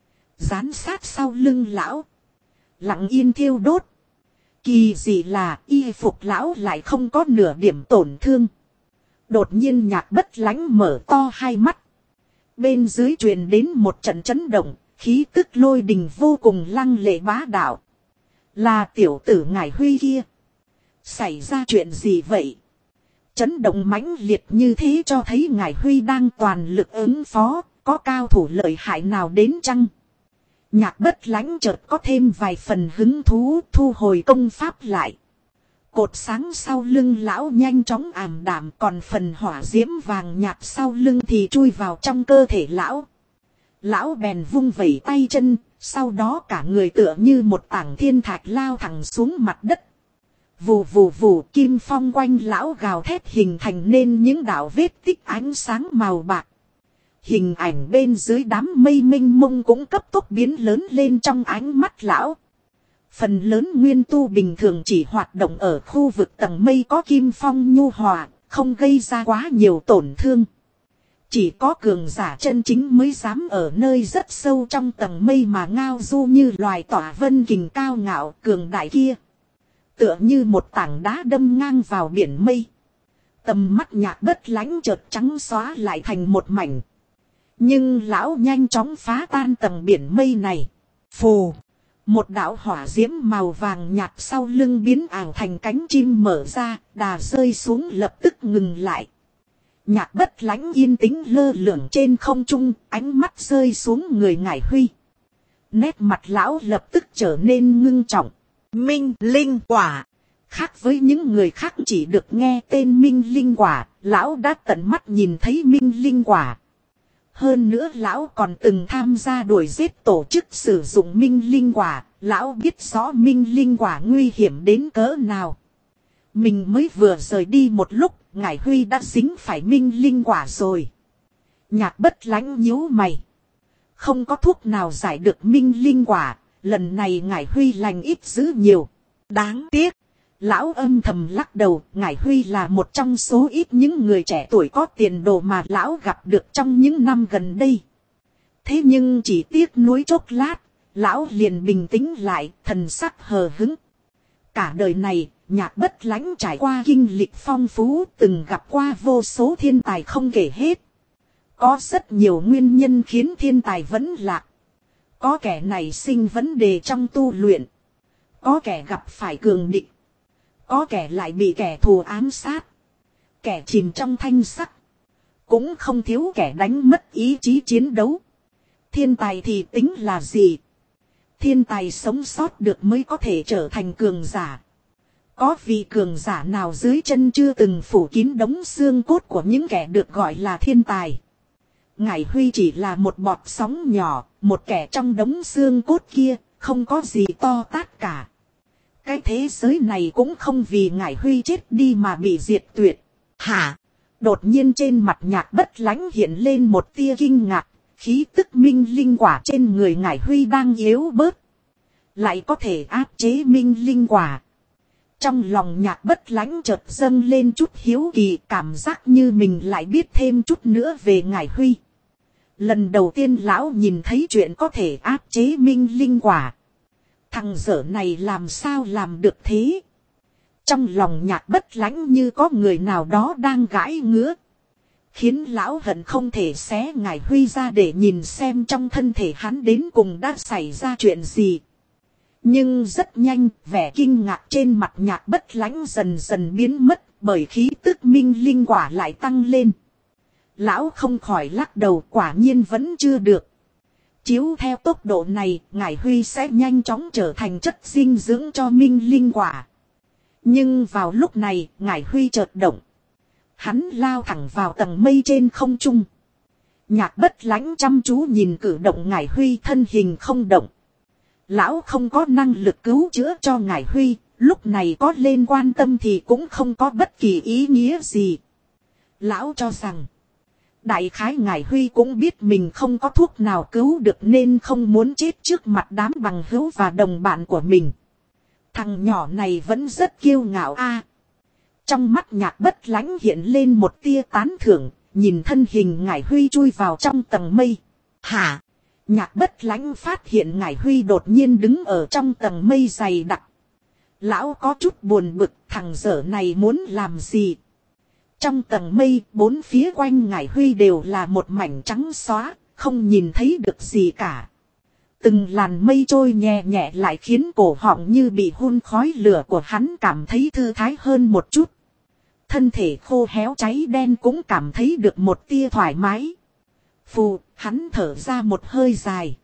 Dán sát sau lưng lão. Lặng yên thiêu đốt. Kỳ dị là y phục lão lại không có nửa điểm tổn thương. Đột nhiên Nhạc Bất Lãnh mở to hai mắt. Bên dưới truyền đến một trận chấn động, khí tức lôi đình vô cùng lăng lệ bá đạo. Là tiểu tử Ngải Huy kia. Xảy ra chuyện gì vậy? Chấn động mãnh liệt như thế cho thấy Ngải Huy đang toàn lực ứng phó, có cao thủ lợi hại nào đến chăng? Nhạc Bất Lãnh chợt có thêm vài phần hứng thú, thu hồi công pháp lại. Cột sáng sau lưng lão nhanh chóng ảm đạm, còn phần hỏa diễm vàng nhạt sau lưng thì chui vào trong cơ thể lão. Lão bèn vung vẩy tay chân, sau đó cả người tựa như một tảng thiên thạch lao thẳng xuống mặt đất. Vù vù vù, kim phong quanh lão gào thét hình thành nên những đạo vết tích ánh sáng màu bạc. Hình ảnh bên dưới đám mây mênh mông cũng cấp tốc biến lớn lên trong ánh mắt lão. Phần lớn nguyên tu bình thường chỉ hoạt động ở khu vực tầng mây có kim phong nhu hòa, không gây ra quá nhiều tổn thương. Chỉ có cường giả chân chính mới dám ở nơi rất sâu trong tầng mây mà ngao du như loài tỏa vân kình cao ngạo cường đại kia. Tựa như một tảng đá đâm ngang vào biển mây. Tầm mắt Nhạc Bất Lãnh chợt trắng xóa lại thành một mảnh. Nhưng lão nhanh chóng phá tan tầng biển mây này. Phù! Một đạo hỏa diễm màu vàng nhạt sau lưng biến ảo thành cánh chim mở ra, đà rơi xuống lập tức ngừng lại. Nhạc Bất Lãnh yên tĩnh lơ lửng trên không trung, ánh mắt rơi xuống người Ngải Huy. Nét mặt lão lập tức trở nên ngưng trọng. Minh linh quả. Khác với những người khác chỉ được nghe tên minh linh quả, lão đã tận mắt nhìn thấy minh linh quả. Hơn nữa lão còn từng tham gia đuổi giết tổ chức sử dụng minh linh quả, lão biết rõ minh linh quả nguy hiểm đến cỡ nào. Mình mới vừa rời đi một lúc, Ngải Huy đã dính phải minh linh quả rồi. Nhạc Bất Lãnh nhíu mày. Không có thuốc nào giải được minh linh quả, lần này Ngải Huy lành ít dữ nhiều. Đáng tiếc. Lão âm thầm lắc đầu, Ngải Huy là một trong số ít những người trẻ tuổi có tiền đồ mà lão gặp được trong những năm gần đây. Thế nhưng chỉ tiếc nuối chốc lát, lão liền bình tĩnh lại, thần sắc hờ hững. Cả đời này, Nhạc Bất Lãnh trải qua kinh lịch phong phú, từng gặp qua vô số thiên tài không kể hết. Có rất nhiều nguyên nhân khiến thiên tài vẫn lạc. Có kẻ nảy sinh vấn đề trong tu luyện. Có kẻ gặp phải cường địch. Có kẻ lại bị kẻ thù ám sát. Kẻ chìm trong thanh sắc. Cũng không thiếu kẻ đánh mất ý chí chiến đấu. Thiên tài thì tính là gì? Thiên tài sống sót được mới có thể trở thành cường giả. Có vị cường giả nào dưới chân chưa từng phủ kín đống xương cốt của những kẻ được gọi là thiên tài. Ngải Huy chỉ là một bọt sóng nhỏ, một kẻ trong đống xương cốt kia, không có gì to tát cả. Cái thế giới này cũng không vì Ngải Huy chết đi mà bị diệt tuyệt. Hả? Đột nhiên trên mặt Nhạc Bất Lãnh hiện lên một tia kinh ngạc, khí tức minh linh quả trên người Ngải Huy đang yếu bớt. Lại có thể áp chế minh linh quả. Trong lòng Nhạc Bất Lãnh chợt dâng lên chút hiếu kỳ, cảm giác như mình lại biết thêm chút nữa về Ngải Huy. Lần đầu tiên lão nhìn thấy chuyện có thể áp chế minh linh quả. Thằng dở này làm sao làm được thế? Trong lòng Nhạc Bất Lãnh như có người nào đó đang gãi ngứa. Khiến lão hận không thể xé Ngải Huy ra để nhìn xem trong thân thể hắn đến cùng đã xảy ra chuyện gì. Nhưng rất nhanh, vẻ kinh ngạc trên mặt Nhạc Bất Lãnh dần dần biến mất, bởi khí tức minh linh quả lại tăng lên. Lão không khỏi lắc đầu, quả nhiên vẫn chưa được. Chiếu theo tốc độ này, Ngải Huy sẽ nhanh chóng trở thành chất dinh dưỡng cho minh linh quả. Nhưng vào lúc này, Ngải Huy chợt động. Hắn lao thẳng vào tầng mây trên không trung. Nhạc Bất Lãnh chăm chú nhìn cử động Ngải Huy, thân hình không động. Lão không có năng lực cứu chữa cho Ngải Huy, lúc này có lên quan tâm thì cũng không có bất kỳ ý nghĩa gì. Lão cho rằng, đại khái Ngải Huy cũng biết mình không có thuốc nào cứu được nên không muốn chết trước mặt đám bằng hữu và đồng bạn của mình. Thằng nhỏ này vẫn rất kiêu ngạo a. Trong mắt Nhạc Bất Lãnh hiện lên một tia tán thưởng, nhìn thân hình Ngải Huy chui vào trong tầng mây. Hả? Nhạc Bất Lãnh phát hiện Ngải Huy đột nhiên đứng ở trong tầng mây dày đặc. Lão có chút buồn bực, thằng dở này muốn làm gì? Trong tầng mây, bốn phía quanh Ngải Huy đều là một mảnh trắng xóa, không nhìn thấy được gì cả. Từng làn mây trôi nhẹ nhẹ lại khiến cổ họng như bị hun khói lửa của hắn cảm thấy thư thái hơn một chút. Thân thể khô héo cháy đen cũng cảm thấy được một tia thoải mái. Phù, hắn thở ra một hơi dài.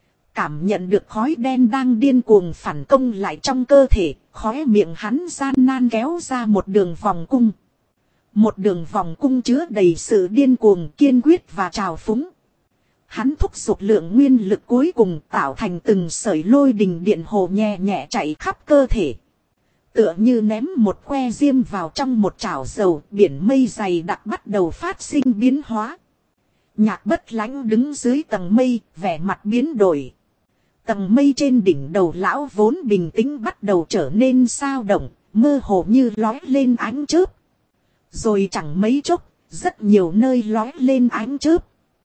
Cảm nhận được khói đen đang điên cuồng phản công lại trong cơ thể, khóe miệng hắn gian nan kéo ra một đường vòng cung. Một đường vòng cung chứa đầy sự điên cuồng, kiên quyết và trào phúng. Hắn thúc giục lượng nguyên lực cuối cùng tạo thành từng sợi lôi đình điện hồ nhẹ nhẹ chạy khắp cơ thể. Tựa như ném một que diêm vào trong một chảo dầu, biển mây dày đặc bắt đầu phát sinh biến hóa. Nhạc Bất Lãnh đứng dưới tầng mây, vẻ mặt biến đổi. Tầng mây trên đỉnh đầu lão vốn bình tĩnh bắt đầu trở nên sao động, mơ hồ như lói lên ánh chớp. Rồi chẳng mấy chốc, rất nhiều nơi lói lên ánh chớp.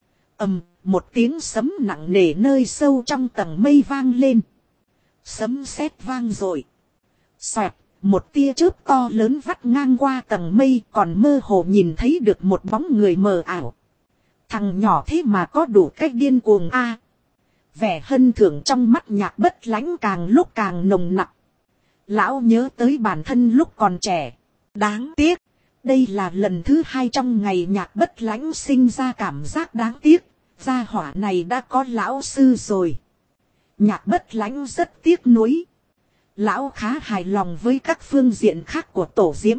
Một tiếng sấm nặng nề nơi sâu trong tầng mây vang lên. Sấm sét vang dội. Xoẹt, một tia chớp to lớn vắt ngang qua tầng mây, còn mơ hồ nhìn thấy được một bóng người mờ ảo. Thằng nhỏ thế mà có đủ cách điên cuồng a. Vẻ hân thưởng trong mắt Nhạc Bất Lãnh càng lúc càng nồng nặc. Lão nhớ tới bản thân lúc còn trẻ. Đáng tiếc, Đây là lần thứ 2 trong ngày Nhạc Bất Lãnh sinh ra cảm giác đáng tiếc. Gia hỏa này đã có lão sư rồi. Nhạc Bất Lãnh rất tiếc nuối. Lão khá hài lòng với các phương diện khác của tổ diễm.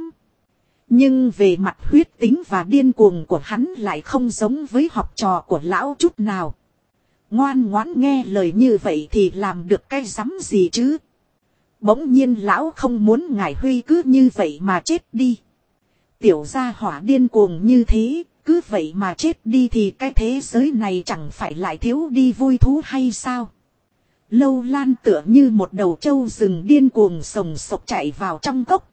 Nhưng về mặt huyết tính và điên cuồng của hắn lại không giống với học trò của lão chút nào. Ngoan ngoãn nghe lời như vậy thì làm được cái rắm gì chứ. Bỗng nhiên lão không muốn ngài Huy cứ như vậy mà chết đi. Tiểu gia hỏa điên cuồng như thế, cứ vậy mà chết đi thì cái thế giới này chẳng phải lại thiếu đi vui thú hay sao? Lâu Lan tựa như một đầu trâu rừng điên cuồng sồng sộc chạy vào trong cốc.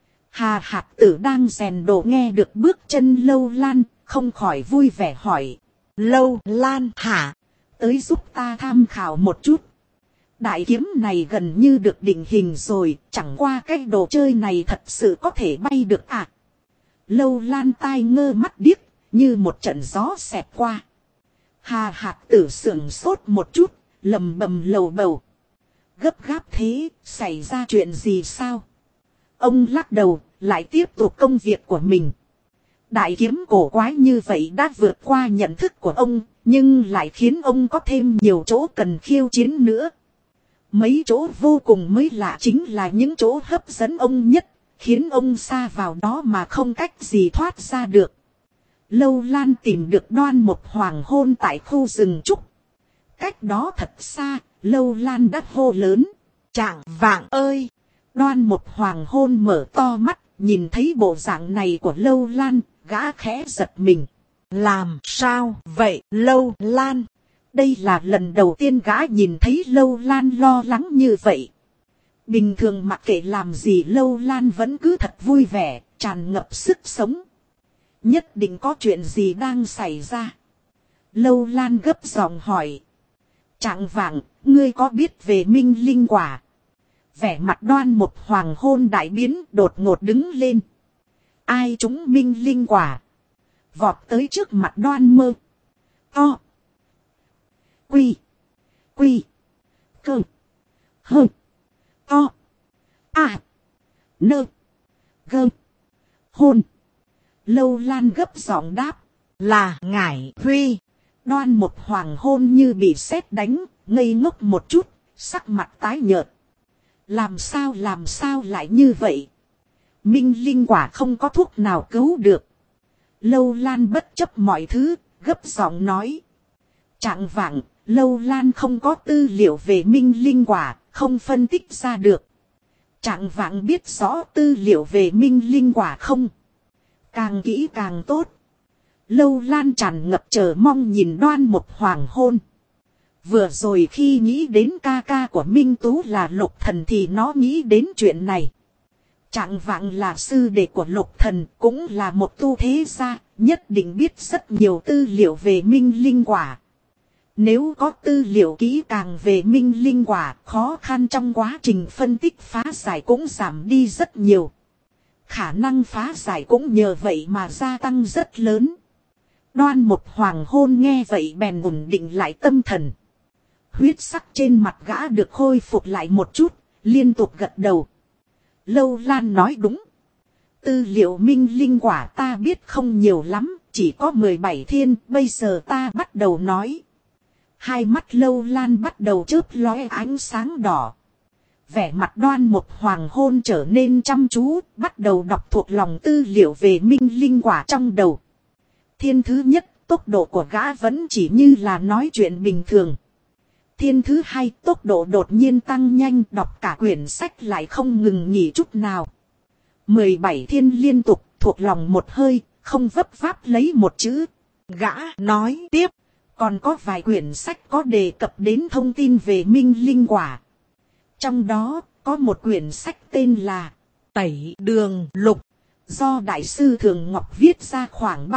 Hà Hạt Tử đang rèn đồ nghe được bước chân Lâu Lan, không khỏi vui vẻ hỏi. Lâu Lan hả? Tới giúp ta tham khảo một chút. Đại kiếm này gần như được định hình rồi, chẳng qua cái đồ chơi này thật sự có thể bay được à? Lâu Lan tai ngơ mắt điếc, như một trận gió xẹt qua. Hà Hạt Tử sững sốt một chút, lầm bầm lầu bầu. Gấp gáp thế, xảy ra chuyện gì sao? Ông lắc đầu, lại tiếp tục công việc của mình. Đại kiếm cổ quái như vậy đã vượt qua nhận thức của ông, nhưng lại khiến ông có thêm nhiều chỗ cần khiêu chiến nữa. Mấy chỗ vô cùng mới lạ chính là những chỗ hấp dẫn ông nhất, khiến ông sa vào đó mà không cách gì thoát ra được. Lâu Lan tìm được Đoan Mộc Hoàng hôn tại khu rừng trúc. Cách đó thật xa, Lâu Lan đã hô lớn. Trạng vạng ơi! Đoan Mộc Hoàng hôn mở to mắt, nhìn thấy bộ dạng này của Lâu Lan, gã khẽ giật mình. Làm sao vậy Lâu Lan? Đây là lần đầu tiên gã nhìn thấy Lâu Lan lo lắng như vậy. Bình thường mặc kệ làm gì Lâu Lan vẫn cứ thật vui vẻ, tràn ngập sức sống. Nhất định có chuyện gì đang xảy ra. Lâu Lan gấp giọng hỏi. Trạng vạng, ngươi có biết về Minh Linh Quả? Vẻ mặt Đoan Mộc Hoàng hôn đại biến đột ngột đứng lên. Ai trúng Minh Linh Quả? Vọt tới trước mặt Đoan Mơ. To. Quy. Quy. Cơ. Hơ. To. À. Nơ. Gơ. Hôn. Lâu Lan gấp giọng đáp. Là ngải Huy. Đoan Mộc Hoàng hôn như bị sét đánh, ngây ngốc một chút, sắc mặt tái nhợt. Làm sao lại như vậy? Minh Linh Quả không có thuốc nào cứu được. Lâu Lan bất chấp mọi thứ, gấp giọng nói. Trạng vạng, Lâu Lan không có tư liệu về Minh Linh Quả, không phân tích ra được. Trạng vạng biết rõ tư liệu về Minh Linh Quả không? Càng kỹ càng tốt. Lâu Lan tràn ngập chờ mong nhìn Đoan Mộc Hoàng hôn. Vừa rồi khi nghĩ đến ca ca của Minh Tú là Lục Thần thì nó nghĩ đến chuyện này. Trạng vạng là sư đệ của Lục Thần, cũng là một tu thế gia, nhất định biết rất nhiều tư liệu về Minh Linh Quả. Nếu có tư liệu kỹ càng về Minh Linh Quả, khó khăn trong quá trình phân tích phá giải cũng giảm đi rất nhiều. Khả năng phá giải cũng nhờ vậy mà gia tăng rất lớn. Đoan Mộc Hoàng hôn nghe vậy bèn ổn định lại tâm thần. Huyết sắc trên mặt gã được khôi phục lại một chút, liên tục gật đầu. Lâu Lan nói đúng. Tư liệu Minh Linh Quả ta biết không nhiều lắm, chỉ có 17 thiên, bây giờ ta bắt đầu nói. Hai mắt Lâu Lan bắt đầu chớp lóe ánh sáng đỏ. Vẻ mặt Đoan Mộc Hoàng hôn trở nên chăm chú, bắt đầu đọc thuộc lòng tư liệu về Minh Linh Quả trong đầu. Thiên thứ nhất, tốc độ của gã vẫn chỉ như là nói chuyện bình thường. Thiên thứ hai, tốc độ đột nhiên tăng nhanh, đọc cả quyển sách lại không ngừng nghỉ chút nào. 17 thiên liên tục, thuộc lòng một hơi, không vấp váp lấy một chữ. Gã nói tiếp, còn có vài quyển sách có đề cập đến thông tin về Minh Linh Quả. Trong đó, có một quyển sách tên là Tẩy Đường Lục. Do Đại sư Thường Ngọc viết ra khoảng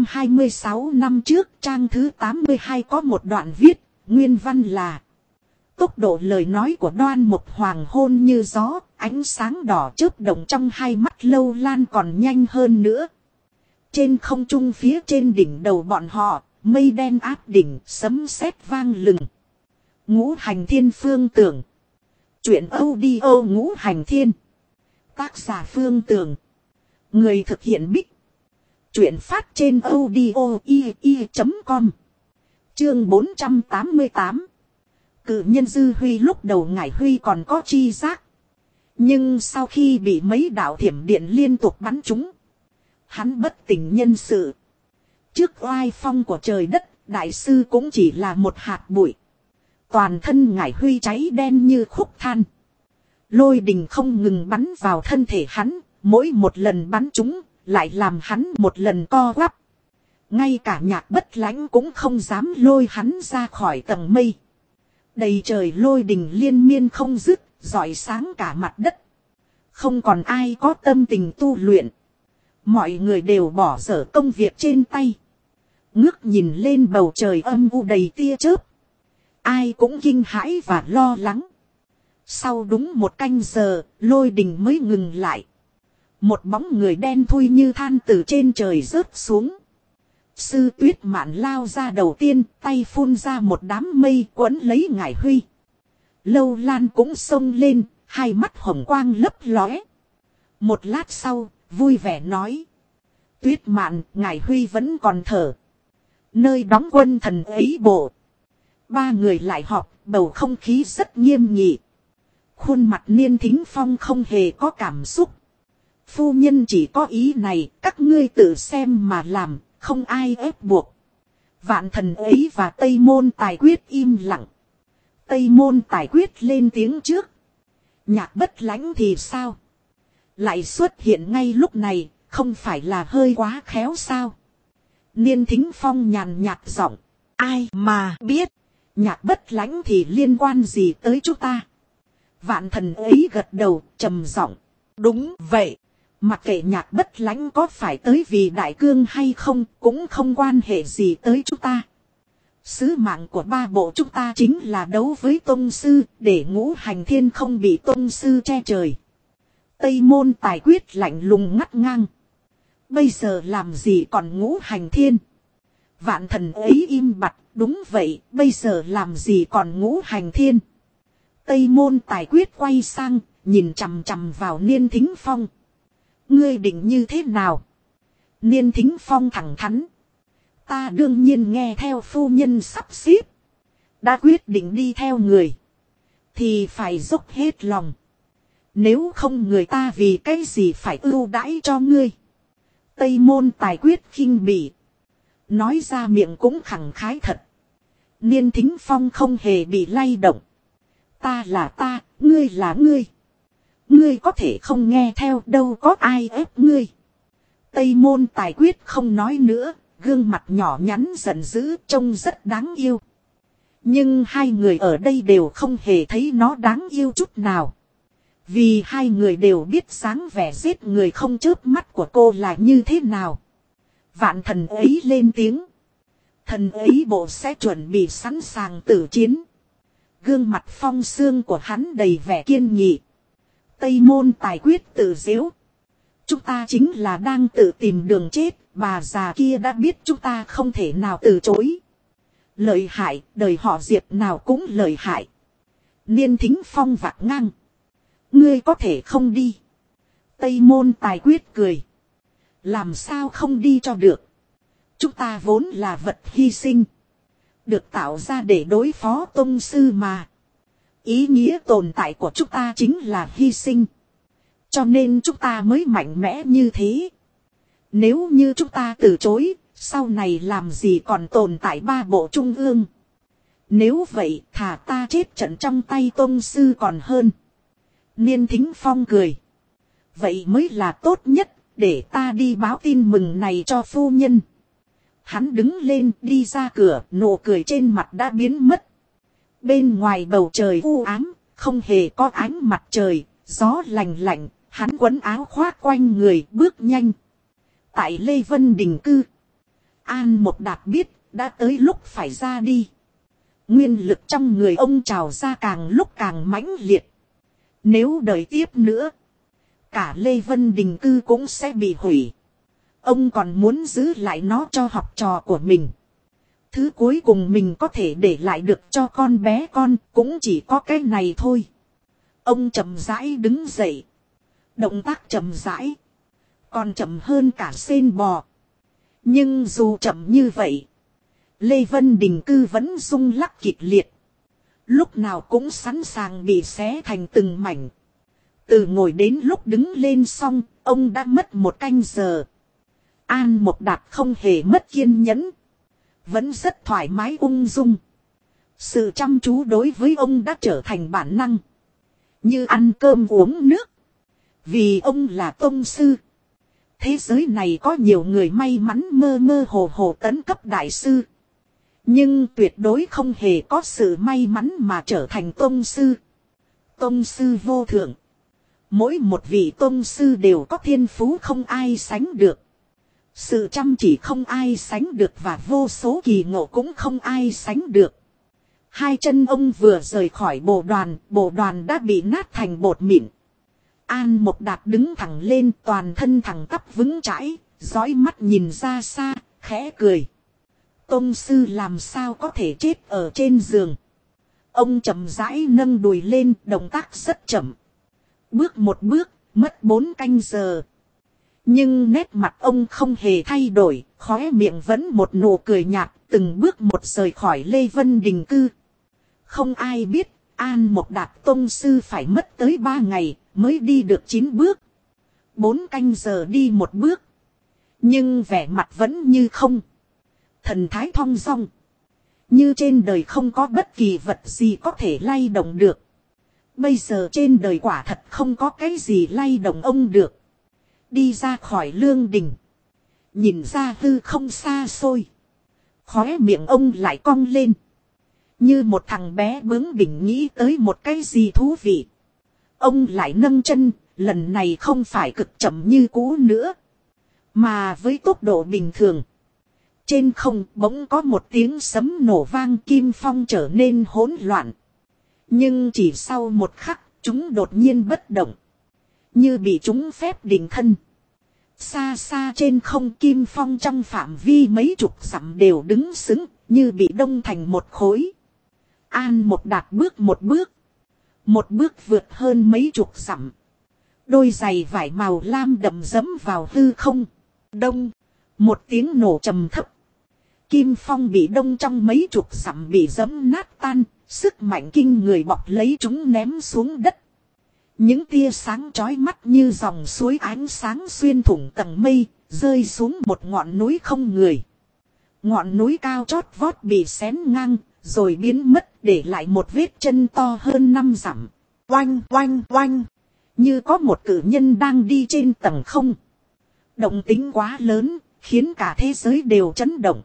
326 năm trước, trang thứ 82 có một đoạn viết, nguyên văn là. Tốc độ lời nói của Đoan Mộc Hoàng hôn như gió, ánh sáng đỏ chớp động trong hai mắt Lâu Lan còn nhanh hơn nữa. Trên không trung phía trên đỉnh đầu bọn họ, mây đen áp đỉnh, sấm sét vang lừng. Ngũ Hành Thiên Phương Tưởng. Chuyện audio Ngũ Hành Thiên. Tác giả Phương Tưởng. Người thực hiện Bích Chuyện phát trên audio.com. Chương 488. Cự nhân Dư Huy lúc đầu Ngải Huy còn có chi giác. Nhưng sau khi bị mấy đạo thiểm điện liên tục bắn trúng, hắn bất tỉnh nhân sự. Trước oai phong của trời đất, đại sư cũng chỉ là một hạt bụi. Toàn thân Ngải Huy cháy đen như khúc than. Lôi đình không ngừng bắn vào thân thể hắn, mỗi một lần bắn trúng lại làm hắn một lần co quắp. Ngay cả Nhạc Bất Lãnh cũng không dám lôi hắn ra khỏi tầng mây. Đầy trời lôi đình liên miên không dứt, rọi sáng cả mặt đất. Không còn ai có tâm tình tu luyện. Mọi người đều bỏ dở công việc trên tay. Ngước nhìn lên bầu trời âm u đầy tia chớp. Ai cũng kinh hãi và lo lắng. Sau đúng một canh giờ, lôi đình mới ngừng lại. Một bóng người đen thui như than từ trên trời rớt xuống. Sư Tuyết Mạn lao ra đầu tiên, tay phun ra một đám mây quấn lấy Ngải Huy. Lâu Lan cũng xông lên, hai mắt hồng quang lấp lóe. Một lát sau, vui vẻ nói. Tuyết Mạn, Ngải Huy vẫn còn thở. Nơi đóng quân thần ấy bộ. Ba người lại họp, bầu không khí rất nghiêm nghị. Khuôn mặt Niên Thính Phong không hề có cảm xúc. Phu nhân chỉ có ý này, các ngươi tự xem mà làm, không ai ép buộc. Vạn Thần ấy và Tây Môn Tài Quyết im lặng. Tây Môn Tài Quyết lên tiếng trước. Nhạc Bất Lãnh thì sao? Lại xuất hiện ngay lúc này, không phải là hơi quá khéo sao? Niên Thính Phong nhàn nhạt giọng. Ai mà biết, Nhạc Bất Lãnh thì liên quan gì tới chúng ta? Vạn Thần ấy gật đầu, trầm giọng. Đúng vậy. Mặc kệ Nhạc Bất Lãnh có phải tới vì đại cương hay không, cũng không quan hệ gì tới chúng ta. Sứ mạng của ba bộ chúng ta chính là đấu với Tông Sư, để Ngũ Hành Thiên không bị Tông Sư che trời. Tây Môn Tài Quyết lạnh lùng ngắt ngang. Bây giờ làm gì còn Ngũ Hành Thiên? Vạn Thần ấy im bặt, đúng vậy, bây giờ làm gì còn Ngũ Hành Thiên? Tây Môn Tài Quyết quay sang, nhìn chằm chằm vào Niên Thính Phong. Ngươi định như thế nào? Niên Thính Phong thẳng thắn. Ta đương nhiên nghe theo phu nhân sắp xếp. Đã quyết định đi theo người, thì phải dốc hết lòng. Nếu không người ta vì cái gì phải ưu đãi cho ngươi? Tây Môn Tài Quyết khinh bỉ. Nói ra miệng cũng khẳng khái thật. Niên Thính Phong không hề bị lay động. Ta là ta, ngươi là ngươi. Ngươi có thể không nghe theo, đâu có ai ép ngươi. Tây Môn Tài Quyết không nói nữa, gương mặt nhỏ nhắn giận dữ, trông rất đáng yêu. Nhưng hai người ở đây đều không hề thấy nó đáng yêu chút nào. Vì hai người đều biết dáng vẻ giết người không chớp mắt của cô là như thế nào. Vạn Thần ấy lên tiếng. Thần ấy bộ sẽ chuẩn bị sẵn sàng tử chiến. Gương mặt phong xương của hắn đầy vẻ kiên nghị. Tây Môn Tài Quyết tự giễu. Chúng ta chính là đang tự tìm đường chết, bà già kia đã biết chúng ta không thể nào từ chối. Lợi hại, đời họ Diệp nào cũng lợi hại. Niên Thính Phong vạch ngang. Ngươi có thể không đi. Tây Môn Tài Quyết cười. Làm sao không đi cho được. Chúng ta vốn là vật hy sinh. Được tạo ra để đối phó Tông Sư mà. Ý nghĩa tồn tại của chúng ta chính là hy sinh. Cho nên chúng ta mới mạnh mẽ như thế. Nếu như chúng ta từ chối, sau này làm gì còn tồn tại ba bộ trung ương. Nếu vậy thà ta chết trận trong tay Tông Sư còn hơn. Niên Thính Phong cười. Vậy mới là tốt nhất, để ta đi báo tin mừng này cho phu nhân. Hắn đứng lên đi ra cửa, nụ cười trên mặt đã biến mất. Bên ngoài bầu trời u ám, không hề có ánh mặt trời, gió lành lạnh, hắn quấn áo khoác quanh người bước nhanh. Tại Lê Vân Đình cư, An Một Đạt biết đã tới lúc phải ra đi. Nguyên lực trong người ông trào ra càng lúc càng mãnh liệt. Nếu đợi tiếp nữa, cả Lê Vân Đình cư cũng sẽ bị hủy. Ông còn muốn giữ lại nó cho học trò của mình. Thứ cuối cùng mình có thể để lại được cho con bé con cũng chỉ có cái này thôi. Ông chậm rãi đứng dậy. Động tác chậm rãi. Còn chậm hơn cả sên bò. Nhưng dù chậm như vậy, Lê Vân Đình cư vẫn rung lắc kịch liệt. Lúc nào cũng sẵn sàng bị xé thành từng mảnh. Từ ngồi đến lúc đứng lên xong, ông đã mất 1 canh giờ. An Mộc Đạt không hề mất kiên nhẫn. Vẫn rất thoải mái ung dung. Sự chăm chú đối với ông đã trở thành bản năng. Như ăn cơm uống nước. Vì ông là tông sư. Thế giới này có nhiều người may mắn mơ mơ hồ hồ tấn cấp đại sư. Nhưng tuyệt đối không hề có sự may mắn mà trở thành tông sư. Tông sư vô thượng. Mỗi một vị tông sư đều có thiên phú không ai sánh được. Sự chăm chỉ không ai sánh được và vô số kỳ ngộ cũng không ai sánh được. 2 chân ông vừa rời khỏi bộ đoàn đã bị nát thành bột mịn. An Mộc Đạt đứng thẳng lên, toàn thân thẳng tắp vững chãi, dõi mắt nhìn ra xa, khẽ cười. Tông sư làm sao có thể chết ở trên giường. Ông chậm rãi nâng đùi lên, động tác rất chậm. Bước một bước, mất 4 canh giờ. Nhưng nét mặt ông không hề thay đổi, khóe miệng vẫn một nụ cười nhạt, từng bước một rời khỏi Lê Vân Đình cư. Không ai biết, An Mộc Đạt tông sư phải mất tới 3 ngày, mới đi được 9 bước. 4 canh giờ đi 1 bước. Nhưng vẻ mặt vẫn như không. Thần thái thong dong. Như trên đời không có bất kỳ vật gì có thể lay động được. Bây giờ trên đời quả thật không có cái gì lay động ông được. Đi ra khỏi lương đình. Nhìn ra hư không xa xôi. Khóe miệng ông lại cong lên. Như một thằng bé bướng bỉnh nghĩ tới một cái gì thú vị. Ông lại nâng chân, lần này không phải cực chậm như cũ nữa. Mà với tốc độ bình thường. Trên không bỗng có một tiếng sấm nổ vang, kim phong trở nên hỗn loạn. Nhưng chỉ sau một khắc, chúng đột nhiên bất động. Như bị chúng phép định thân. Xa xa trên không, kim phong trong phạm vi mấy chục dặm đều đứng sững, như bị đông thành một khối. An Mộc Đạt bước một bước. Một bước vượt hơn mấy chục dặm. Đôi giày vải màu lam đậm dẫm vào hư không. Đông. Một tiếng nổ trầm thấp. Kim phong bị đông trong mấy chục dặm bị dẫm nát tan. Sức mạnh kinh người bọc lấy chúng ném xuống đất. Những tia sáng chói mắt như dòng suối ánh sáng xuyên thủng tầng mây. Rơi xuống một ngọn núi không người. Ngọn núi cao chót vót bị xén ngang. Rồi biến mất để lại một vết chân to hơn 5 dặm. Oanh oanh oanh. Như có một cử nhân đang đi trên tầng không. Động tính quá lớn, khiến cả thế giới đều chấn động.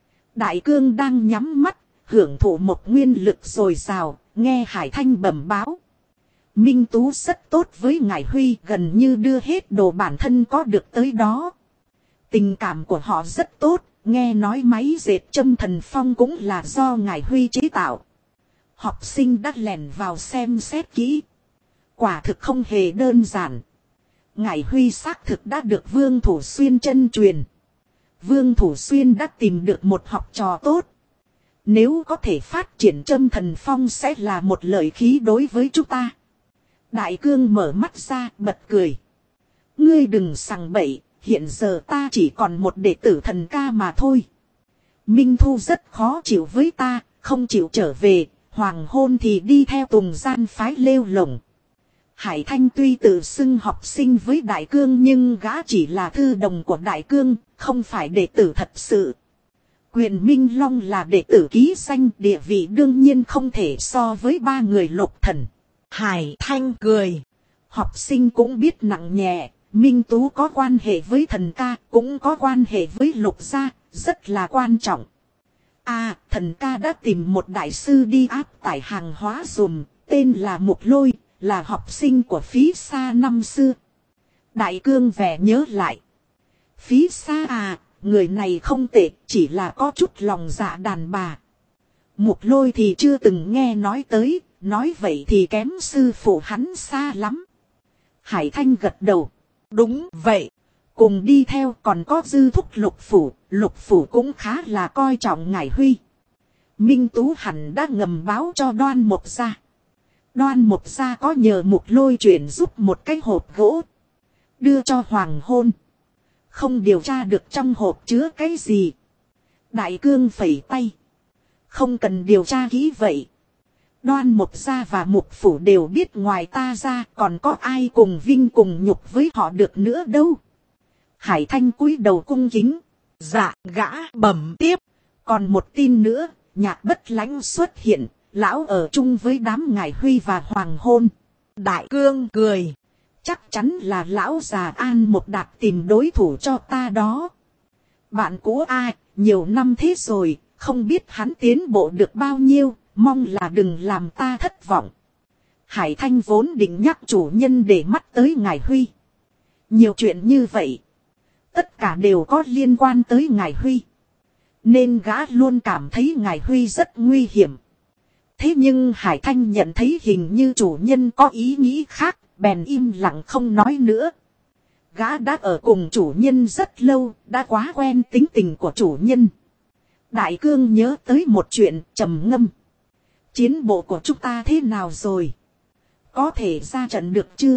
Đại cương đang nhắm mắt, hưởng thụ một nguyên lực dồi dào, nghe Hải Thanh bẩm báo. Minh Tú rất tốt với Ngải Huy, gần như đưa hết đồ bản thân có được tới đó. Tình cảm của họ rất tốt, nghe nói máy dệt châm thần phong cũng là do Ngải Huy chế tạo. Học sinh đã lẻn vào xem xét kỹ. Quả thực không hề đơn giản. Ngải Huy xác thực đã được Vương Thủ Xuyên chân truyền. Vương Thủ Xuyên đã tìm được một học trò tốt. Nếu có thể phát triển châm thần phong sẽ là một lợi khí đối với chúng ta. Đại cương mở mắt ra bật cười. Ngươi đừng sằng bậy, hiện giờ ta chỉ còn một đệ tử thần ca mà thôi. Minh Thu rất khó chịu với ta, không chịu trở về, hoàng hôn thì đi theo Tùng Gian phái lêu lổng. Hải Thanh tuy tự xưng học sinh với Đại Cương nhưng gã chỉ là thư đồng của Đại Cương, không phải đệ tử thật sự. Quyền Minh Long là đệ tử ký danh, địa vị đương nhiên không thể so với 3 người Lục Thần. Hải Thanh cười. Học sinh cũng biết nặng nhẹ, Minh Tú có quan hệ với thần ca, cũng có quan hệ với Lục gia, rất là quan trọng. Thần ca đã tìm một đại sư đi áp tải hàng hóa dùm, tên là Mục Lôi, là học sinh của Phí Sa năm xưa. Đại Cương vẻ nhớ lại. Phí Sa người này không tệ, chỉ là có chút lòng dạ đàn bà. Mục Lôi thì chưa từng nghe nói tới, nói vậy thì kém sư phụ hắn xa lắm. Hải Thanh gật đầu. Đúng vậy. Cùng đi theo còn có Dư Thúc Lục Phủ cũng khá là coi trọng Ngải Huy. Minh Tú hẳn đã ngầm báo cho Đoan Mộc gia. Đoan Mộc gia có nhờ Mục Lôi chuyển giúp một cái hộp gỗ. Đưa cho hoàng hôn. Không điều tra được trong hộp chứa cái gì. Đại cương phẩy tay. Không cần điều tra kỹ vậy. Đoan Mục gia và Mục phủ đều biết ngoài ta ra còn có ai cùng vinh cùng nhục với họ được nữa đâu. Hải Thanh cúi đầu cung kính. Dạ, gã bẩm tiếp. Còn một tin nữa, Nhạc Bất Lãnh xuất hiện, lão ở chung với đám Ngải Huy và Hoàng Hôn. Đại cương cười. Chắc chắn là lão già An Mục Đạt tìm đối thủ cho ta đó. Bạn cũ ai, nhiều năm thế rồi, không biết hắn tiến bộ được bao nhiêu, mong là đừng làm ta thất vọng. Hải Thanh vốn định nhắc chủ nhân để mắt tới Ngải Huy. Nhiều chuyện như vậy, tất cả đều có liên quan tới Ngải Huy. Nên gã luôn cảm thấy Ngải Huy rất nguy hiểm. Thế nhưng Hải Thanh nhận thấy hình như chủ nhân có ý nghĩ khác, bèn im lặng không nói nữa. Gã đã ở cùng chủ nhân rất lâu, đã quá quen tính tình của chủ nhân. Đại cương nhớ tới một chuyện, trầm ngâm. Chiến bộ của chúng ta thế nào rồi? Có thể ra trận được chưa?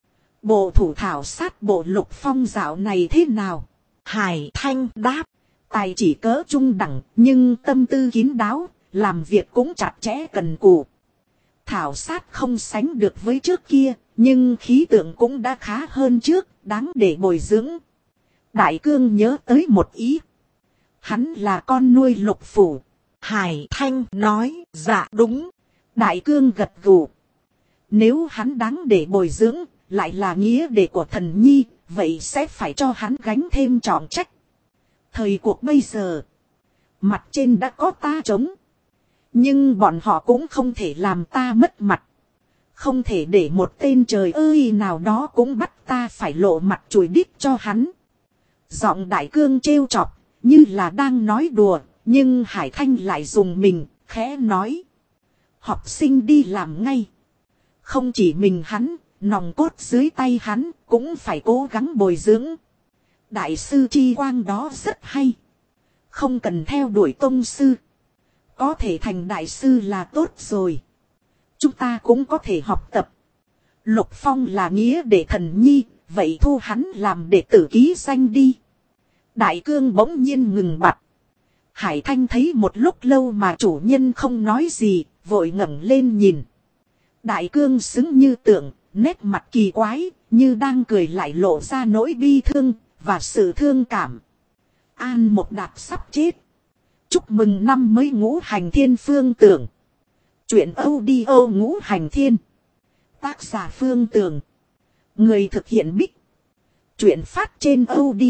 Bộ thủ thảo sát bộ Lục Phong dạo này thế nào? Hải Thanh đáp. Tài chỉ cỡ trung đẳng, nhưng tâm tư kín đáo, làm việc cũng chặt chẽ cần cù. Thảo sát không sánh được với trước kia, nhưng khí tượng cũng đã khá hơn trước, đáng để bồi dưỡng. Đại cương nhớ tới một ý. Hắn là con nuôi Lục phủ. Hải Thanh nói, dạ đúng. Đại cương gật gù. Nếu hắn đáng để bồi dưỡng, lại là nghĩa đệ của thần nhi, vậy sẽ phải cho hắn gánh thêm trọng trách. Thời cuộc bây giờ, mặt trên đã có ta chống. Nhưng bọn họ cũng không thể làm ta mất mặt. Không thể để một tên trời ơi nào đó cũng bắt ta phải lộ mặt chùi đít cho hắn. Giọng đại cương trêu chọc, như là đang nói đùa, nhưng Hải Thanh lại dùng mình, khẽ nói. Học sinh đi làm ngay. Không chỉ mình hắn, nòng cốt dưới tay hắn, cũng phải cố gắng bồi dưỡng. Đại sư chi quang đó rất hay. Không cần theo đuổi tông sư. Có thể thành đại sư là tốt rồi. Chúng ta cũng có thể học tập. Lục Phong là nghĩa đệ thần nhi, vậy thu hắn làm đệ tử ký danh đi. Đại cương bỗng nhiên ngừng bặt. Hải Thanh thấy một lúc lâu mà chủ nhân không nói gì, vội ngẩng lên nhìn. Đại cương xứng như tượng, nét mặt kỳ quái, như đang cười lại lộ ra nỗi bi thương và sự thương cảm. An Mục Đạt sắp chết. Chúc mừng năm mới Ngũ Hành Thiên Phương Tưởng. Chuyện audio Ngũ Hành Thiên. Tác giả Phương Tường. Người thực hiện Bích. Chuyện phát trên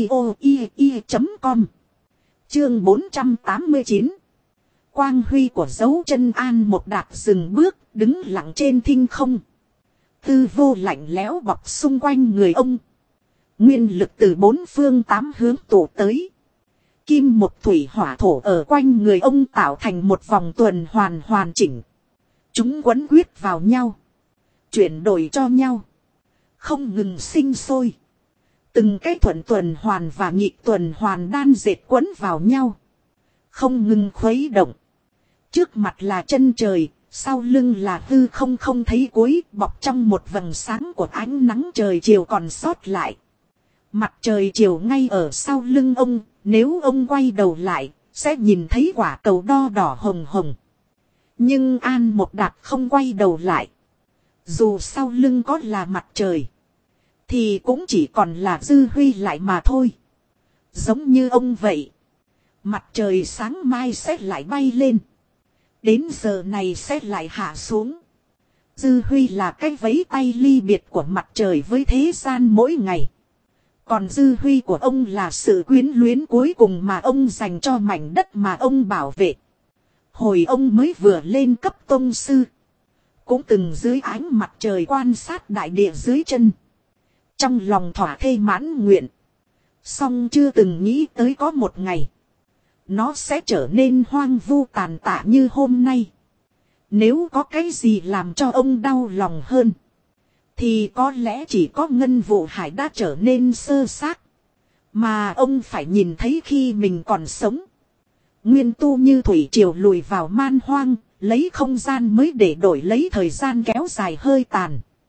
audio.com. Chương 489. Quang huy của dấu chân An Mục Đạt dừng bước, đứng lặng trên thinh không. Tư vô lạnh lẽo bọc xung quanh người ông. Nguyên lực từ bốn phương tám hướng tụ tới. Kim một thủy hỏa thổ ở quanh người ông tạo thành một vòng tuần hoàn hoàn chỉnh. Chúng quấn quyết vào nhau. Chuyển đổi cho nhau. Không ngừng sinh sôi. Từng cái thuận tuần hoàn và nghịch tuần hoàn đan dệt quấn vào nhau. Không ngừng khuấy động. Trước mặt là chân trời, sau lưng là hư không không thấy cuối, bọc trong một vầng sáng của ánh nắng trời chiều còn sót lại. Mặt trời chiều ngay ở sau lưng ông, nếu ông quay đầu lại, sẽ nhìn thấy quả cầu đo đỏ hồng hồng. Nhưng An Mục Đạt không quay đầu lại. Dù sau lưng có là mặt trời, thì cũng chỉ còn là dư huy lại mà thôi. Giống như ông vậy. Mặt trời sáng mai sẽ lại bay lên. Đến giờ này sẽ lại hạ xuống. Dư huy là cái vẫy tay ly biệt của mặt trời với thế gian mỗi ngày. Còn dư huy của ông là sự quyến luyến cuối cùng mà ông dành cho mảnh đất mà ông bảo vệ. Hồi ông mới vừa lên cấp tông sư, cũng từng dưới ánh mặt trời quan sát đại địa dưới chân. Trong lòng thỏa thê mãn nguyện. Song chưa từng nghĩ tới có một ngày nó sẽ trở nên hoang vu tàn tạ như hôm nay. Nếu có cái gì làm cho ông đau lòng hơn, thì có lẽ chỉ có Ngân Vụ Hải đã trở nên sơ xác, mà ông phải nhìn thấy khi mình còn sống. Nguyên tu như thủy triều lùi vào man hoang, lấy không gian mới để đổi lấy thời gian kéo dài hơi tàn.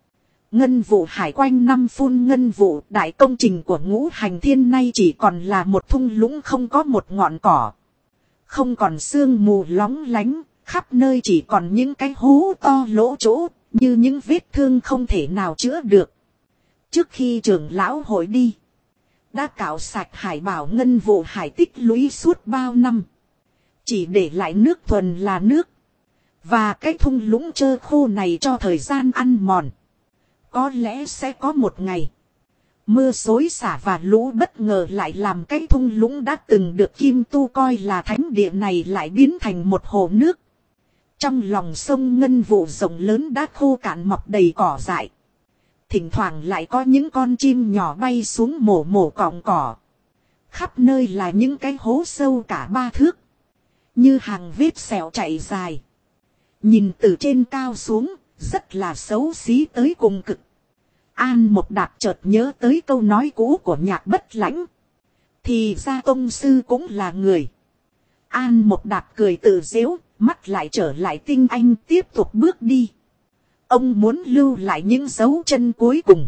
Ngân vụ hải quanh năm phun ngân vụ, đại công trình của Ngũ Hành Thiên nay chỉ còn là một thung lũng không có một ngọn cỏ. Không còn sương mù lóng lánh, khắp nơi chỉ còn những cái hố to lỗ chỗ, như những vết thương không thể nào chữa được. Trước khi trưởng lão hội đi, đã cạo sạch hải bảo ngân vụ hải tích lũy suốt bao năm. Chỉ để lại nước thuần là nước. Và cái thung lũng trơ khô này cho thời gian ăn mòn. Có lẽ sẽ có một ngày, mưa xối xả và lũ bất ngờ lại làm cái thung lũng đã từng được Kim Tu coi là thánh địa này lại biến thành một hồ nước. Trong lòng sông ngân vụ rộng lớn đã khô cạn mọc đầy cỏ dại. Thỉnh thoảng lại có những con chim nhỏ bay xuống mổ cọng cỏ. Khắp nơi là những cái hố sâu cả 3 thước, như hàng vết sẹo chạy dài. Nhìn từ trên cao xuống, rất là xấu xí tới cùng cực. An Mộc Đạt chợt nhớ tới câu nói cũ của Nhạc Bất Lãnh. Thì ra tông sư cũng là người. An Mộc Đạt cười tự giễu, mắt lại trở lại tinh anh tiếp tục bước đi. Ông muốn lưu lại những dấu chân cuối cùng.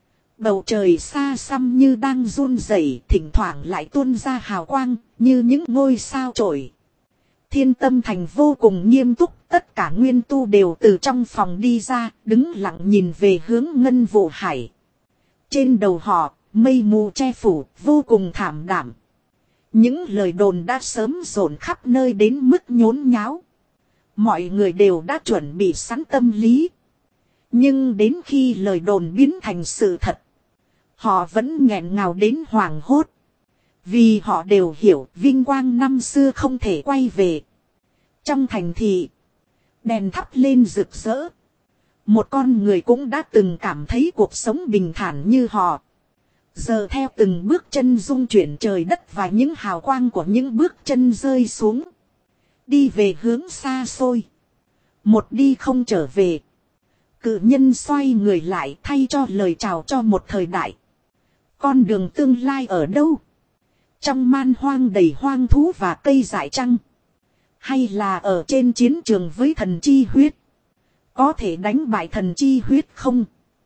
Bầu trời xa xăm như đang run rẩy, thỉnh thoảng lại tuôn ra hào quang, như những ngôi sao trổi. Thiên Tâm Thành vô cùng nghiêm túc, tất cả nguyên tu đều từ trong phòng đi ra, đứng lặng nhìn về hướng ngân vụ hải. Trên đầu họ, mây mù che phủ, vô cùng thảm đạm. Những lời đồn đã sớm dồn khắp nơi đến mức nhốn nháo. Mọi người đều đã chuẩn bị sẵn tâm lý. Nhưng đến khi lời đồn biến thành sự thật, họ vẫn nghẹn ngào đến hoảng hốt. Vì họ đều hiểu vinh quang năm xưa không thể quay về. Trong thành thị, đèn thắp lên rực rỡ. Một con người cũng đã từng cảm thấy cuộc sống bình thản như họ. Giờ theo từng bước chân rung chuyển trời đất và những hào quang của những bước chân rơi xuống. Đi về hướng xa xôi. Một đi không trở về. Cự nhân xoay người lại thay cho lời chào cho một thời đại. Con đường tương lai ở đâu? Trong man hoang đầy hoang thú và cây dại trăng. Hay là ở trên chiến trường với thần chi huyết? Có thể đánh bại thần chi huyết không?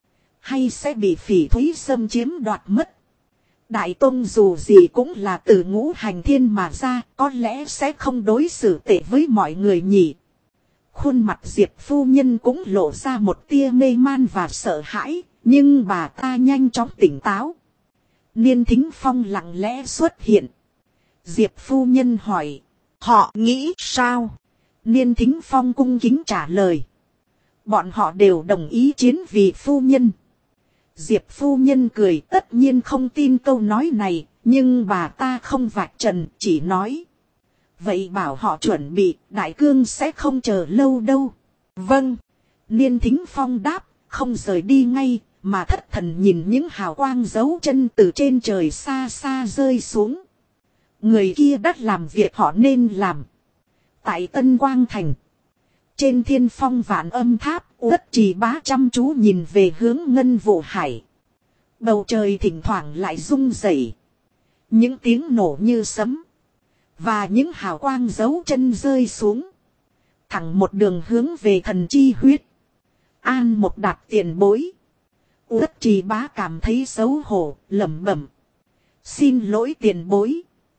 Hay sẽ bị phỉ thúy xâm chiếm đoạt mất? Đại Tông dù gì cũng là từ Ngũ Hành Thiên mà ra, có lẽ sẽ không đối xử tệ với mọi người nhỉ. Khuôn mặt Diệp phu nhân cũng lộ ra một tia mê man và sợ hãi, nhưng bà ta nhanh chóng tỉnh táo. Niên Thính Phong lặng lẽ xuất hiện. Diệp phu nhân hỏi, họ nghĩ sao? Niên Thính Phong cung kính trả lời. Bọn họ đều đồng ý chiến vì phu nhân. Diệp phu nhân cười, tất nhiên không tin câu nói này, nhưng bà ta không vạch trần, chỉ nói. Vậy bảo họ chuẩn bị, đại cương sẽ không chờ lâu đâu. Vâng. Niên Thính Phong đáp, không rời đi ngay, mà thất thần nhìn những hào quang dấu chân từ trên trời xa xa rơi xuống. Người kia đã làm việc họ nên làm. Tại Tân Quang Thành, trên Thiên Phong Vạn Âm Tháp, Uất Trì Bá chăm chú nhìn về hướng ngân vụ hải. Bầu trời thỉnh thoảng lại rung rẩy. Những tiếng nổ như sấm. Và những hào quang dấu chân rơi xuống. Thẳng một đường hướng về thần chi huyết. An Mộc Đạt tiền bối. Uất Trì Bá cảm thấy xấu hổ, lẩm bẩm. Xin lỗi tiền bối.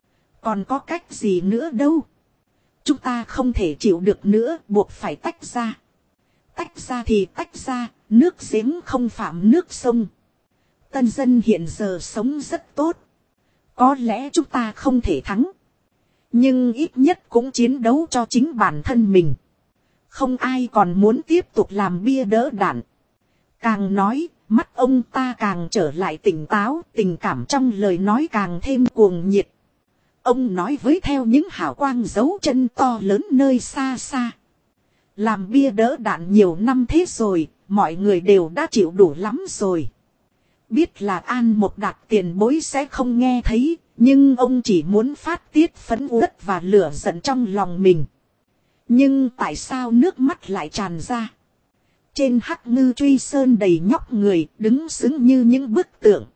Còn có cách gì nữa đâu. Chúng ta không thể chịu được nữa, buộc phải tách ra. Tách ra thì tách ra, nước giếng không phạm nước sông. Tân dân hiện giờ sống rất tốt. Có lẽ chúng ta không thể thắng. Nhưng ít nhất cũng chiến đấu cho chính bản thân mình. Không ai còn muốn tiếp tục làm bia đỡ đạn. Càng nói, mắt ông ta càng trở lại tỉnh táo, tình cảm trong lời nói càng thêm cuồng nhiệt. Ông nói với theo những hào quang dấu chân to lớn nơi xa xa. Làm bia đỡ đạn nhiều năm thế rồi, mọi người đều đã chịu đủ lắm rồi. Biết là An Mộc Đạt tiền bối sẽ không nghe thấy, nhưng ông chỉ muốn phát tiết phẫn uất và lửa giận trong lòng mình. Nhưng tại sao nước mắt lại tràn ra? Trên Hắc Ngư Truy Sơn đầy nhóc người, đứng xứng như những bức tượng.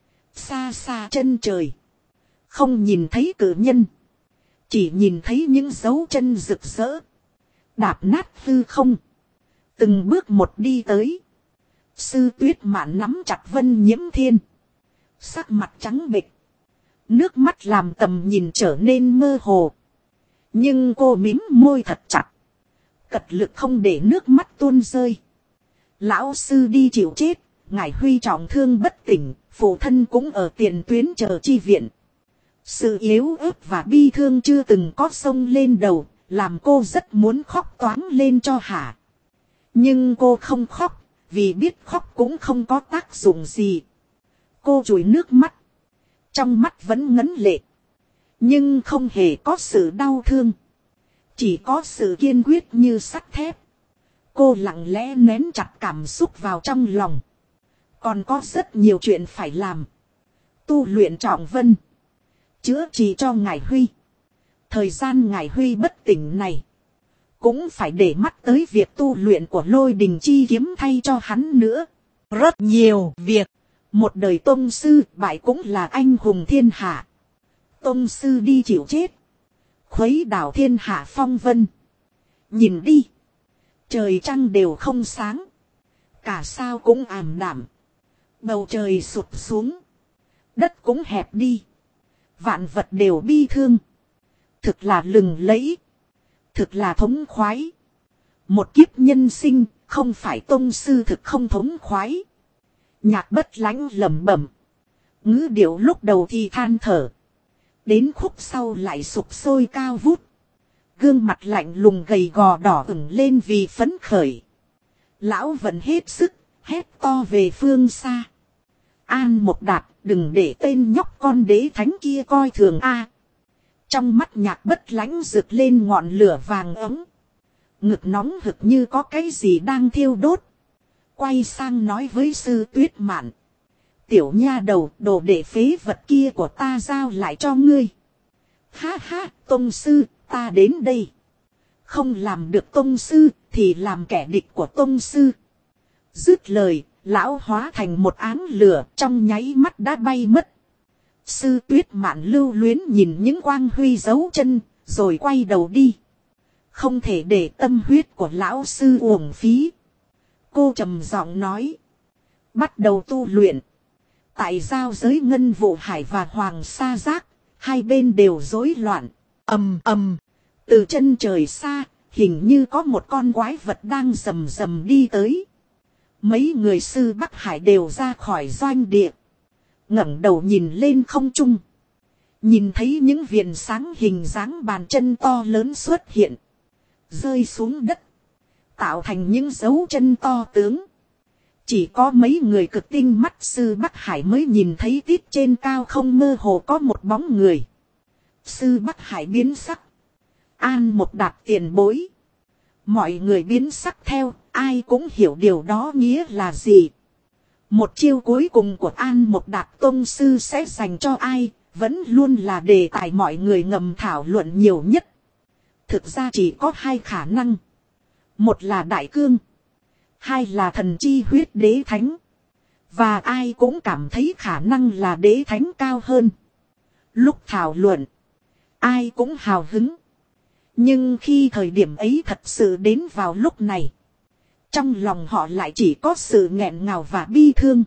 Xa xa chân trời. Không nhìn thấy cử nhân. Chỉ nhìn thấy những dấu chân rực rỡ. Đạp nát hư không. Từng bước một đi tới. Sư Tuyết Mạn nắm chặt Vân Nhiễm Thiên. Sắc mặt trắng bệch. Nước mắt làm tầm nhìn trở nên mơ hồ. Nhưng cô mím môi thật chặt. Cật lực không để nước mắt tuôn rơi. Lão sư đi chịu chết. Ngải Huy trọng thương bất tỉnh. Phụ thân cũng ở tiền tuyến chờ chi viện. Sự yếu ớt và bi thương chưa từng có sông lên đầu. Làm cô rất muốn khóc toáng lên cho hả. Nhưng cô không khóc. Vì biết khóc cũng không có tác dụng gì. Cô chùi nước mắt. Trong mắt vẫn ngấn lệ. Nhưng không hề có sự đau thương. Chỉ có sự kiên quyết như sắt thép. Cô lặng lẽ nén chặt cảm xúc vào trong lòng. Còn có rất nhiều chuyện phải làm. Tu luyện trọng vân. Chữa trị cho Ngải Huy. Thời gian Ngải Huy bất tỉnh này. Cũng phải để mắt tới việc tu luyện của Lôi Đình Chi Kiếm thay cho hắn nữa. Rất nhiều việc. Một đời tông sư bại cũng là anh hùng thiên hạ. Tông sư đi chịu chết. Khuấy đảo thiên hạ phong vân. Nhìn đi. Trời trăng đều không sáng. Cả sao cũng ảm đạm. Bầu trời sụp xuống. Đất cũng hẹp đi. Vạn vật đều bi thương. Thực là lừng lẫy. Thực là thống khoái. Một kiếp nhân sinh, không phải tông sư thực không thống khoái. Nhạc Bất Lãnh lẩm bẩm. Ngữ điệu lúc đầu thì than thở. Đến khúc sau lại sụp sôi cao vút. Gương mặt lạnh lùng gầy gò đỏ ửng lên vì phấn khởi. Lão vẫn hết sức, hét to về phương xa. An Mộc Đạt, đừng để tên nhóc con đế thánh kia coi thường a. Trong mắt Nhạc Bất Lãnh rực lên ngọn lửa vàng ấm. Ngực nóng hực như có cái gì đang thiêu đốt. Quay sang nói với Sư Tuyết Mạn. Tiểu nha đầu, đồ đệ phế vật kia của ta giao lại cho ngươi. Ha ha, tông sư, ta đến đây. Không làm được tông sư, thì làm kẻ địch của tông sư. Dứt lời, lão hóa thành một áng lửa, trong nháy mắt đã bay mất. Sư Tuyết Mạn lưu luyến nhìn những quang huy dấu chân, rồi quay đầu đi. Không thể để tâm huyết của lão sư uổng phí. Cô trầm giọng nói. Bắt đầu tu luyện. Tại giao giới Ngân Vụ Hải và Hoàng Sa Giác, hai bên đều rối loạn. Ầm ầm. Từ chân trời xa, hình như có một con quái vật đang rầm rầm đi tới. Mấy người sư Bắc Hải đều ra khỏi doanh địa. Ngẩng đầu nhìn lên không trung. Nhìn thấy những viền sáng hình dáng bàn chân to lớn xuất hiện. Rơi xuống đất. Tạo thành những dấu chân to tướng. Chỉ có mấy người cực tinh mắt sư Bắc Hải mới nhìn thấy tít trên cao không mơ hồ có một bóng người. Sư Bắc Hải biến sắc. An Mộc Đạt tiền bối. Mọi người biến sắc theo, ai cũng hiểu điều đó nghĩa là gì. Một chiêu cuối cùng của An Mộc Đạt tông sư sẽ dành cho ai, vẫn luôn là đề tài mọi người ngầm thảo luận nhiều nhất. Thực ra chỉ có hai khả năng. Một là Đại Cương. Hai là Thần Chi Huyết Đế Thánh. Và ai cũng cảm thấy khả năng là Đế Thánh cao hơn. Lúc thảo luận, ai cũng hào hứng. Nhưng khi thời điểm ấy thật sự đến vào lúc này, trong lòng họ lại chỉ có sự nghẹn ngào và bi thương.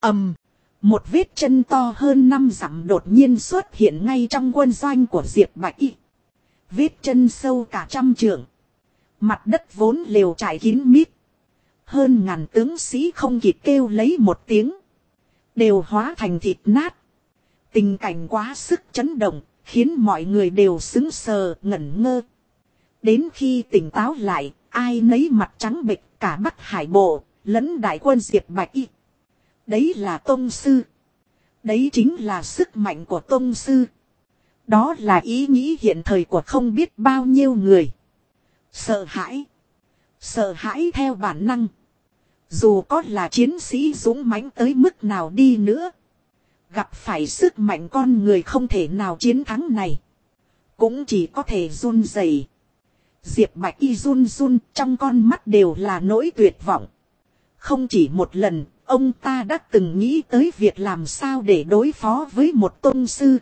Một vết chân to hơn 5 dặm đột nhiên xuất hiện ngay trong quân doanh của Diệp Bạch Y. Vết chân sâu cả 100 trượng. Mặt đất vốn lều trải kín mít. Hơn ngàn tướng sĩ không kịp kêu lấy một tiếng. Đều hóa thành thịt nát. Tình cảnh quá sức chấn động, khiến mọi người đều sững sờ, ngẩn ngơ. Đến khi tỉnh táo lại, ai nấy mặt trắng bệch, cả Bắc Hải Bộ, lẫn đại quân Diệp Bạch Y. Đấy là tông sư. Đấy chính là sức mạnh của tông sư. Đó là ý nghĩ hiện thời của không biết bao nhiêu người. Sợ hãi. Sợ hãi theo bản năng. Dù có là chiến sĩ dũng mãnh tới mức nào đi nữa. Gặp phải sức mạnh con người không thể nào chiến thắng này. Cũng chỉ có thể run rẩy. Diệp Bạch Y run run, trong con mắt đều là nỗi tuyệt vọng. Không chỉ một lần, ông ta đã từng nghĩ tới việc làm sao để đối phó với một tông sư.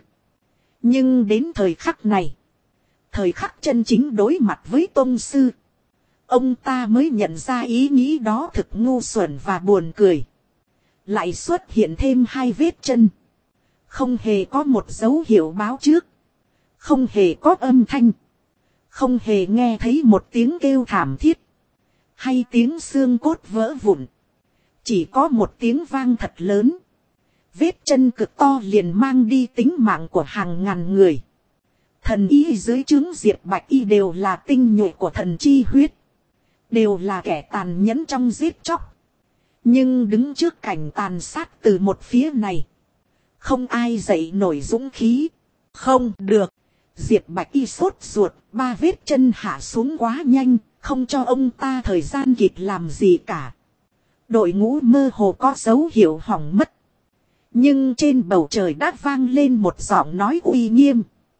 Nhưng đến thời khắc này, thời khắc chân chính đối mặt với tông sư, Ông ta mới nhận ra ý nghĩ đó thực ngu xuẩn và buồn cười. Lại xuất hiện thêm 2 vết chân. Không hề có một dấu hiệu báo trước. Không hề có âm thanh. Không hề nghe thấy một tiếng kêu thảm thiết. Hay tiếng xương cốt vỡ vụn. Chỉ có một tiếng vang thật lớn. Vết chân cực to liền mang đi tính mạng của hàng ngàn người. Thần y dưới trướng Diệp Bạch Y đều là tinh nhuệ của thần chi huyết. Đều là kẻ tàn nhẫn trong giết chóc. Nhưng đứng trước cảnh tàn sát từ một phía này. Không ai dậy nổi dũng khí. Không được. Diệp Bạch Y sốt ruột. 3 vết chân hạ xuống quá nhanh. Không cho ông ta thời gian kịp làm gì cả. Đội ngũ mơ hồ có dấu hiệu hỏng mất. Nhưng trên bầu trời đã vang lên một giọng nói uy nghiêm.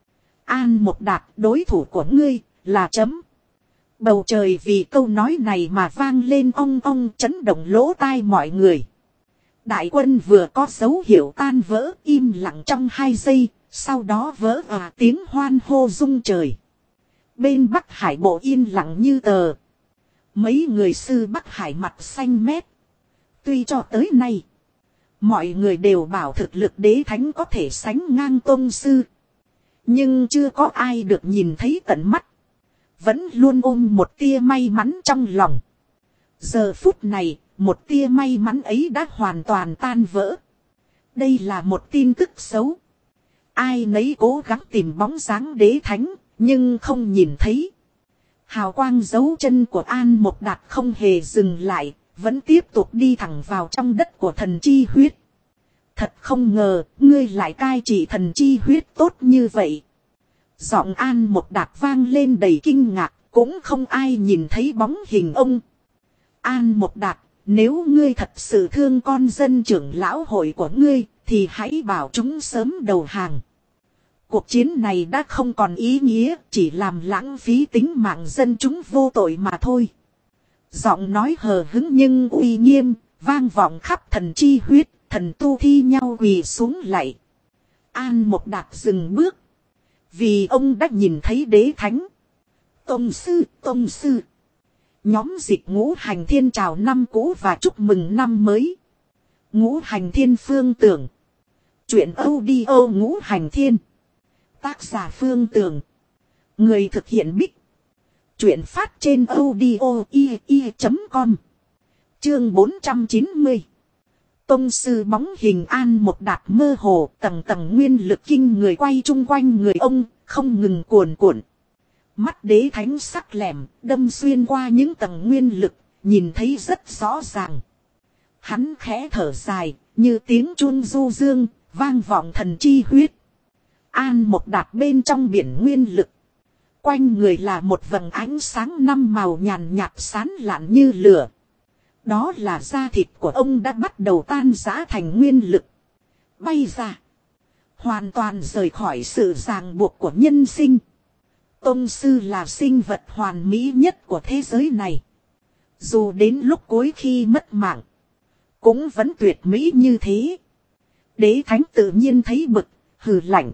An Một Đạt, đối thủ của ngươi là chấm. Bầu trời vì câu nói này mà vang lên ong ong, chấn động lỗ tai mọi người. Đại quân vừa có dấu hiệu tan vỡ, im lặng trong 2 giây, sau đó vỡ tiếng hoan hô rung trời. Bên Bắc Hải bộ yên lặng như tờ. Mấy người sư Bắc Hải mặt xanh mét. Tuy cho tới nay, mọi người đều bảo thực lực đế thánh có thể sánh ngang tôn sư. Nhưng chưa có ai được nhìn thấy tận mắt. Vẫn luôn ôm một tia may mắn trong lòng. Giờ phút này, một tia may mắn ấy đã hoàn toàn tan vỡ. Đây là một tin tức xấu. Ai nấy cố gắng tìm bóng dáng đế thánh, nhưng không nhìn thấy. Hào quang dấu chân của An Một Đạt không hề dừng lại, vẫn tiếp tục đi thẳng vào trong đất của thần chi huyết. Thật không ngờ, ngươi lại cai trị thần chi huyết tốt như vậy. Giọng An Một Đạt vang lên đầy kinh ngạc, cũng không ai nhìn thấy bóng hình ông. An Một Đạt, nếu ngươi thật sự thương con dân trưởng lão hội của ngươi, thì hãy bảo chúng sớm đầu hàng. Cuộc chiến này đã không còn ý nghĩa, chỉ làm lãng phí tính mạng dân chúng vô tội mà thôi. Giọng nói hờ hững nhưng uy nghiêm, vang vọng khắp thần chi huyết, thần tu thi nhau quỳ xuống lạy. An Một Đạt dừng bước. Vì ông đã nhìn thấy đế thánh. Tông sư. Nhóm dịch Ngũ Hành Thiên chào năm cũ và chúc mừng năm mới. Ngũ Hành Thiên Phương Tưởng. Chuyện audio Ngũ Hành Thiên. Tác giả Phương Tưởng. Người thực hiện Bích. Chuyện phát trên audio.com. Chương 490. Tông sư bóng hình An Một Đạt mơ hồ, tầng tầng nguyên lực kinh người quay chung quanh người ông, không ngừng cuồn cuộn. Mắt đế thánh sắc lẻm, đâm xuyên qua những tầng nguyên lực, nhìn thấy rất rõ ràng. Hắn khẽ thở dài, như tiếng chuông du dương, vang vọng thần chi huyết. An Một Đạt bên trong biển nguyên lực. Quanh người là một vầng ánh sáng 5 màu nhàn nhạt sáng lạn như lửa. Đó là da thịt của ông đã bắt đầu tan rã thành nguyên lực. Bay ra. Hoàn toàn rời khỏi sự ràng buộc của nhân sinh. Tông sư là sinh vật hoàn mỹ nhất của thế giới này. Dù đến lúc cuối khi mất mạng, cũng vẫn tuyệt mỹ như thế. Đế thánh tự nhiên thấy bực, hừ lạnh.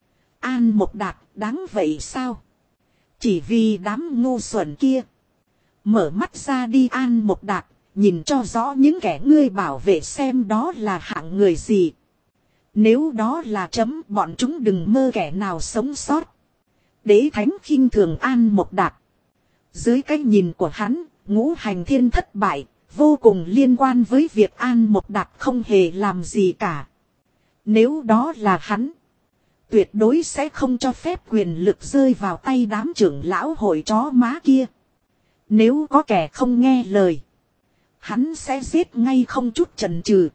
An Một Đạt, đáng vậy sao? Chỉ vì đám ngu xuẩn kia. Mở mắt ra đi An Một Đạt, nhìn cho rõ những kẻ ngươi bảo vệ xem đó là hạng người gì. Nếu đó là chấm, bọn chúng đừng mơ kẻ nào sống sót. Đế thánh khinh thường An Một Đạt. Dưới cái nhìn của hắn, Ngũ Hành Thiên thất bại, vô cùng liên quan với việc An Một Đạt không hề làm gì cả. Nếu đó là hắn, tuyệt đối sẽ không cho phép quyền lực rơi vào tay đám trưởng lão hội chó má kia. Nếu có kẻ không nghe lời, hắn sẽ giết ngay không chút chần chừ.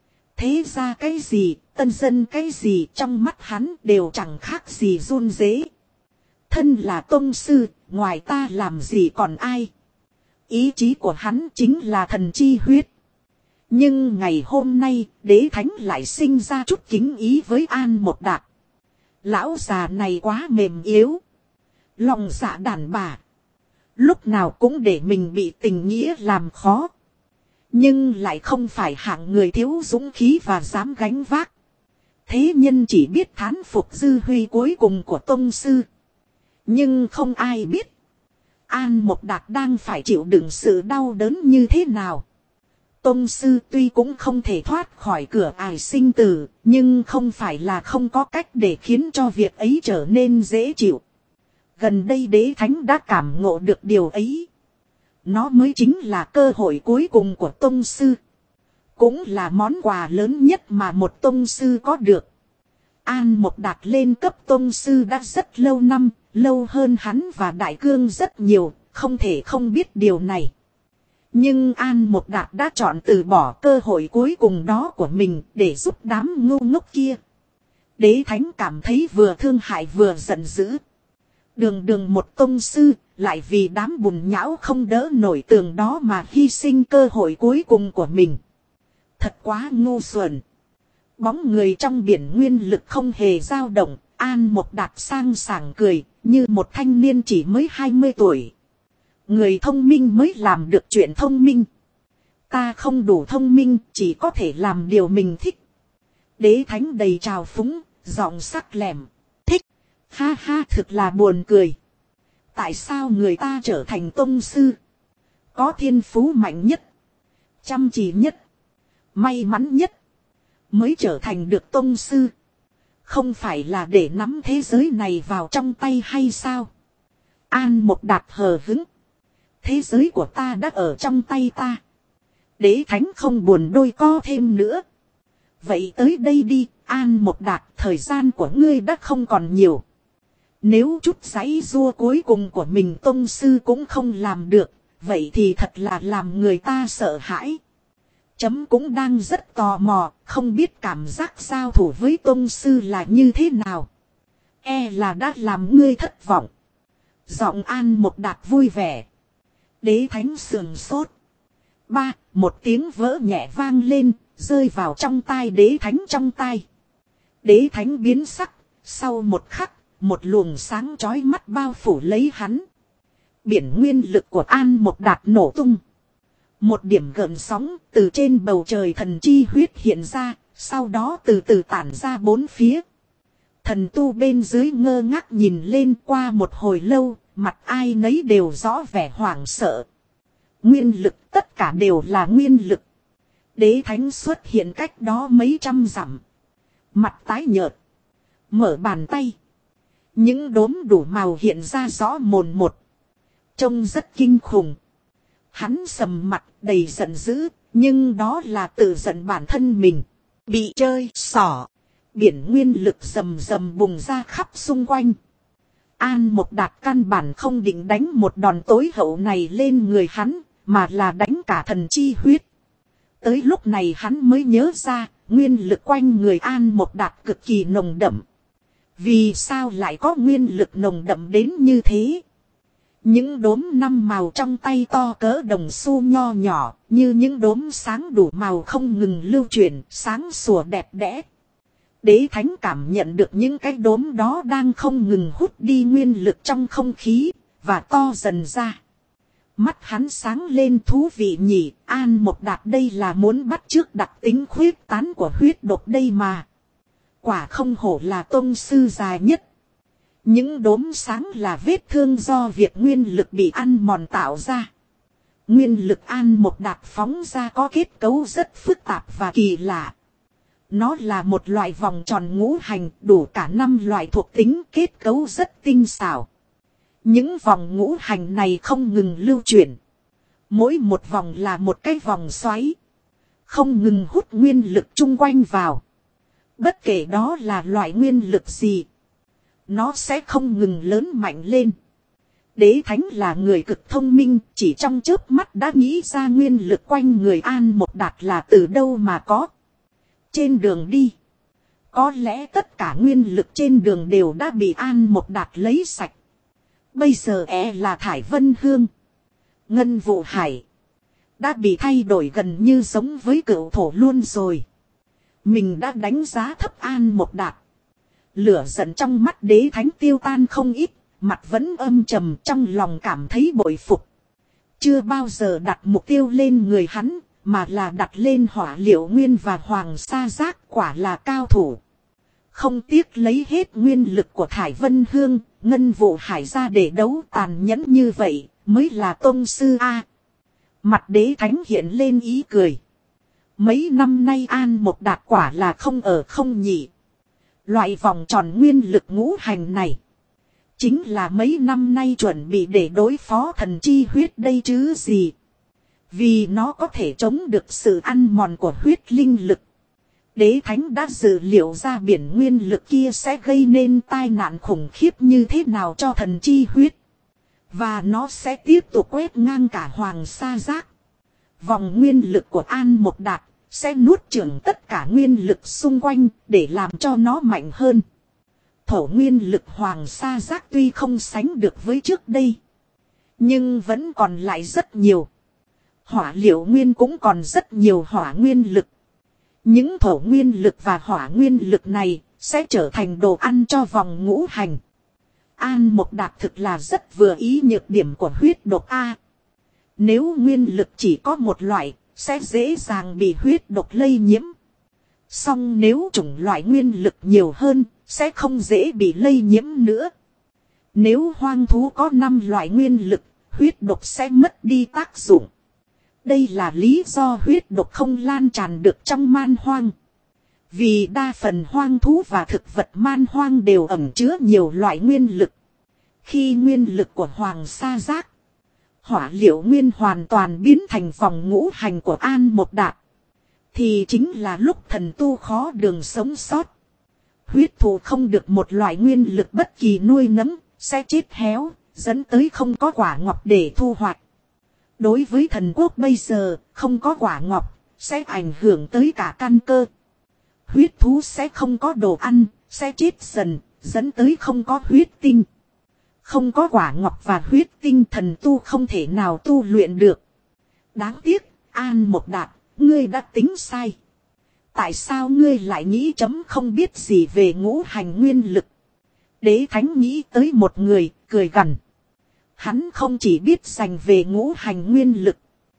Thế ra cái gì, tân dân cái gì trong mắt hắn đều chẳng khác gì run rế. Thân là tông sư, ngoài ta làm gì còn ai. Ý chí của hắn chính là thần chi huyết. Nhưng ngày hôm nay, đế thánh lại sinh ra chút kính ý với An Một Đạt. Lão già này quá mềm yếu. Lòng dạ đàn bà. Lúc nào cũng để mình bị tình nghĩa làm khó. Nhưng lại không phải hạng người thiếu dũng khí và dám gánh vác. Thế nhân chỉ biết thán phục dư huy cuối cùng của tông sư. Nhưng không ai biết. An Mộc Đạt đang phải chịu đựng sự đau đớn như thế nào. Tông sư tuy cũng không thể thoát khỏi cửa ải sinh tử, nhưng không phải là không có cách để khiến cho việc ấy trở nên dễ chịu. Gần đây Đế Thánh đã cảm ngộ được điều ấy. Nó mới chính là cơ hội cuối cùng của tông sư. Cũng là món quà lớn nhất mà một tông sư có được. An Mộc Đạt lên cấp tông sư đã rất lâu năm, lâu hơn hắn và Đại Cương rất nhiều, không thể không biết điều này. Nhưng An Mộc Đạt đã chọn từ bỏ cơ hội cuối cùng đó của mình để giúp đám ngu ngốc kia. Đế Thánh cảm thấy vừa thương hại vừa giận dữ. Đường đường một tông sư, lại vì đám bùn nhão không đỡ nổi tường đó mà hy sinh cơ hội cuối cùng của mình. Thật quá ngu xuẩn. Bóng người trong biển nguyên lực không hề dao động, An Mộc Đạt sang sảng cười, như một thanh niên chỉ mới 20 tuổi. Người thông minh mới làm được chuyện thông minh. Ta không đủ thông minh, chỉ có thể làm điều mình thích. Đế Thánh đầy trào phúng, giọng sắc lẻm. Thích, ha ha, thực là buồn cười. Tại sao người ta trở thành tông sư? Có thiên phú mạnh nhất, chăm chỉ nhất, may mắn nhất, mới trở thành được tông sư. Không phải là để nắm thế giới này vào trong tay hay sao? An Mộc Đạt hờ hững. Thế giới của ta đã ở trong tay ta. Đế Thánh không buồn đôi co thêm nữa. Vậy tới đây đi, An Mộc Đạt, thời gian của ngươi đã không còn nhiều. Nếu chút giãy giụa cuối cùng của mình tông sư cũng không làm được, vậy thì thật là làm người ta sợ hãi. Chấm cũng đang rất tò mò, không biết cảm giác giao thủ với tông sư là như thế nào. E là đã làm ngươi thất vọng. Giọng An Mộc Đạt vui vẻ. Đế Thánh sườn sốt. Một tiếng vỡ nhẹ vang lên, rơi vào trong tai Đế Thánh trong tai. Đế Thánh biến sắc, sau một khắc, một luồng sáng chói mắt bao phủ lấy hắn. Biển nguyên lực của An Mộc Đạt nổ tung. Một điểm gợn sóng từ trên bầu trời thần chi huyết hiện ra, sau đó từ từ tản ra bốn phía. Thần tu bên dưới ngơ ngác nhìn lên, qua một hồi lâu, mặt ai nấy đều rõ vẻ hoảng sợ. Nguyên lực, tất cả đều là nguyên lực. Đế Thánh xuất hiện cách đó mấy trăm dặm. Mặt tái nhợt, mở bàn tay. Những đốm đủ màu hiện ra rõ mồn một. Trông rất kinh khủng. Hắn sầm mặt đầy giận dữ, nhưng đó là tự giận bản thân mình. Bị chơi xỏ. Biển nguyên lực rầm rầm bùng ra khắp xung quanh. An Mộc Đạt căn bản không định đánh một đòn tối hậu này lên người hắn, mà là đánh cả thần chi huyết. Tới lúc này hắn mới nhớ ra, nguyên lực quanh người An Mộc Đạt cực kỳ nồng đậm. Vì sao lại có nguyên lực nồng đậm đến như thế? Những đốm năm màu trong tay to cỡ đồng xu nho nhỏ, như những đốm sáng đủ màu không ngừng lưu chuyển, sáng sủa đẹp đẽ. Đế Thánh cảm nhận được những cái đốm đó đang không ngừng hút đi nguyên lực trong không khí, và to dần ra. Mắt hắn sáng lên, thú vị nhỉ, An Mộc Đạt đây là muốn bắt chước đặc tính khuyết tán của huyết độc đây mà. Quả không hổ là tông sư dài nhất. Những đốm sáng là vết thương do việc nguyên lực bị ăn mòn tạo ra. Nguyên lực An Mộc Đạt phóng ra có kết cấu rất phức tạp và kỳ lạ. Nó là một loại vòng tròn ngũ hành, đủ cả 5 loại thuộc tính, kết cấu rất tinh xảo. Những vòng ngũ hành này không ngừng lưu chuyển. Mỗi một vòng là một cái vòng xoáy, không ngừng hút nguyên lực chung quanh vào. Bất kể đó là loại nguyên lực gì, nó sẽ không ngừng lớn mạnh lên. Đế Thánh là người cực thông minh, chỉ trong chớp mắt đã nghĩ ra nguyên lực quanh người An Mộc Đạt là từ đâu mà có. Trên đường đi, có lẽ tất cả nguyên lực trên đường đều đã bị An Mộc Đạt lấy sạch. Bây giờ là Thải Vân Hương, Ngân Vụ Hải đã bị thay đổi gần như giống với cửu thổ luôn rồi. Mình đã đánh giá thấp An Mộc Đạt. Lửa giận trong mắt Đế Thánh tiêu tan không ít, mặt vẫn âm trầm, trong lòng cảm thấy bội phục. Chưa bao giờ đặt mục tiêu lên người hắn, mà là đặt lên Hỏa Liệu Nguyên và Hoàng Sa Giác, quả là cao thủ. Không tiếc lấy hết nguyên lực của Thải Vân Hương, Ngân Vụ Hải ra để đấu tàn nhẫn như vậy, mới là tôn sư a. Mặt đế thánh hiện lên ý cười. Mấy năm nay An Mộc Đạt quả là không ở không nhỉ. Loại vòng tròn nguyên lực ngũ hành này, chính là mấy năm nay chuẩn bị để đối phó thần chi huyết đây chứ gì. Vì nó có thể chống được sự ăn mòn của huyết linh lực. Đế thánh đã dự liệu ra biển nguyên lực kia sẽ gây nên tai nạn khủng khiếp như thế nào cho thần chi huyết. Và nó sẽ tiếp tục quét ngang cả Hoàng Sa Giác. Vòng nguyên lực của An Mộc Đạt sẽ nuốt chửng tất cả nguyên lực xung quanh để làm cho nó mạnh hơn. Thổ nguyên lực Hoàng Sa Giác tuy không sánh được với trước đây, nhưng vẫn còn lại rất nhiều. Hỏa liệu nguyên cũng còn rất nhiều hỏa nguyên lực. Những thổ nguyên lực và hỏa nguyên lực này sẽ trở thành đồ ăn cho vòng ngũ hành. An Mộc Đạt thực là rất vừa ý nhược điểm của huyết độc A. Nếu nguyên lực chỉ có một loại, sẽ dễ dàng bị huyết độc lây nhiễm. Song nếu chủng loại nguyên lực nhiều hơn, sẽ không dễ bị lây nhiễm nữa. Nếu hoang thú có 5 loại nguyên lực, huyết độc sẽ mất đi tác dụng. Đây là lý do huyết độc không lan tràn được trong man hoang. Vì đa phần hoang thú và thực vật man hoang đều ẩn chứa nhiều loại nguyên lực. Khi nguyên lực của Hoàng Sa Giác, hỏa liệu nguyên hoàn toàn biến thành vòng ngũ hành của An Mộc Đạt, thì chính là lúc thần tu khó đường sống sót. Huyết thụ không được một loại nguyên lực bất kỳ nuôi nấng, sẽ chết héo, dẫn tới không có quả ngọt để thu hoạch. Đối với thần quốc bây giờ, không có quả ngọt, sẽ ảnh hưởng tới cả căn cơ. Huyết thú sẽ không có đồ ăn, sẽ chết dần, dẫn tới không có huyết tinh. Không có quả ngọt và huyết tinh, thần tu không thể nào tu luyện được. Đáng tiếc, An Mộc Đạt, ngươi đã tính sai. Tại sao ngươi lại nghĩ chấm không biết gì về ngũ hành nguyên lực? Đế thánh nghĩ tới một người, cười gằn. Hắn không chỉ biết dành về ngũ hành nguyên lực,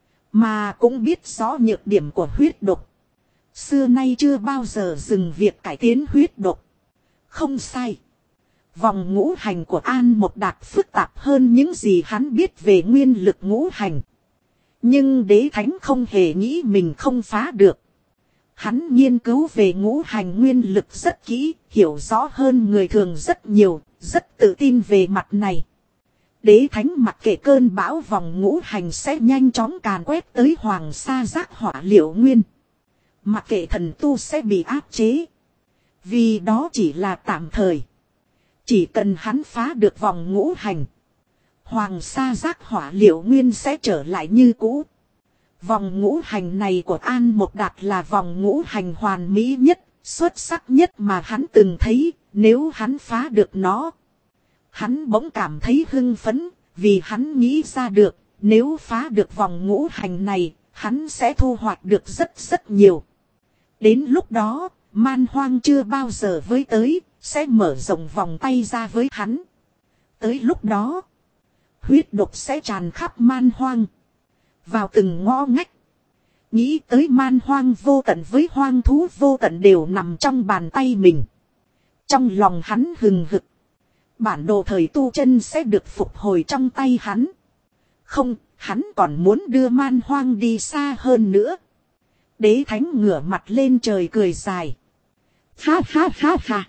mà cũng biết rõ nhược điểm của huyết độc. Xưa nay chưa bao giờ dừng việc cải tiến huyết độc. Không sai. Vòng ngũ hành của An Mộc Đạt phức tạp hơn những gì hắn biết về nguyên lực ngũ hành. Nhưng đế thánh không hề nghĩ mình không phá được. Hắn nghiên cứu về ngũ hành nguyên lực rất kỹ, hiểu rõ hơn người thường rất nhiều, rất tự tin về mặt này. Đế thánh mặc kệ cơn bão vòng ngũ hành sẽ nhanh chóng càn quét tới Hoàng Sa Giác hỏa liệu nguyên. Mặc kệ thần tu sẽ bị áp chế. Vì đó chỉ là tạm thời. Chỉ cần hắn phá được vòng ngũ hành, Hoàng Sa Giác hỏa liệu nguyên sẽ trở lại như cũ. Vòng ngũ hành này của An Mộc Đạt là vòng ngũ hành hoàn mỹ nhất, xuất sắc nhất mà hắn từng thấy. Nếu hắn phá được nó, hắn bỗng cảm thấy hưng phấn, vì hắn nghĩ ra được, nếu phá được vòng ngũ hành này, hắn sẽ thu hoạch được rất nhiều. Đến lúc đó, man hoang chưa bao giờ với tới, sẽ mở rộng vòng tay ra với hắn. Tới lúc đó, huyết độc sẽ tràn khắp man hoang, vào từng ngõ ngách. Nghĩ tới man hoang vô tận với hoang thú vô tận đều nằm trong bàn tay mình. Trong lòng hắn hừng hực. Bản đồ thời tu chân sẽ được phục hồi trong tay hắn. Không, hắn còn muốn đưa man hoang đi xa hơn nữa. Đế thánh ngửa mặt lên trời cười dài. Ha ha ha ha.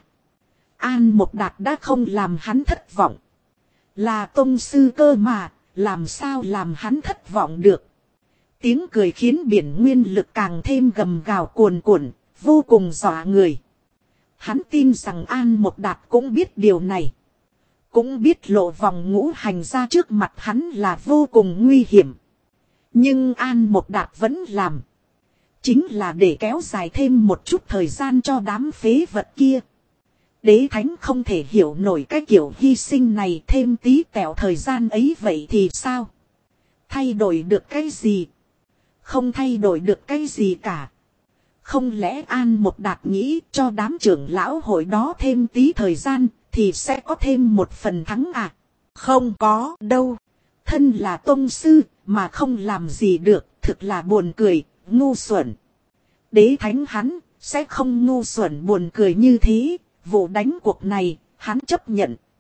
An Mộc Đạt đã không làm hắn thất vọng. Là tông sư cơ mà, làm sao làm hắn thất vọng được. Tiếng cười khiến biển nguyên lực càng thêm gầm gào cuồn cuộn, vô cùng dọa người. Hắn tin rằng An Mộc Đạt cũng biết điều này. Cũng biết lộ vòng ngũ hành ra trước mặt hắn là vô cùng nguy hiểm. Nhưng An Mộc Đạt vẫn làm. Chính là để kéo dài thêm một chút thời gian cho đám phế vật kia. Đế thánh không thể hiểu nổi cái kiểu hy sinh này, thêm tí tẹo thời gian ấy vậy thì sao? Thay đổi được cái gì? Không thay đổi được cái gì cả. Không lẽ An Mộc Đạt nghĩ cho đám trưởng lão hội đó thêm tí thời gian thì sẽ có thêm một phần thắng à? Không có đâu. Thân là tông sư mà không làm gì được, thực là buồn cười, ngu xuẩn. Đế thánh hắn sẽ không ngu xuẩn buồn cười như thế. Vụ đánh cuộc này hắn chấp nhận.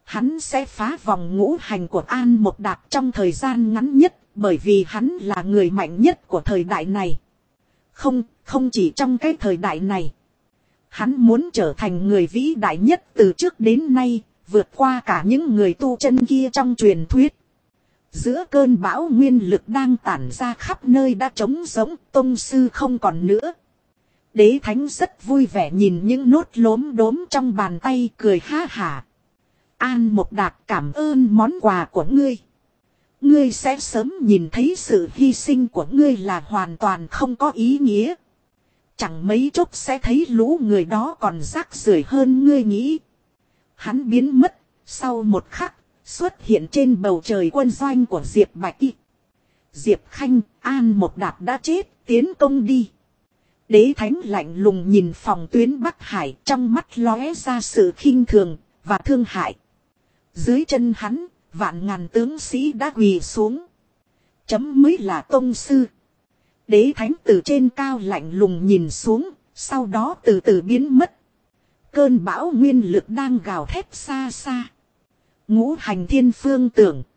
Hắn sẽ phá vòng ngũ hành của An Một Đạt trong thời gian ngắn nhất, bởi vì hắn là người mạnh nhất của thời đại này. Không chỉ trong cái thời đại này. Hắn muốn trở thành người vĩ đại nhất từ trước đến nay, vượt qua cả những người tu chân kia trong truyền thuyết. Giữa cơn bão nguyên lực đang tản ra khắp nơi đã trống rỗng, tông sư không còn nữa. Đế thánh rất vui vẻ nhìn những nốt lốm đốm trong bàn tay, cười ha hả. An Một Đạt, cảm ơn món quà của ngươi. Ngươi sẽ sớm nhìn thấy sự hy sinh của ngươi là hoàn toàn không có ý nghĩa. Chẳng mấy chốc sẽ thấy lũ người đó còn rác rưởi hơn ngươi nghĩ. Hắn biến mất, sau một khắc, xuất hiện trên bầu trời quân doanh của Diệp Bạch Y. Diệp Khanh, An Một Đạt đã chết, tiến công đi. Đế thánh lạnh lùng nhìn phòng tuyến Bắc Hải, trong mắt lóe ra sự khinh thường và thương hại. Dưới chân hắn, vạn ngàn tướng sĩ đã quỳ xuống. Chấm mới là tông sư. Đế thánh từ trên cao lạnh lùng nhìn xuống, sau đó từ từ biến mất. Cơn bão nguyên lực đang gào thét xa xa. Ngũ hành thiên phương tưởng.